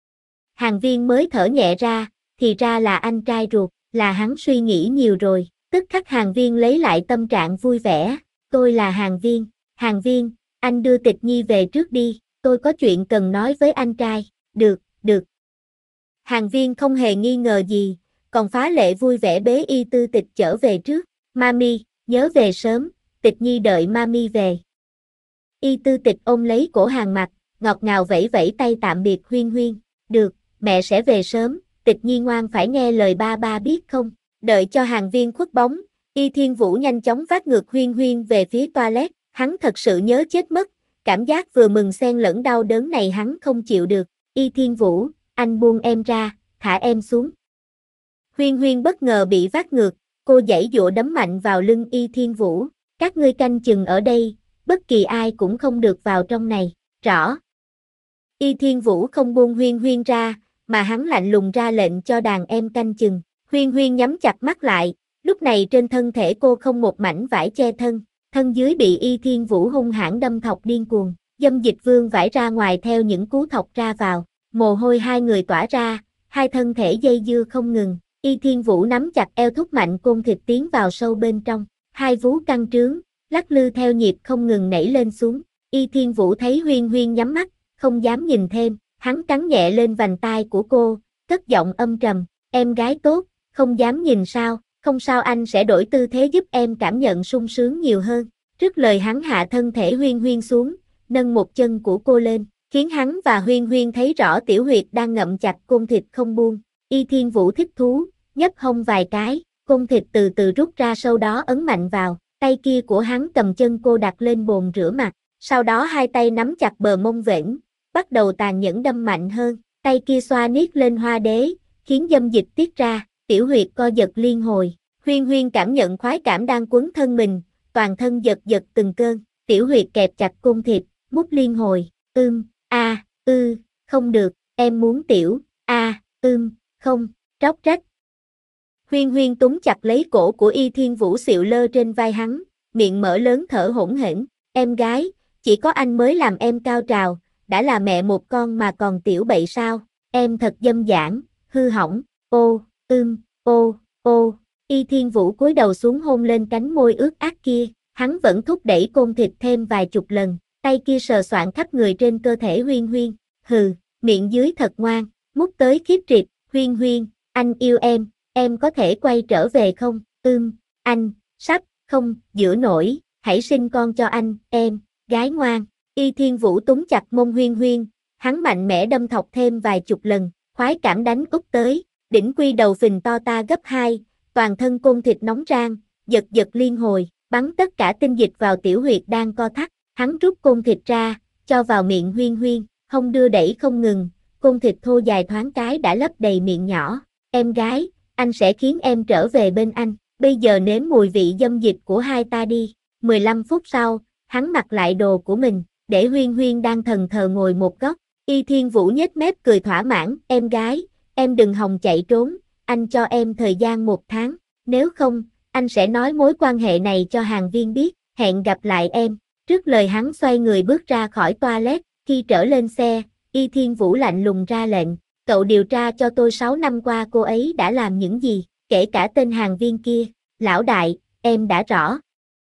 Hàng Viên mới thở nhẹ ra, thì ra là anh trai ruột, là hắn suy nghĩ nhiều rồi. Tức khắc Hàng Viên lấy lại tâm trạng vui vẻ. Tôi là Hàng Viên. Hàng Viên, anh đưa Tịch Nhi về trước đi, tôi có chuyện cần nói với anh trai. Được, được. Hàng Viên không hề nghi ngờ gì, còn phá lệ vui vẻ bế Y Tư Tịch trở về trước. Mami, nhớ về sớm, Tịch Nhi đợi Mami về. Y Tư Tịch ôm lấy cổ Hàng Mặc, ngọt ngào vẫy vẫy tay tạm biệt Huyên Huyên. Được, mẹ sẽ về sớm, Tịch Nhi ngoan phải nghe lời ba ba biết không? Đợi cho Hàng Viên khuất bóng, Y Thiên Vũ nhanh chóng vác ngược Huyên Huyên về phía toilet. Hắn thật sự nhớ chết mất, cảm giác vừa mừng xen lẫn đau đớn này hắn không chịu được. Y Thiên Vũ, anh buông em ra, thả em xuống. Huyên Huyên bất ngờ bị vác ngược, cô giãy giụa đấm mạnh vào lưng Y Thiên Vũ. Các ngươi canh chừng ở đây, bất kỳ ai cũng không được vào trong này, rõ. Y Thiên Vũ không buông Huyên Huyên ra, mà hắn lạnh lùng ra lệnh cho đàn em canh chừng. Huyên Huyên nhắm chặt mắt lại, lúc này trên thân thể cô không một mảnh vải che thân, thân dưới bị Y Thiên Vũ hung hãn đâm thọc điên cuồng, dâm dịch vương vải ra ngoài theo những cú thọc ra vào, mồ hôi hai người tỏa ra, hai thân thể dây dưa không ngừng. Y Thiên Vũ nắm chặt eo thúc mạnh côn thịt tiến vào sâu bên trong, hai vú căng trướng, lắc lư theo nhịp không ngừng nảy lên xuống. Y Thiên Vũ thấy Huyên Huyên nhắm mắt, không dám nhìn thêm, hắn cắn nhẹ lên vành tai của cô, cất giọng âm trầm, em gái tốt, không dám nhìn sao, không sao anh sẽ đổi tư thế giúp em cảm nhận sung sướng nhiều hơn. Trước lời hắn hạ thân thể Huyên Huyên xuống, nâng một chân của cô lên, khiến hắn và Huyên Huyên thấy rõ Tiểu Huyệt đang ngậm chặt côn thịt không buông. Y Thiên Vũ thích thú, nhấp hông vài cái, côn thịt từ từ rút ra, sau đó ấn mạnh vào, tay kia của hắn cầm chân cô đặt lên bồn rửa mặt, sau đó hai tay nắm chặt bờ mông vểnh, bắt đầu tàn nhẫn đâm mạnh hơn, tay kia xoa niết lên hoa đế, khiến dâm dịch tiết ra, Tiểu Huyệt co giật liên hồi. Huyên Huyên cảm nhận khoái cảm đang quấn thân mình, toàn thân giật giật từng cơn, Tiểu Huyệt kẹp chặt côn thịt, mút liên hồi, không được, em muốn tiểu, không, róc rách. Huyên Huyên túm chặt lấy cổ của Y Thiên Vũ xịu lơ trên vai hắn, miệng mở lớn thở hổn hển, em gái, chỉ có anh mới làm em cao trào, đã là mẹ một con mà còn tiểu bậy sao, em thật dâm dãn, hư hỏng, Y Thiên Vũ cúi đầu xuống hôn lên cánh môi ướt át kia, hắn vẫn thúc đẩy côn thịt thêm vài chục lần, tay kia sờ soạng khắp người trên cơ thể Huyên Huyên, hừ, miệng dưới thật ngoan, mút tới khiếp trịp, Huyên Huyên, anh yêu em có thể quay trở về không, anh, sắp, không, giữ nổi, hãy sinh con cho anh, em, gái ngoan, Y Thiên Vũ túm chặt mông Huyên Huyên, hắn mạnh mẽ đâm thọc thêm vài chục lần, khoái cảm đánh úp tới, đỉnh quy đầu phình to ta gấp 2, toàn thân côn thịt nóng rang, giật giật liên hồi, bắn tất cả tinh dịch vào Tiểu Huyệt đang co thắt, hắn rút côn thịt ra, cho vào miệng Huyên Huyên, hông đưa đẩy không ngừng, côn thịt thô dài thoáng cái đã lấp đầy miệng nhỏ, em gái, anh sẽ khiến em trở về bên anh, bây giờ nếm mùi vị dâm dịch của hai ta đi, 15 phút sau, hắn mặc lại đồ của mình, để Huyên Huyên đang thần thờ ngồi một góc, Y Thiên Vũ nhếch mép cười thỏa mãn, em gái, em đừng hòng chạy trốn, anh cho em thời gian 1 tháng, nếu không, anh sẽ nói mối quan hệ này cho Hàn Viên biết, hẹn gặp lại em. Trước lời hắn xoay người bước ra khỏi toilet, khi trở lên xe, Y Thiên Vũ lạnh lùng ra lệnh, cậu điều tra cho tôi 6 năm qua cô ấy đã làm những gì, kể cả tên Hàn Viên kia, lão đại, em đã rõ.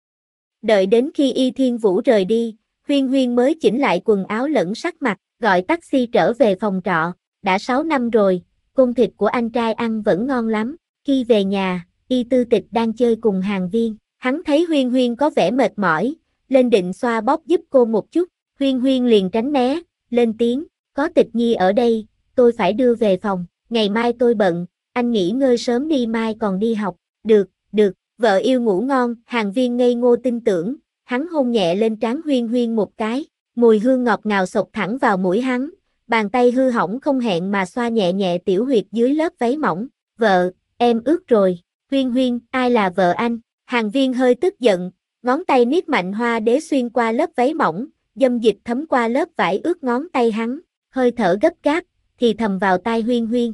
Đợi đến khi Y Thiên Vũ rời đi, Huyên Huyên mới chỉnh lại quần áo lẫn sắc mặt, gọi taxi trở về phòng trọ, đã 6 năm rồi, côn thịt của anh trai ăn vẫn ngon lắm, khi về nhà, Y Tư Tịch đang chơi cùng Hàn Viên, hắn thấy Huyên Huyên có vẻ mệt mỏi, lên định xoa bóp giúp cô một chút, Huyên Huyên liền tránh né, lên tiếng, có Tịch Nhi ở đây, tôi phải đưa về phòng, ngày mai tôi bận, anh nghỉ ngơi sớm đi mai còn đi học, được, vợ yêu ngủ ngon, Hàn Viên ngây ngô tin tưởng, hắn hôn nhẹ lên trán Huyên Huyên một cái, mùi hương ngọt ngào xộc thẳng vào mũi hắn, bàn tay hư hỏng không hẹn mà xoa nhẹ nhẹ Tiểu Huyệt dưới lớp váy mỏng, vợ, em ướt rồi, Huyên Huyên, ai là vợ anh, Hàn Viên hơi tức giận, ngón tay niết mạnh hoa đế xuyên qua lớp váy mỏng, dâm dịch thấm qua lớp vải ướt ngón tay hắn, hơi thở gấp gáp, thì thầm vào tai Huyên Huyên,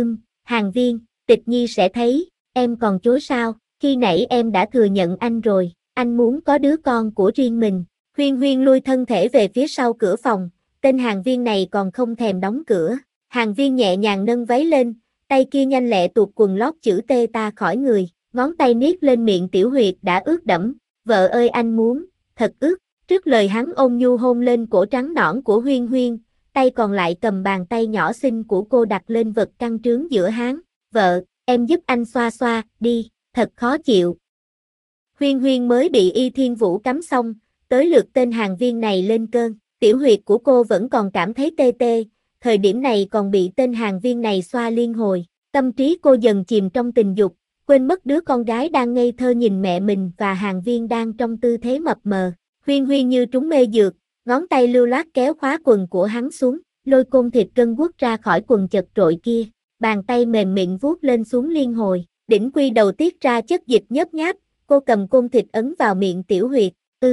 Hàn Viên, Tịch Nhi sẽ thấy, em còn chối sao, khi nãy em đã thừa nhận anh rồi, anh muốn có đứa con của riêng mình, Huyên Huyên lui thân thể về phía sau cửa phòng, tên Hàn Viên này còn không thèm đóng cửa, Hàn Viên nhẹ nhàng nâng váy lên, tay kia nhanh lẹ tuột quần lót chữ T ta khỏi người, ngón tay niết lên miệng Tiểu Huyệt đã ướt đẫm, vợ ơi anh muốn, thật ướt, trước lời hắn ôn nhu hôn lên cổ trắng nõn của Huyên Huyên, tay còn lại cầm bàn tay nhỏ xinh của cô đặt lên vật căng trướng giữa hắn, vợ, em giúp anh xoa xoa, đi, thật khó chịu. Huyên Huyên mới bị Y Thiên Vũ cắm xong, tới lượt tên Hàn Viên này lên cơn, Tiểu Huyệt của cô vẫn còn cảm thấy tê tê, thời điểm này còn bị tên Hàn Viên này xoa liên hồi, tâm trí cô dần chìm trong tình dục, quên mất đứa con gái đang ngây thơ nhìn mẹ mình và Hàn Viên đang trong tư thế mập mờ. Huyên Huyên như trúng mê dược, ngón tay lưu loát kéo khóa quần của hắn xuống, lôi côn thịt gân guốc ra khỏi quần chật trội kia, bàn tay mềm mịn vuốt lên xuống liên hồi, đỉnh quy đầu tiết ra chất dịch nhớp nháp, cô cầm côn thịt ấn vào miệng Tiểu Huyệt,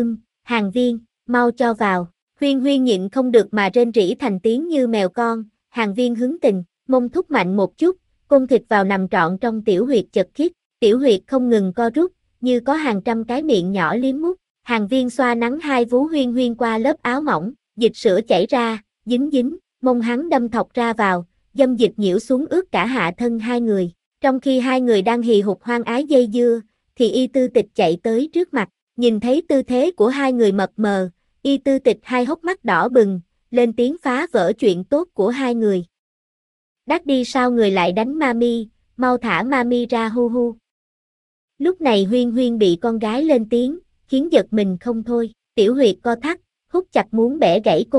Hàn Viên, mau cho vào. Huyên Huyên nhịn không được mà rên rỉ thành tiếng như mèo con, Hàn Viên hứng tình, mông thúc mạnh một chút, côn thịt vào nằm trọn trong Tiểu Huyệt chật khít, Tiểu Huyệt không ngừng co rút, như có hàng trăm cái miệng nhỏ liếm mút, Hàn Viên xoa nắng hai vú Huyên Huyên qua lớp áo mỏng, dịch sữa chảy ra, dính, mông hắn đâm thọc ra vào, dâm dịch nhiễu xuống ướt cả hạ thân hai người, trong khi hai người đang hì hục hoang ái dây dưa, thì Y Tư Tịch chạy tới trước mặt, nhìn thấy tư thế của hai người mập mờ, Y Tư Tịch hai hốc mắt đỏ bừng, lên tiếng phá vỡ chuyện tốt của hai người. Đắt đi sao người lại đánh mami, mau thả mami ra hu hu. Lúc này Huyên Huyên bị con gái lên tiếng, khiến giật mình không thôi, Tiểu Huyệt co thắt, hút chặt muốn bẻ gãy côn thịt,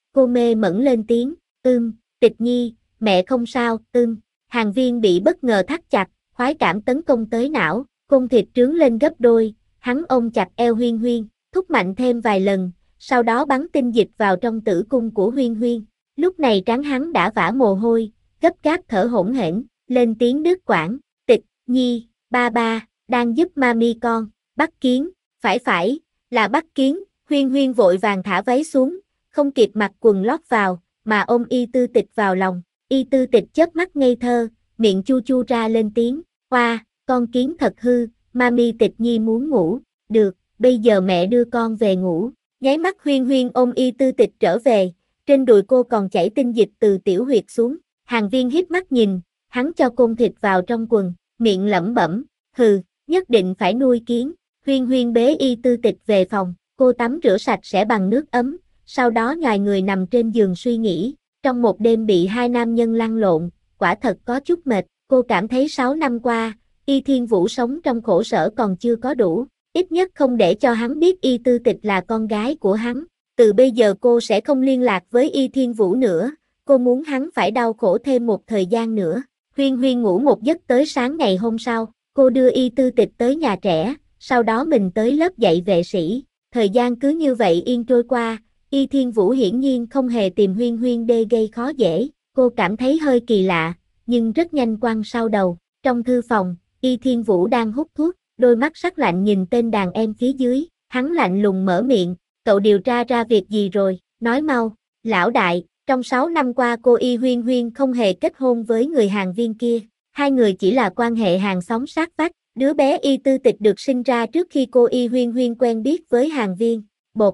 Cô mê mẩn lên tiếng, Tịch Nhi, mẹ không sao, Hàng Viên bị bất ngờ thắt chặt, khoái cảm tấn công tới não, côn thịt trướng lên gấp đôi, hắn ôm chặt eo Huyên Huyên, thúc mạnh thêm vài lần, sau đó bắn tinh dịch vào trong tử cung của Huyên Huyên. Lúc này trán hắn đã vã mồ hôi, gấp gáp thở hổn hển, lên tiếng đứt quãng, Tịch Nhi, ba, đang giúp mami con, bắt kiến, phải, là bắt kiến, Huyên Huyên vội vàng thả váy xuống, không kịp mặc quần lót vào, mà ôm Y Tư Tịch vào lòng, Y Tư Tịch chớp mắt ngây thơ, miệng chu chu ra lên tiếng, oa, con kiến thật hư, mami Tịch Nhi muốn ngủ, được, bây giờ mẹ đưa con về ngủ, nháy mắt Huyên Huyên ôm Y Tư Tịch trở về, trên đùi cô còn chảy tinh dịch từ tiểu huyệt xuống, Hàng Viên híp mắt nhìn, hắn cho côn thịt vào trong quần, miệng lẩm bẩm, hừ, nhất định phải nuôi kiến, Huyên Huyên bế Y Tư Tịch về phòng, cô tắm rửa sạch sẽ bằng nước ấm, sau đó nhoài người nằm trên giường suy nghĩ, trong một đêm bị hai nam nhân lăn lộn, quả thật có chút mệt, cô cảm thấy 6 năm qua, Y Thiên Vũ sống trong khổ sở còn chưa có đủ, ít nhất không để cho hắn biết Y Tư Tịch là con gái của hắn, từ bây giờ cô sẽ không liên lạc với Y Thiên Vũ nữa, cô muốn hắn phải đau khổ thêm một thời gian nữa, Huyên Huyên ngủ một giấc tới sáng ngày hôm sau, cô đưa Y Tư Tịch tới nhà trẻ, sau đó mình tới lớp dạy vệ sĩ, thời gian cứ như vậy yên trôi qua, Y Thiên Vũ hiển nhiên không hề tìm Huyên Huyên để gây khó dễ, cô cảm thấy hơi kỳ lạ, nhưng rất nhanh quăng sau đầu, trong thư phòng, Y Thiên Vũ đang hút thuốc, đôi mắt sắc lạnh nhìn tên đàn em phía dưới, hắn lạnh lùng mở miệng, cậu điều tra ra việc gì rồi, nói mau, lão đại, trong 6 năm qua cô Y Huyên Huyên không hề kết hôn với người Hàng Viên kia, hai người chỉ là quan hệ hàng xóm sát vách, đứa bé Y Tư Tịch được sinh ra trước khi cô Y Huyên Huyên quen biết với Hàng Viên, bột.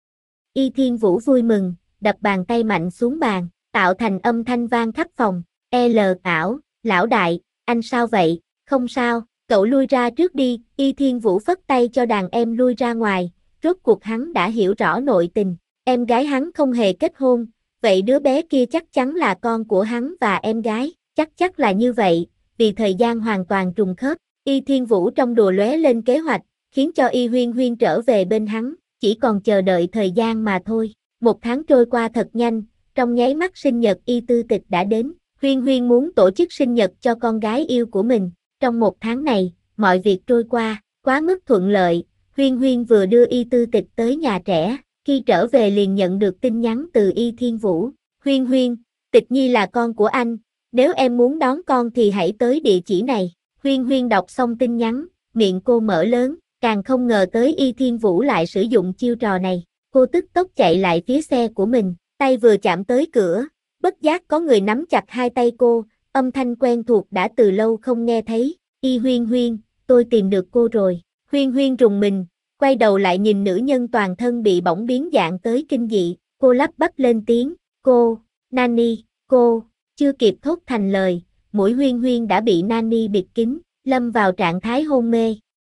Y Thiên Vũ vui mừng, đập bàn tay mạnh xuống bàn, tạo thành âm thanh vang khắp phòng, ảo, lão đại, anh sao vậy, không sao, cậu lui ra trước đi, Y Thiên Vũ phất tay cho đàn em lui ra ngoài, rốt cuộc hắn đã hiểu rõ nội tình, em gái hắn không hề kết hôn, vậy đứa bé kia chắc chắn là con của hắn và em gái, chắc là như vậy, vì thời gian hoàn toàn trùng khớp, Y Thiên Vũ trong đùa lóe lên kế hoạch, khiến cho Y Huyên Huyên trở về bên hắn, chỉ còn chờ đợi thời gian mà thôi. Một tháng trôi qua thật nhanh, trong nháy mắt sinh nhật Y Tư Tịch đã đến, Huyên Huyên muốn tổ chức sinh nhật cho con gái yêu của mình. Trong một tháng này, mọi việc trôi qua, quá mức thuận lợi, Huyên Huyên vừa đưa Y Tư Tịch tới nhà trẻ, khi trở về liền nhận được tin nhắn từ Y Thiên Vũ. Huyên Huyên, Tịch Nhi là con của anh, nếu em muốn đón con thì hãy tới địa chỉ này. Huyên Huyên đọc xong tin nhắn, miệng cô mở lớn, càng không ngờ tới Y Thiên Vũ lại sử dụng chiêu trò này. Cô tức tốc chạy lại phía xe của mình, tay vừa chạm tới cửa, bất giác có người nắm chặt hai tay cô, âm thanh quen thuộc đã từ lâu không nghe thấy. Y Huyên Huyên, tôi tìm được cô rồi. Huyên Huyên rùng mình, quay đầu lại nhìn nữ nhân toàn thân bị bỏng biến dạng tới kinh dị, cô lắp bắp lên tiếng, cô, Nani, cô, chưa kịp thốt thành lời, mũi Huyên Huyên đã bị Nani bịt kín, lâm vào trạng thái hôn mê.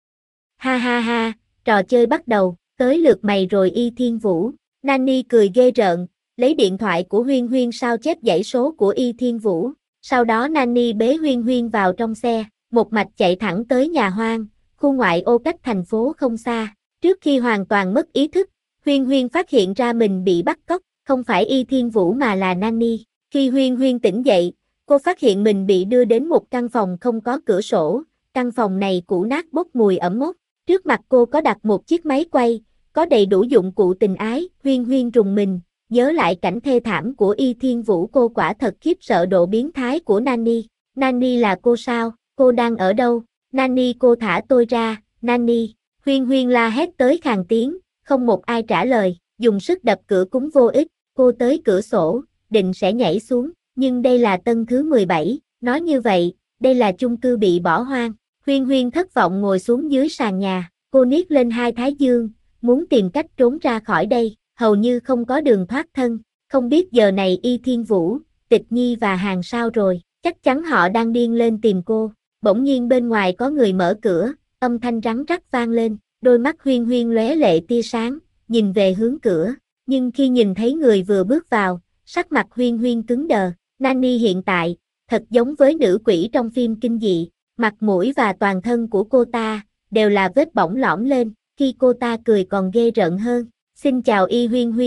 Ha ha ha, trò chơi bắt đầu, tới lượt mày rồi Y Thiên Vũ. Nani cười ghê rợn, lấy điện thoại của Huyên Huyên sao chép dãy số của Y Thiên Vũ. Sau đó Nani bế Huyên Huyên vào trong xe, một mạch chạy thẳng tới nhà hoang, khu ngoại ô cách thành phố không xa. Trước khi hoàn toàn mất ý thức, Huyên Huyên phát hiện ra mình bị bắt cóc, không phải Y Thiên Vũ mà là Nani. Khi Huyên Huyên tỉnh dậy, cô phát hiện mình bị đưa đến một căn phòng không có cửa sổ, căn phòng này cũ nát bốc mùi ẩm mốc. Trước mặt cô có đặt một chiếc máy quay, có đầy đủ dụng cụ tình ái. Huyên Huyên rùng mình, nhớ lại cảnh thê thảm của Y Thiên Vũ, cô quả thật khiếp sợ độ biến thái của Nani. Nani là cô sao? Cô đang ở đâu? Nani, cô thả tôi ra, Nani. Huyên Huyên la hét tới khàn tiếng, không một ai trả lời, dùng sức đập cửa cũng vô ích. Cô tới cửa sổ, định sẽ nhảy xuống, nhưng đây là tân thứ 17, nói như vậy, đây là chung cư bị bỏ hoang. Huyên Huyên thất vọng ngồi xuống dưới sàn nhà, cô niết lên hai thái dương, muốn tìm cách trốn ra khỏi đây, hầu như không có đường thoát thân. Không biết giờ này Y Thiên Vũ, Tịch Nhi và Hàng sao rồi, chắc chắn họ đang điên lên tìm cô. Bỗng nhiên bên ngoài có người mở cửa, âm thanh rắn rắc vang lên, đôi mắt Huyên Huyên lóe lệ tia sáng, nhìn về hướng cửa, nhưng khi nhìn thấy người vừa bước vào, sắc mặt Huyên Huyên cứng đờ. Nani hiện tại, thật giống với nữ quỷ trong phim kinh dị, mặt mũi và toàn thân của cô ta, đều là vết bỏng lõm lên, khi cô ta cười còn ghê rợn hơn. Xin chào Y Huyên Huyên,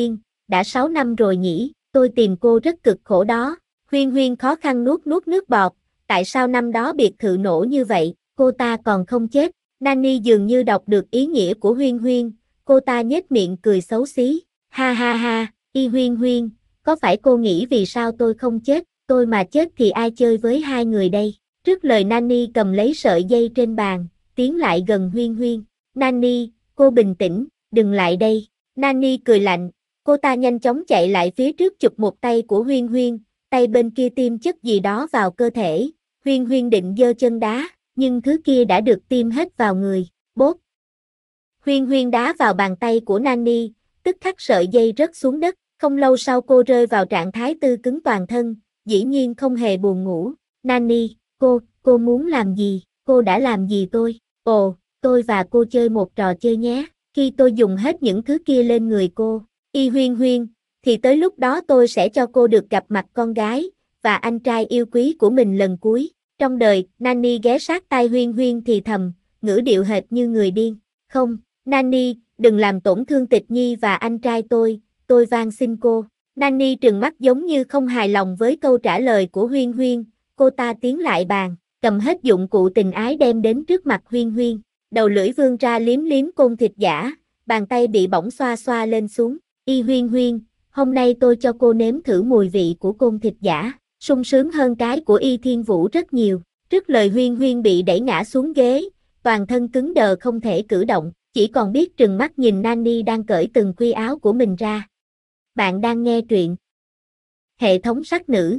đã 6 năm rồi nhỉ, tôi tìm cô rất cực khổ đó. Huyên Huyên khó khăn nuốt nuốt nước bọt, tại sao năm đó biệt thự nổ như vậy, cô ta còn không chết. Nani dường như đọc được ý nghĩa của Huyên Huyên, cô ta nhếch miệng cười xấu xí. Ha ha ha, Huyên Huyên, có phải cô nghĩ vì sao tôi không chết, tôi mà chết thì ai chơi với hai người đây? Trước lời Nani cầm lấy sợi dây trên bàn, tiến lại gần Huyên Huyên. Nani, cô bình tĩnh, đừng lại đây. Nani cười lạnh, cô ta nhanh chóng chạy lại phía trước chụp một tay của Huyên Huyên, tay bên kia tiêm chất gì đó vào cơ thể. Huyên Huyên định giơ chân đá, nhưng thứ kia đã được tiêm hết vào người. Bốp. Huyên Huyên đá vào bàn tay của Nani, tức khắc sợi dây rớt xuống đất. Không lâu sau cô rơi vào trạng thái tê cứng toàn thân, dĩ nhiên không hề buồn ngủ. Nani, cô muốn làm gì? Cô đã làm gì tôi? Ồ, tôi và cô chơi một trò chơi nhé. Khi tôi dùng hết những thứ kia lên người cô, Huyên Huyên, thì tới lúc đó tôi sẽ cho cô được gặp mặt con gái và anh trai yêu quý của mình lần cuối. Trong đời, Nani ghé sát tai Huyên Huyên thì thầm, ngữ điệu hệt như người điên. Không, Nani, đừng làm tổn thương Tịch Nhi và anh trai tôi van xin cô. Nani trừng mắt giống như không hài lòng với câu trả lời của Huyên Huyên, cô ta tiến lại bàn, cầm hết dụng cụ tình ái đem đến trước mặt Huyên Huyên. Đầu lưỡi vươn ra liếm liếm côn thịt giả, bàn tay bị bỏng xoa xoa lên xuống. Huyên Huyên, hôm nay tôi cho cô nếm thử mùi vị của côn thịt giả, sung sướng hơn cái của Thiên Vũ rất nhiều. Trước lời Huyên Huyên bị đẩy ngã xuống ghế, toàn thân cứng đờ không thể cử động, chỉ còn biết trừng mắt nhìn Nani đang cởi từng khuy áo của mình ra. Bạn đang nghe truyện Hệ thống sắc nữ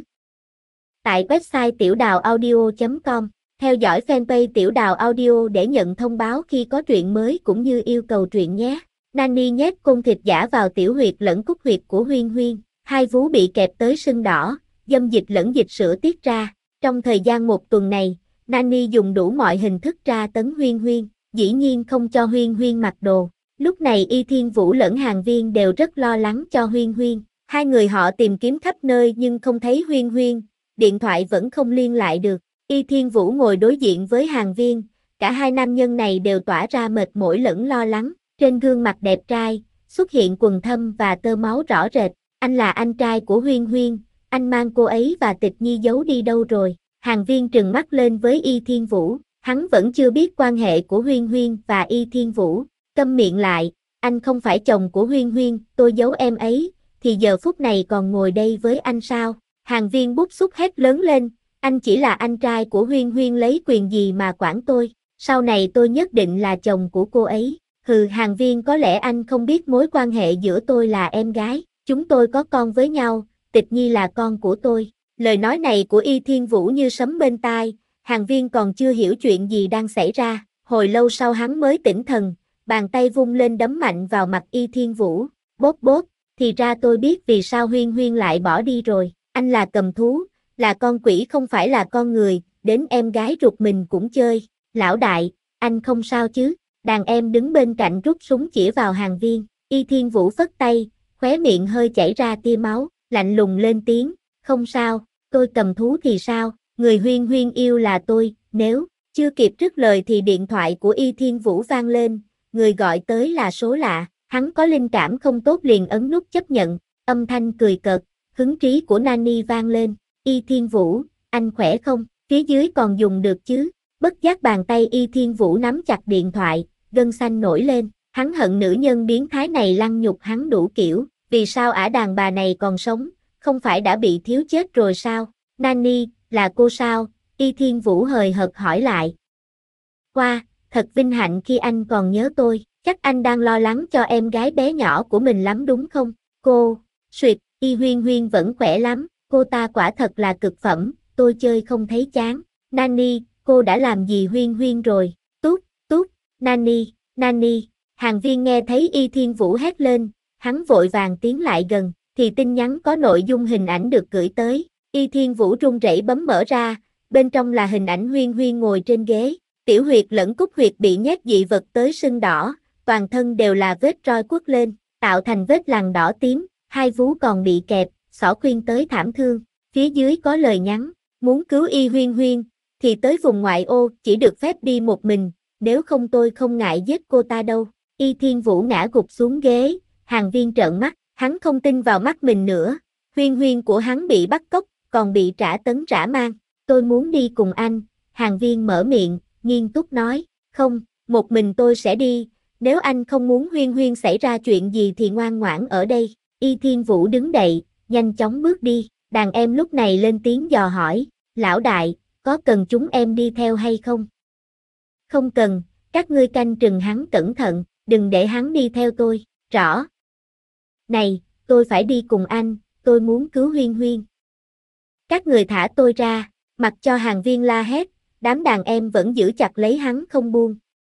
tại website tiểudàuaudio.com. Theo dõi fanpage Tiểu Đào Audio để nhận thông báo khi có truyện mới cũng như yêu cầu truyện nhé. Nani nhét côn thịt giả vào tiểu huyệt lẫn cúc huyệt của Huyên Huyên, hai vú bị kẹp tới sưng đỏ, dâm dịch lẫn dịch sữa tiết ra. Trong thời gian một tuần này, Nani dùng đủ mọi hình thức tra tấn Huyên Huyên, dĩ nhiên không cho Huyên Huyên mặc đồ. Lúc này Thiên Vũ lẫn Hàng Viên đều rất lo lắng cho Huyên Huyên. Hai người họ tìm kiếm khắp nơi nhưng không thấy Huyên Huyên, điện thoại vẫn không liên lại được. Thiên Vũ ngồi đối diện với Hàng Viên, cả hai nam nhân này đều tỏa ra mệt mỏi lẫn lo lắng. Trên gương mặt đẹp trai, xuất hiện quầng thâm và tơ máu rõ rệt. Anh là anh trai của Huyên Huyên, anh mang cô ấy và Tịch Nhi giấu đi đâu rồi? Hàng Viên trừng mắt lên với Thiên Vũ, hắn vẫn chưa biết quan hệ của Huyên Huyên và Thiên Vũ. Câm miệng lại, anh không phải chồng của Huyên Huyên, tôi giấu em ấy, thì giờ phút này còn ngồi đây với anh sao? Hàng Viên bức xúc hét lớn lên, anh chỉ là anh trai của Huyên Huyên lấy quyền gì mà quản tôi, sau này tôi nhất định là chồng của cô ấy. Hừ, Hàng Viên, có lẽ anh không biết mối quan hệ giữa tôi là em gái, chúng tôi có con với nhau, Tịch Nhi là con của tôi. Lời nói này của Thiên Vũ như sấm bên tai, Hàng Viên còn chưa hiểu chuyện gì đang xảy ra, hồi lâu sau hắn mới tỉnh thần, bàn tay vung lên đấm mạnh vào mặt Thiên Vũ, bốp bốp, thì ra tôi biết vì sao Huyên Huyên lại bỏ đi rồi, anh là cầm thú, là con quỷ không phải là con người, đến em gái ruột mình cũng chơi. Lão đại, anh không sao chứ? Đàn em đứng bên cạnh rút súng chĩa vào Hàng Viên. Thiên Vũ phất tay, khóe miệng hơi chảy ra tia máu, lạnh lùng lên tiếng, không sao, tôi cầm thú thì sao, người Huyên Huyên yêu là tôi. Nếu chưa kịp dứt lời thì điện thoại của Thiên Vũ vang lên, người gọi tới là số lạ, hắn có linh cảm không tốt liền ấn nút chấp nhận, âm thanh cười cợt, hứng trí của Nani vang lên. Thiên Vũ, anh khỏe không? Phía dưới còn dùng được chứ? Bất giác bàn tay Thiên Vũ nắm chặt điện thoại, gân xanh nổi lên, hắn hận nữ nhân biến thái này lăng nhục hắn đủ kiểu, vì sao ả đàn bà này còn sống, không phải đã bị thiếu chết rồi sao? Nani, là cô sao? Thiên Vũ hời hợt hỏi lại. Qua, thật vinh hạnh khi anh còn nhớ tôi, chắc anh đang lo lắng cho em gái bé nhỏ của mình lắm đúng không? Cô, suyệt, Huyên Huyên vẫn khỏe lắm, cô ta quả thật là cực phẩm, tôi chơi không thấy chán. Nani, cô đã làm gì Huyên Huyên rồi? Tút, tút, Nani. Hàng Viên nghe thấy Thiên Vũ hét lên, hắn vội vàng tiến lại gần, thì tin nhắn có nội dung hình ảnh được gửi tới. Thiên Vũ run rẩy bấm mở ra, bên trong là hình ảnh Huyên Huyên ngồi trên ghế, tiểu huyệt lẫn cúc huyệt bị nhét dị vật tới sưng đỏ, toàn thân đều là vết roi quất lên, tạo thành vết lằn đỏ tím, hai vú còn bị kẹp, xỏ khuyên tới thảm thương. Phía dưới có lời nhắn, muốn cứu Huyên Huyên, thì tới vùng ngoại ô, chỉ được phép đi một mình, nếu không tôi không ngại giết cô ta đâu. Thiên Vũ ngã gục xuống ghế, Hàng Viên trợn mắt, Hắn không tin vào mắt mình nữa, Huyên Huyên của hắn bị bắt cóc, còn bị trả tấn rã mang. Tôi muốn đi cùng anh, Hàng Viên mở miệng, nghiêm túc nói, không, một mình tôi sẽ đi, nếu anh không muốn Huyên Huyên xảy ra chuyện gì thì ngoan ngoãn ở đây. Y Thiên Vũ đứng dậy, nhanh chóng bước đi, đàn em lúc này lên tiếng dò hỏi, lão đại, có cần chúng em đi theo hay không? Không cần, các ngươi canh chừng hắn cẩn thận, đừng để hắn đi theo tôi, rõ. Này, tôi phải đi cùng anh, tôi muốn cứu Huyên Huyên. Các người thả tôi ra, mặc cho Hàng Viên la hét, đám đàn em vẫn giữ chặt lấy hắn không buông.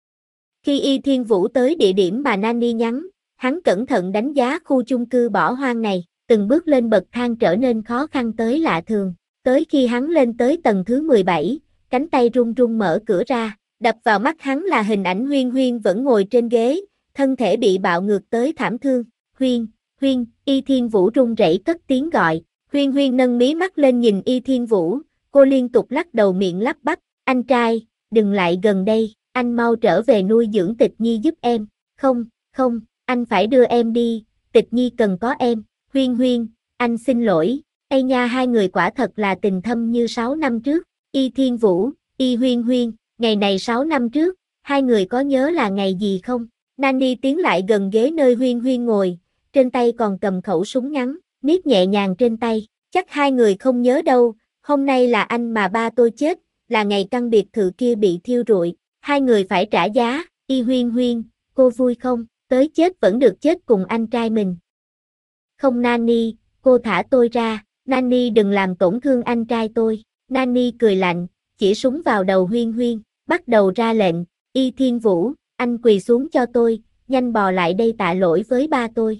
Khi Y Thiên Vũ tới địa điểm mà Nani nhắn, hắn cẩn thận đánh giá khu chung cư bỏ hoang này, từng bước lên bậc thang trở nên khó khăn tới lạ thường. Tới khi hắn lên tới tầng thứ 17, cánh tay run run mở cửa ra, đập vào mắt hắn là hình ảnh Huyên Huyên vẫn ngồi trên ghế, thân thể bị bạo ngược tới thảm thương. Huyên, Huyên, Y Thiên Vũ run rẩy cất tiếng gọi. Huyên Huyên nâng mí mắt lên nhìn Y Thiên Vũ, cô liên tục lắc đầu miệng lắp bắp, anh trai, đừng lại gần đây, anh mau trở về nuôi dưỡng Tịch Nhi giúp em. Không, không, anh phải đưa em đi, Tịch Nhi cần có em. Huyên Huyên, anh xin lỗi, ây nha, hai người quả thật là tình thâm như 6 năm trước. Y Thiên Vũ, Y Huyên Huyên, ngày này 6 năm trước, hai người có nhớ là ngày gì không? Nani tiến lại gần ghế nơi Huyên Huyên ngồi, trên tay còn cầm khẩu súng ngắn, niết nhẹ nhàng trên tay, chắc hai người không nhớ đâu, hôm nay là anh mà ba tôi chết, là ngày căn biệt thự kia bị thiêu rụi, hai người phải trả giá. Y Huyên Huyên, cô vui không, tới chết vẫn được chết cùng anh trai mình. Không Nani, cô thả tôi ra, Nani đừng làm tổn thương anh trai tôi. Nani cười lạnh, chỉ súng vào đầu Huyên Huyên, bắt đầu ra lệnh, Y Thiên Vũ, anh quỳ xuống cho tôi, nhanh bò lại đây tạ lỗi với ba tôi.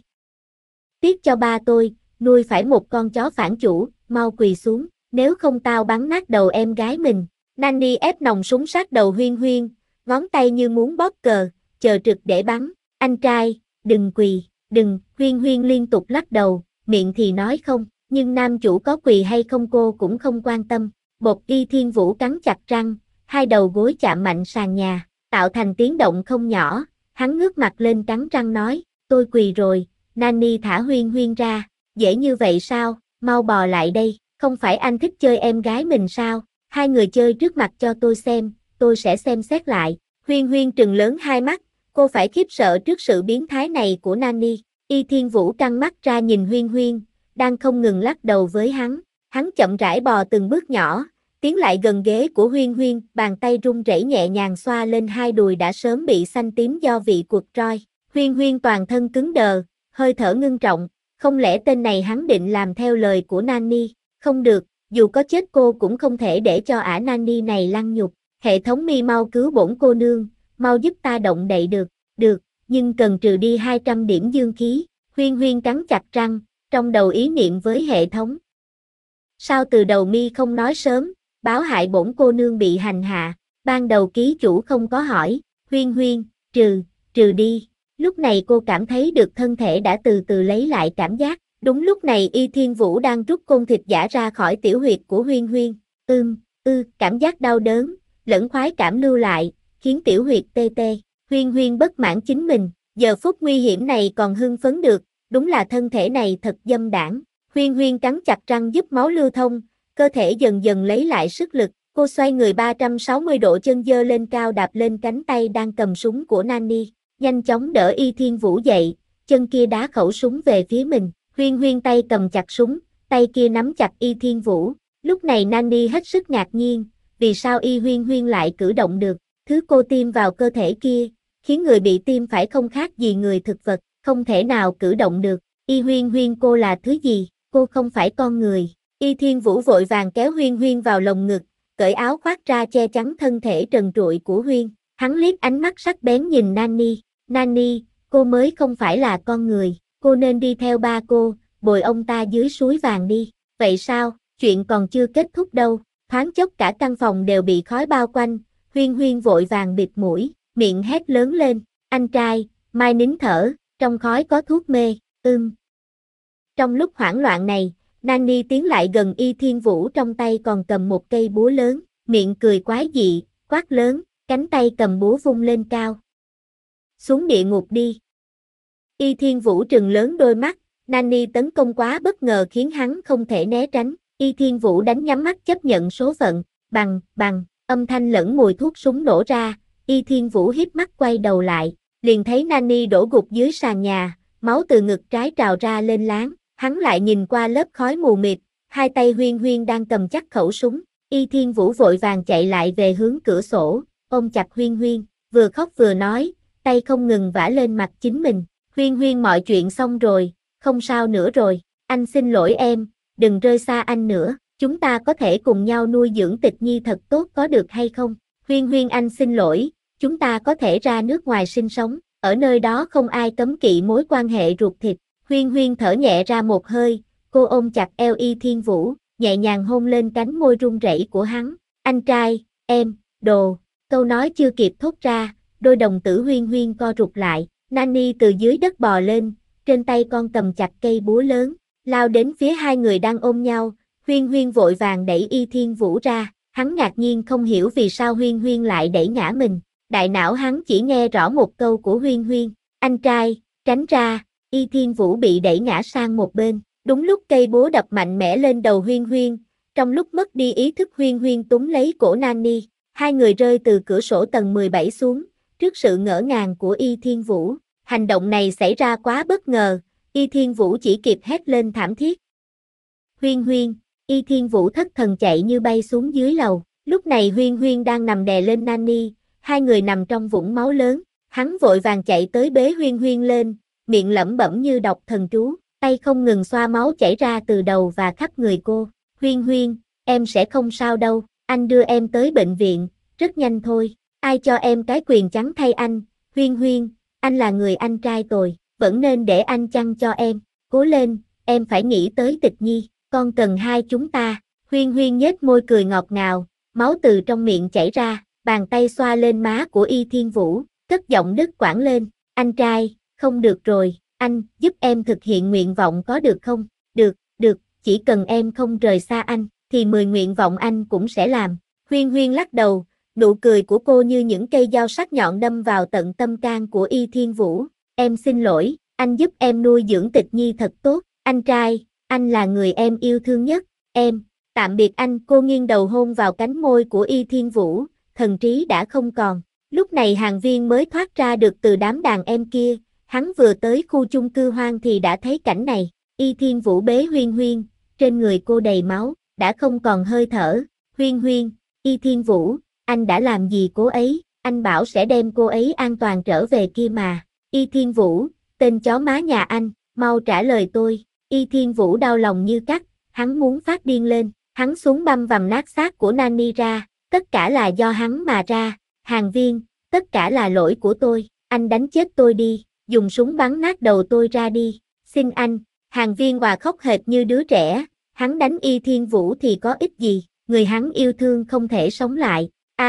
Tiếc cho ba tôi, nuôi phải một con chó phản chủ, mau quỳ xuống, nếu không tao bắn nát đầu em gái mình. Nani ép nòng súng sát đầu Huyên Huyên, ngón tay như muốn bóp cờ, chờ trực để bắn. Anh trai, đừng quỳ, đừng. Huyên Huyên liên tục lắc đầu, miệng thì nói không, nhưng nam chủ có quỳ hay không cô cũng không quan tâm. Bột. Y Thiên Vũ cắn chặt răng, hai đầu gối chạm mạnh sàn nhà, tạo thành tiếng động không nhỏ. Hắn ngước mặt lên cắn răng nói, tôi quỳ rồi. Nani thả Huyên Huyên ra, dễ như vậy sao, mau bò lại đây, không phải anh thích chơi em gái mình sao, hai người chơi trước mặt cho tôi xem, tôi sẽ xem xét lại. Huyên Huyên trừng lớn hai mắt, cô phải khiếp sợ trước sự biến thái này của Nani. Y Thiên Vũ căng mắt ra nhìn Huyên Huyên, đang không ngừng lắc đầu với hắn chậm rãi bò từng bước nhỏ, tiến lại gần ghế của Huyên Huyên, bàn tay run rẩy nhẹ nhàng xoa lên hai đùi đã sớm bị xanh tím do vị quật roi. Huyên Huyên toàn thân cứng đờ, hơi thở ngưng trọng, không lẽ tên này hắn định làm theo lời của Nani, không được, dù có chết cô cũng không thể để cho ả Nani này lăng nhục. Hệ thống mi mau cứu bổn cô nương, mau giúp ta động đậy được, nhưng cần trừ đi 200 điểm dương khí. Huyên Huyên cắn chặt răng, trong đầu ý niệm với hệ thống. Sao từ đầu mi không nói sớm, báo hại bổn cô nương bị hành hạ, ban đầu ký chủ không có hỏi. Huyên Huyên, trừ đi. Lúc này cô cảm thấy được thân thể đã từ từ lấy lại cảm giác. Đúng lúc này Y Thiên Vũ đang rút côn thịt giả ra khỏi tiểu huyệt của Huyên Huyên. Cảm giác đau đớn, lẫn khoái cảm lưu lại, khiến tiểu huyệt tê tê. Huyên Huyên bất mãn chính mình, giờ phút nguy hiểm này còn hưng phấn được, đúng là thân thể này thật dâm đãng. Huyên Huyên cắn chặt răng giúp máu lưu thông, cơ thể dần dần lấy lại sức lực. Cô xoay người 360 độ, chân giơ lên cao đạp lên cánh tay đang cầm súng của Nani, nhanh chóng đỡ Y Thiên Vũ dậy, chân kia đá khẩu súng về phía mình. Huyên Huyên tay cầm chặt súng, tay kia nắm chặt Y Thiên Vũ. Lúc này Nani hết sức ngạc nhiên, vì sao Y Huyên Huyên lại cử động được, thứ cô tiêm vào cơ thể kia, khiến người bị tiêm phải không khác gì người thực vật, không thể nào cử động được. Y Huyên Huyên, cô là thứ gì, cô không phải con người. Y Thiên Vũ vội vàng kéo Huyên Huyên vào lồng ngực, cởi áo khoác ra che chắn thân thể trần trụi của Huyên. Hắn liếc ánh mắt sắc bén nhìn Nani. Nani, cô mới không phải là con người, cô nên đi theo ba cô, bồi ông ta dưới suối vàng đi. Vậy sao, chuyện còn chưa kết thúc đâu. Thoáng chốc cả căn phòng đều bị khói bao quanh. Huyên Huyên vội vàng bịt mũi, miệng hét lớn lên, anh trai, mai nín thở, trong khói có thuốc mê. Trong lúc hoảng loạn này, Nani tiến lại gần Y Thiên Vũ, trong tay còn cầm một cây búa lớn, miệng cười quái dị, quát lớn, cánh tay cầm búa vung lên cao. Xuống địa ngục đi. Y Thiên Vũ trừng lớn đôi mắt, Nani tấn công quá bất ngờ khiến hắn không thể né tránh. Y Thiên Vũ đánh nhắm mắt chấp nhận số phận. Bằng, âm thanh lẫn mùi thuốc súng nổ ra. Y Thiên Vũ híp mắt quay đầu lại, liền thấy Nani đổ gục dưới sàn nhà, máu từ ngực trái trào ra lên láng. Hắn lại nhìn qua lớp khói mù mịt, hai tay Huyên Huyên đang cầm chắc khẩu súng. Y Thiên Vũ vội vàng chạy lại về hướng cửa sổ, ôm chặt Huyên Huyên, vừa khóc vừa nói, tay không ngừng vả lên mặt chính mình. Huyên Huyên, mọi chuyện xong rồi, không sao nữa rồi, anh xin lỗi em, đừng rơi xa anh nữa, chúng ta có thể cùng nhau nuôi dưỡng Tịch Nhi thật tốt có được hay không? Huyên Huyên, anh xin lỗi, chúng ta có thể ra nước ngoài sinh sống, ở nơi đó không ai cấm kỵ mối quan hệ ruột thịt. Huyên Huyên thở nhẹ ra một hơi, cô ôm chặt eo Y Thiên Vũ, nhẹ nhàng hôn lên cánh môi run rẩy của hắn. Anh trai, em, đồ, câu nói chưa kịp thốt ra, đôi đồng tử Huyên Huyên co rụt lại. Nani từ dưới đất bò lên, trên tay con cầm chặt cây búa lớn, lao đến phía hai người đang ôm nhau. Huyên Huyên vội vàng đẩy Y Thiên Vũ ra, hắn ngạc nhiên không hiểu vì sao Huyên Huyên lại đẩy ngã mình. Đại não hắn chỉ nghe rõ một câu của Huyên Huyên, anh trai, tránh ra. Y Thiên Vũ bị đẩy ngã sang một bên, đúng lúc cây búa đập mạnh mẽ lên đầu Huyên Huyên, trong lúc mất đi ý thức Huyên Huyên túm lấy cổ Nani, hai người rơi từ cửa sổ tầng 17 xuống, trước sự ngỡ ngàng của Y Thiên Vũ. Hành động này xảy ra quá bất ngờ, Y Thiên Vũ chỉ kịp hét lên thảm thiết. Huyên Huyên, Y Thiên Vũ thất thần chạy như bay xuống dưới lầu, lúc này Huyên Huyên đang nằm đè lên Nani, hai người nằm trong vũng máu lớn, hắn vội vàng chạy tới bế Huyên Huyên lên, miệng lẩm bẩm như đọc thần chú, tay không ngừng xoa máu chảy ra từ đầu và khắp người cô. Huyên Huyên, em sẽ không sao đâu, anh đưa em tới bệnh viện, rất nhanh thôi, ai cho em cái quyền trắng thay anh? Huyên Huyên, anh là người anh trai tôi, vẫn nên để anh chăn cho em, cố lên, em phải nghĩ tới Tịch Nhi, con cần hai chúng ta. Huyên Huyên nhếch môi cười ngọt ngào, máu từ trong miệng chảy ra, bàn tay xoa lên má của Y Thiên Vũ, cất giọng đứt quãng lên, anh trai, không được rồi, anh, giúp em thực hiện nguyện vọng có được không? Được, chỉ cần em không rời xa anh, thì 10 nguyện vọng anh cũng sẽ làm. Huyên Huyên lắc đầu, nụ cười của cô như những cây dao sắc nhọn đâm vào tận tâm can của Y Thiên Vũ. Em xin lỗi, anh giúp em nuôi dưỡng Tịch Nhi thật tốt, anh trai, anh là người em yêu thương nhất, em, tạm biệt anh. Cô nghiêng đầu hôn vào cánh môi của Y Thiên Vũ, thần trí đã không còn. Lúc này Hàng Viên mới thoát ra được từ đám đàn em kia, hắn vừa tới khu chung cư hoang thì đã thấy cảnh này. Y Thiên Vũ bế Huyên Huyên, trên người cô đầy máu, đã không còn hơi thở. Huyên Huyên, Y Thiên Vũ, anh đã làm gì cô ấy? Anh bảo sẽ đem cô ấy an toàn trở về kia mà. Y Thiên Vũ, tên chó má nhà anh, mau trả lời tôi. Y Thiên Vũ đau lòng như cắt, hắn muốn phát điên lên, hắn xuống băm vằm nát xác của Nani ra, tất cả là do hắn mà ra. Hàng Viên, tất cả là lỗi của tôi, anh đánh chết tôi đi, dùng súng bắn nát đầu tôi ra đi, xin anh. Hàng Viên hòa khóc hệt như đứa trẻ, hắn đánh Y Thiên Vũ thì có ích gì, người hắn yêu thương không thể sống lại.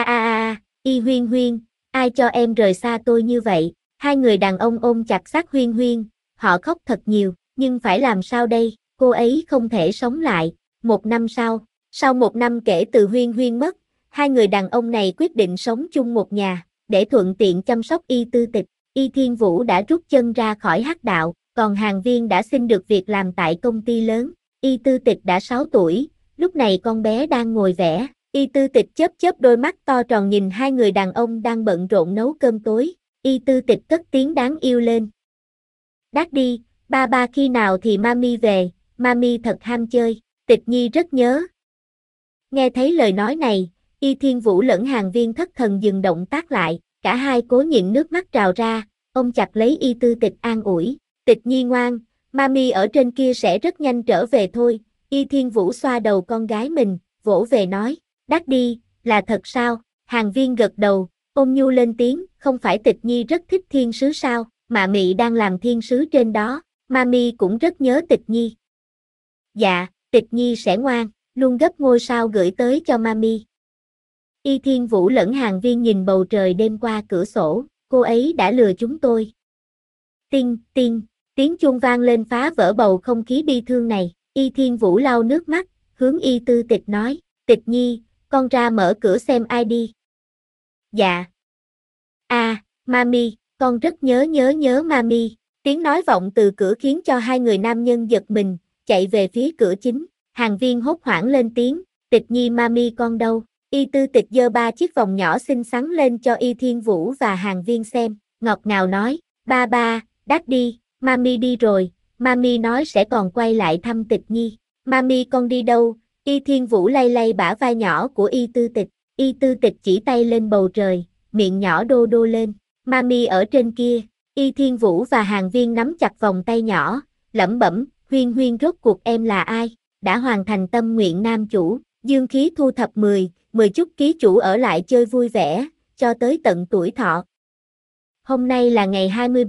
Y Huyên Huyên, ai cho em rời xa tôi như vậy? Hai người đàn ông ôm chặt xác Huyên Huyên, họ khóc thật nhiều, nhưng phải làm sao đây, cô ấy không thể sống lại. Một năm sau 1 năm kể từ Huyên Huyên mất, hai người đàn ông này quyết định sống chung một nhà, để thuận tiện chăm sóc Y Tư Tịch. Y Thiên Vũ đã rút chân ra khỏi hắc đạo, còn Hàng Viên đã xin được việc làm tại công ty lớn. Y Tư Tịch đã 6 tuổi, lúc này con bé đang ngồi vẽ. Y Tư Tịch chớp chớp đôi mắt to tròn nhìn hai người đàn ông đang bận rộn nấu cơm tối. Y Tư Tịch cất tiếng đáng yêu lên. Daddy, ba khi nào thì mami về, mami thật ham chơi, Tịch Nhi rất nhớ. Nghe thấy lời nói này, Y Thiên Vũ lẫn Hàng Viên thất thần dừng động tác lại, cả hai cố nhịn nước mắt trào ra, ôm chặt lấy Y Tư Tịch an ủi. Tịch Nhi ngoan, mami ở trên kia sẽ rất nhanh trở về thôi. Y Thiên Vũ xoa đầu con gái mình, vỗ về nói. Daddy, là thật sao? Hàng Viên gật đầu, ôm nhu lên tiếng, không phải Tịch Nhi rất thích thiên sứ sao, mà mị đang làm thiên sứ trên đó, mami cũng rất nhớ Tịch Nhi. Dạ, Tịch Nhi sẽ ngoan, luôn gấp ngôi sao gửi tới cho mami. Y Thiên Vũ lẫn Hàng Viên nhìn bầu trời đêm qua cửa sổ, cô ấy đã lừa chúng tôi. Tinh, tiếng chuông vang lên phá vỡ bầu không khí bi thương này. Y Thiên Vũ lau nước mắt, hướng Y Tư Tịch nói, Tịch Nhi, con ra mở cửa xem ai đi. Dạ. Mami, con rất nhớ mami. Tiếng nói vọng từ cửa khiến cho hai người nam nhân giật mình, chạy về phía cửa chính. Hàng Viên hốt hoảng lên tiếng, Tịch Nhi mami con đâu? Y Tư Tịch giơ 3 chiếc vòng nhỏ xinh xắn lên cho Y Thiên Vũ và Hàng Viên xem, ngọt ngào nói, ba ba, daddy, mami đi rồi, mami nói sẽ còn quay lại thăm Tịch Nhi. Mami con đi đâu? Y Thiên Vũ lay lay bả vai nhỏ của Y Tư Tịch. Y Tư Tịch chỉ tay lên bầu trời, miệng nhỏ đô đô lên. Mami ở trên kia. Y Thiên Vũ và Hàng Viên nắm chặt vòng tay nhỏ, lẩm bẩm, Huyên Huyên rốt cuộc em là ai? Đã hoàn thành tâm nguyện nam chủ, dương khí thu thập 10 chút ký chủ ở lại chơi vui vẻ, cho tới tận tuổi thọ. Hôm nay là ngày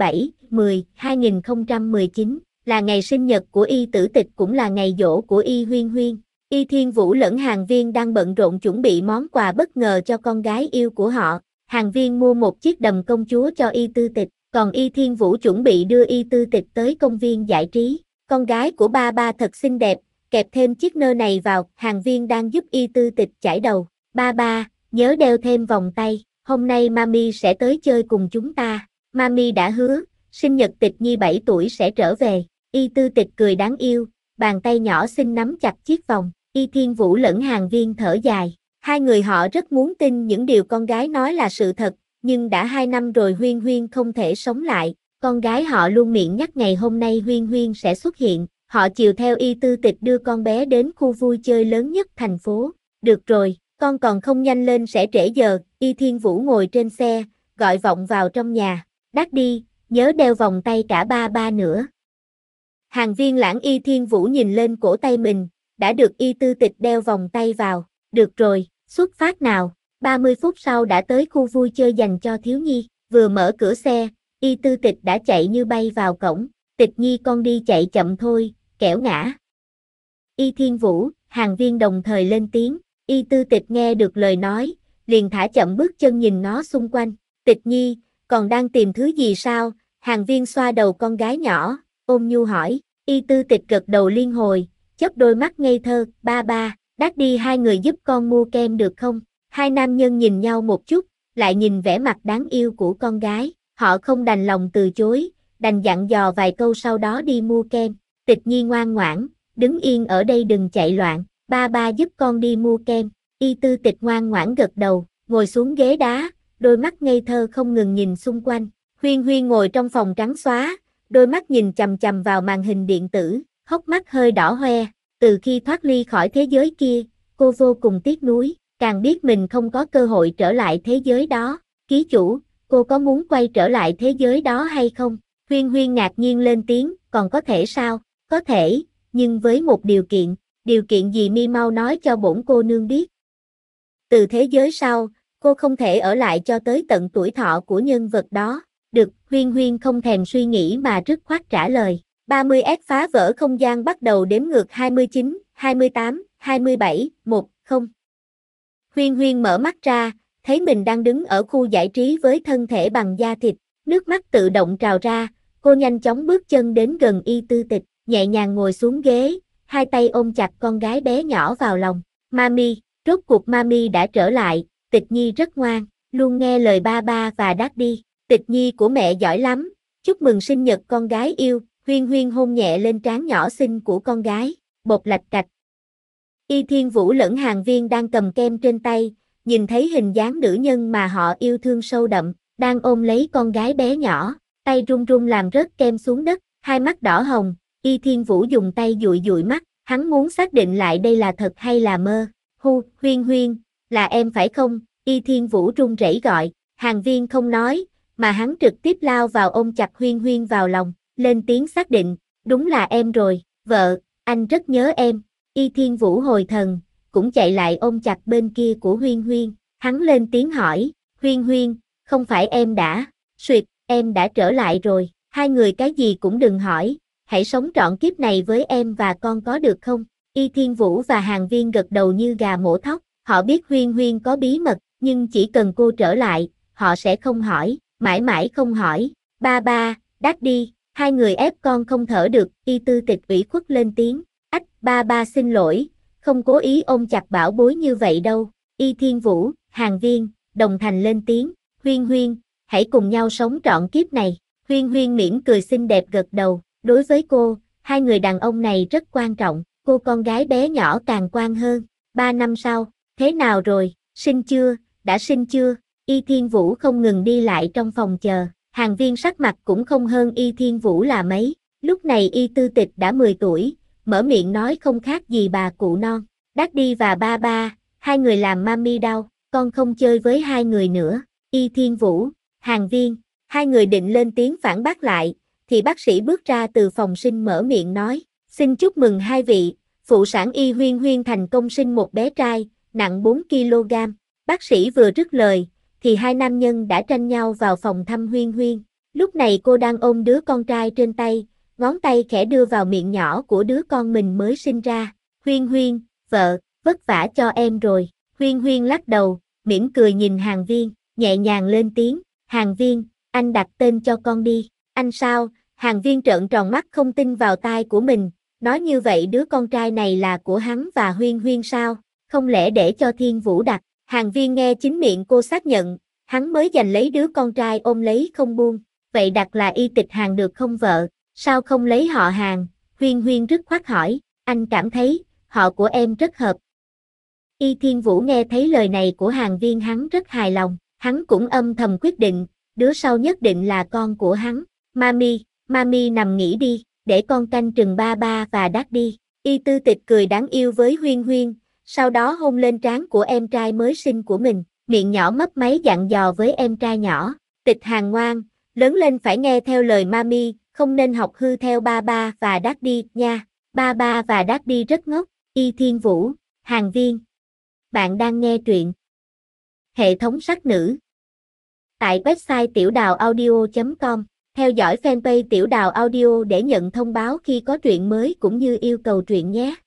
27/10/2019, là ngày sinh nhật của Y Tử Tịch cũng là ngày giỗ của Y Huyên Huyên. Y Thiên Vũ lẫn Hàng Viên đang bận rộn chuẩn bị món quà bất ngờ cho con gái yêu của họ. Hàng Viên mua một chiếc đầm công chúa cho Y Tư Tịch, còn Y Thiên Vũ chuẩn bị đưa Y Tư Tịch tới công viên giải trí. Con gái của ba ba thật xinh đẹp, kẹp thêm chiếc nơ này vào. Hàng Viên đang giúp Y Tư Tịch chải đầu. Ba ba, nhớ đeo thêm vòng tay, hôm nay mami sẽ tới chơi cùng chúng ta. Mami đã hứa, sinh nhật Tịch Nhi 7 tuổi sẽ trở về. Y Tư Tịch cười đáng yêu, bàn tay nhỏ xinh nắm chặt chiếc vòng. Y Thiên Vũ lẫn Hàng Viên thở dài. Hai người họ rất muốn tin những điều con gái nói là sự thật, nhưng đã 2 năm rồi Huyên Huyên không thể sống lại. Con gái họ luôn miệng nhắc ngày hôm nay Huyên Huyên sẽ xuất hiện. Họ chiều theo Y Tư Tịch đưa con bé đến khu vui chơi lớn nhất thành phố. Được rồi, con còn không nhanh lên sẽ trễ giờ. Y Thiên Vũ ngồi trên xe, gọi vọng vào trong nhà. Daddy, nhớ đeo vòng tay cả ba ba nữa. Hàng Viên lãng Y Thiên Vũ nhìn lên cổ tay mình, đã được Y Tư Tịch đeo vòng tay vào. Được rồi, xuất phát nào. 30 phút sau đã tới khu vui chơi dành cho thiếu nhi. Vừa mở cửa xe, Y Tư Tịch đã chạy như bay vào cổng. Tịch Nhi con đi chạy chậm thôi, kẻo ngã. Y Thiên Vũ, Hàng Viên đồng thời lên tiếng. Y Tư Tịch nghe được lời nói, liền thả chậm bước chân nhìn nó xung quanh. Tịch Nhi, còn đang tìm thứ gì sao? Hàng Viên xoa đầu con gái nhỏ, ôm nhu hỏi. Y Tư Tịch gật đầu liên hồi, chớp đôi mắt ngây thơ. Ba ba, daddy hai người giúp con mua kem được không? Hai nam nhân nhìn nhau một chút, lại nhìn vẻ mặt đáng yêu của con gái. Họ không đành lòng từ chối, đành dặn dò vài câu sau đó đi mua kem. Tịch Nhi ngoan ngoãn, đứng yên ở đây đừng chạy loạn. Ba ba giúp con đi mua kem. Y Tư Tịch ngoan ngoãn gật đầu, ngồi xuống ghế đá, đôi mắt ngây thơ không ngừng nhìn xung quanh. Huyên Huyên ngồi trong phòng trắng xóa, đôi mắt nhìn chằm chằm vào màn hình điện tử, hốc mắt hơi đỏ hoe. Từ khi thoát ly khỏi thế giới kia, cô vô cùng tiếc nuối, càng biết mình không có cơ hội trở lại thế giới đó. Ký chủ, cô có muốn quay trở lại thế giới đó hay không? Huyên Huyên ngạc nhiên lên tiếng, còn có thể sao? Có thể, nhưng với một điều kiện. Điều kiện gì mi mau nói cho bổn cô nương biết. Từ thế giới sau, cô không thể ở lại cho tới tận tuổi thọ của nhân vật đó. Được, Huyên Huyên không thèm suy nghĩ mà dứt khoát trả lời. 30S phá vỡ không gian bắt đầu đếm ngược 29, 28, 27, 10. Huyên Huyên mở mắt ra, thấy mình đang đứng ở khu giải trí với thân thể bằng da thịt. Nước mắt tự động trào ra, cô nhanh chóng bước chân đến gần Y Tư Tịch, nhẹ nhàng ngồi xuống ghế, hai tay ôm chặt con gái bé nhỏ vào lòng. Mami, rốt cuộc Mami đã trở lại. Tịch Nhi rất ngoan, luôn nghe lời ba ba và daddy. Tịch Nhi của mẹ giỏi lắm, chúc mừng sinh nhật con gái yêu. Huyên Huyên hôn nhẹ lên trán nhỏ xinh của con gái, bột lạch cạch. Y Thiên Vũ lẫn Hàng Viên đang cầm kem trên tay, nhìn thấy hình dáng nữ nhân mà họ yêu thương sâu đậm, đang ôm lấy con gái bé nhỏ, tay run run làm rớt kem xuống đất, hai mắt đỏ hồng. Y Thiên Vũ dùng tay dụi dụi mắt, hắn muốn xác định lại đây là thật hay là mơ. Huyên Huyên, là em phải không? Y Thiên Vũ run rẩy gọi. Hàng Viên không nói, mà hắn trực tiếp lao vào ôm chặt Huyên Huyên vào lòng, lên tiếng xác định, đúng là em rồi, vợ, anh rất nhớ em. Y Thiên Vũ hồi thần, cũng chạy lại ôm chặt bên kia của Huyên Huyên, hắn lên tiếng hỏi, Huyên Huyên, không phải em đã, em đã trở lại rồi, hai người cái gì cũng đừng hỏi, hãy sống trọn kiếp này với em và con có được không? Y Thiên Vũ và Hàng Viên gật đầu như gà mổ thóc, họ biết Huyên Huyên có bí mật, nhưng chỉ cần cô trở lại, họ sẽ không hỏi, mãi mãi không hỏi. Ba ba, daddy, hai người ép con không thở được. Y Tư Tịch ủy khuất lên tiếng, ách, ba ba xin lỗi, không cố ý ôm chặt bảo bối như vậy đâu. Y Thiên Vũ, Hàng Viên, đồng thanh lên tiếng, Huyên Huyên, hãy cùng nhau sống trọn kiếp này. Huyên Huyên mỉm cười xinh đẹp gật đầu, đối với cô, hai người đàn ông này rất quan trọng, cô con gái bé nhỏ càng quan hơn. 3 năm sau, thế nào rồi, sinh chưa, đã sinh chưa? Y Thiên Vũ không ngừng đi lại trong phòng chờ, Hàng Viên sắc mặt cũng không hơn Y Thiên Vũ là mấy. Lúc này Y Tư Tịch đã 10 tuổi, mở miệng nói không khác gì bà cụ non. Daddy và ba ba, hai người làm mami đau, con không chơi với hai người nữa. Y Thiên Vũ, Hàng Viên, hai người định lên tiếng phản bác lại, thì bác sĩ bước ra từ phòng sinh mở miệng nói, xin chúc mừng hai vị, phụ sản y Huyên Huyên thành công sinh một bé trai, nặng 4 kg. Bác sĩ vừa dứt lời, thì hai nam nhân đã tranh nhau vào phòng thăm Huyên Huyên. Lúc này cô đang ôm đứa con trai trên tay, ngón tay khẽ đưa vào miệng nhỏ của đứa con mình mới sinh ra. Huyên Huyên, vợ, vất vả cho em rồi. Huyên Huyên lắc đầu, mỉm cười nhìn Hàng Viên, nhẹ nhàng lên tiếng, Hàng Viên, anh đặt tên cho con đi. Anh sao? Hàng Viên trợn tròn mắt không tin vào tai của mình, nói như vậy đứa con trai này là của hắn và Huyên Huyên sao? Không lẽ để cho Thiên Vũ đặt? Hàng Viên nghe chính miệng cô xác nhận, hắn mới giành lấy đứa con trai ôm lấy không buông. Vậy đặt là Y Tịch Hàng được không vợ? Sao không lấy họ Hàng? Huyên Huyên dứt khoát hỏi, anh cảm thấy, họ của em rất hợp. Y Thiên Vũ nghe thấy lời này của Hàng Viên hắn rất hài lòng, hắn cũng âm thầm quyết định, đứa sau nhất định là con của hắn. Mami nằm nghỉ đi, để con canh chừng ba ba và Daddy. Y Tư Tịch cười đáng yêu với Huyên Huyên, sau đó hôn lên trán của em trai mới sinh của mình, miệng nhỏ mấp máy dặn dò với em trai nhỏ, Tịch Hàng ngoan, lớn lên phải nghe theo lời mami, không nên học hư theo ba ba và Daddy nha. Ba ba và Daddy rất ngốc. Y Thiên Vũ, Hàng Viên. Bạn đang nghe truyện hệ thống sắc nữ tại website tiểudàuaudio.com. Theo dõi fanpage Tiểu Đào Audio để nhận thông báo khi có truyện mới cũng như yêu cầu truyện nhé.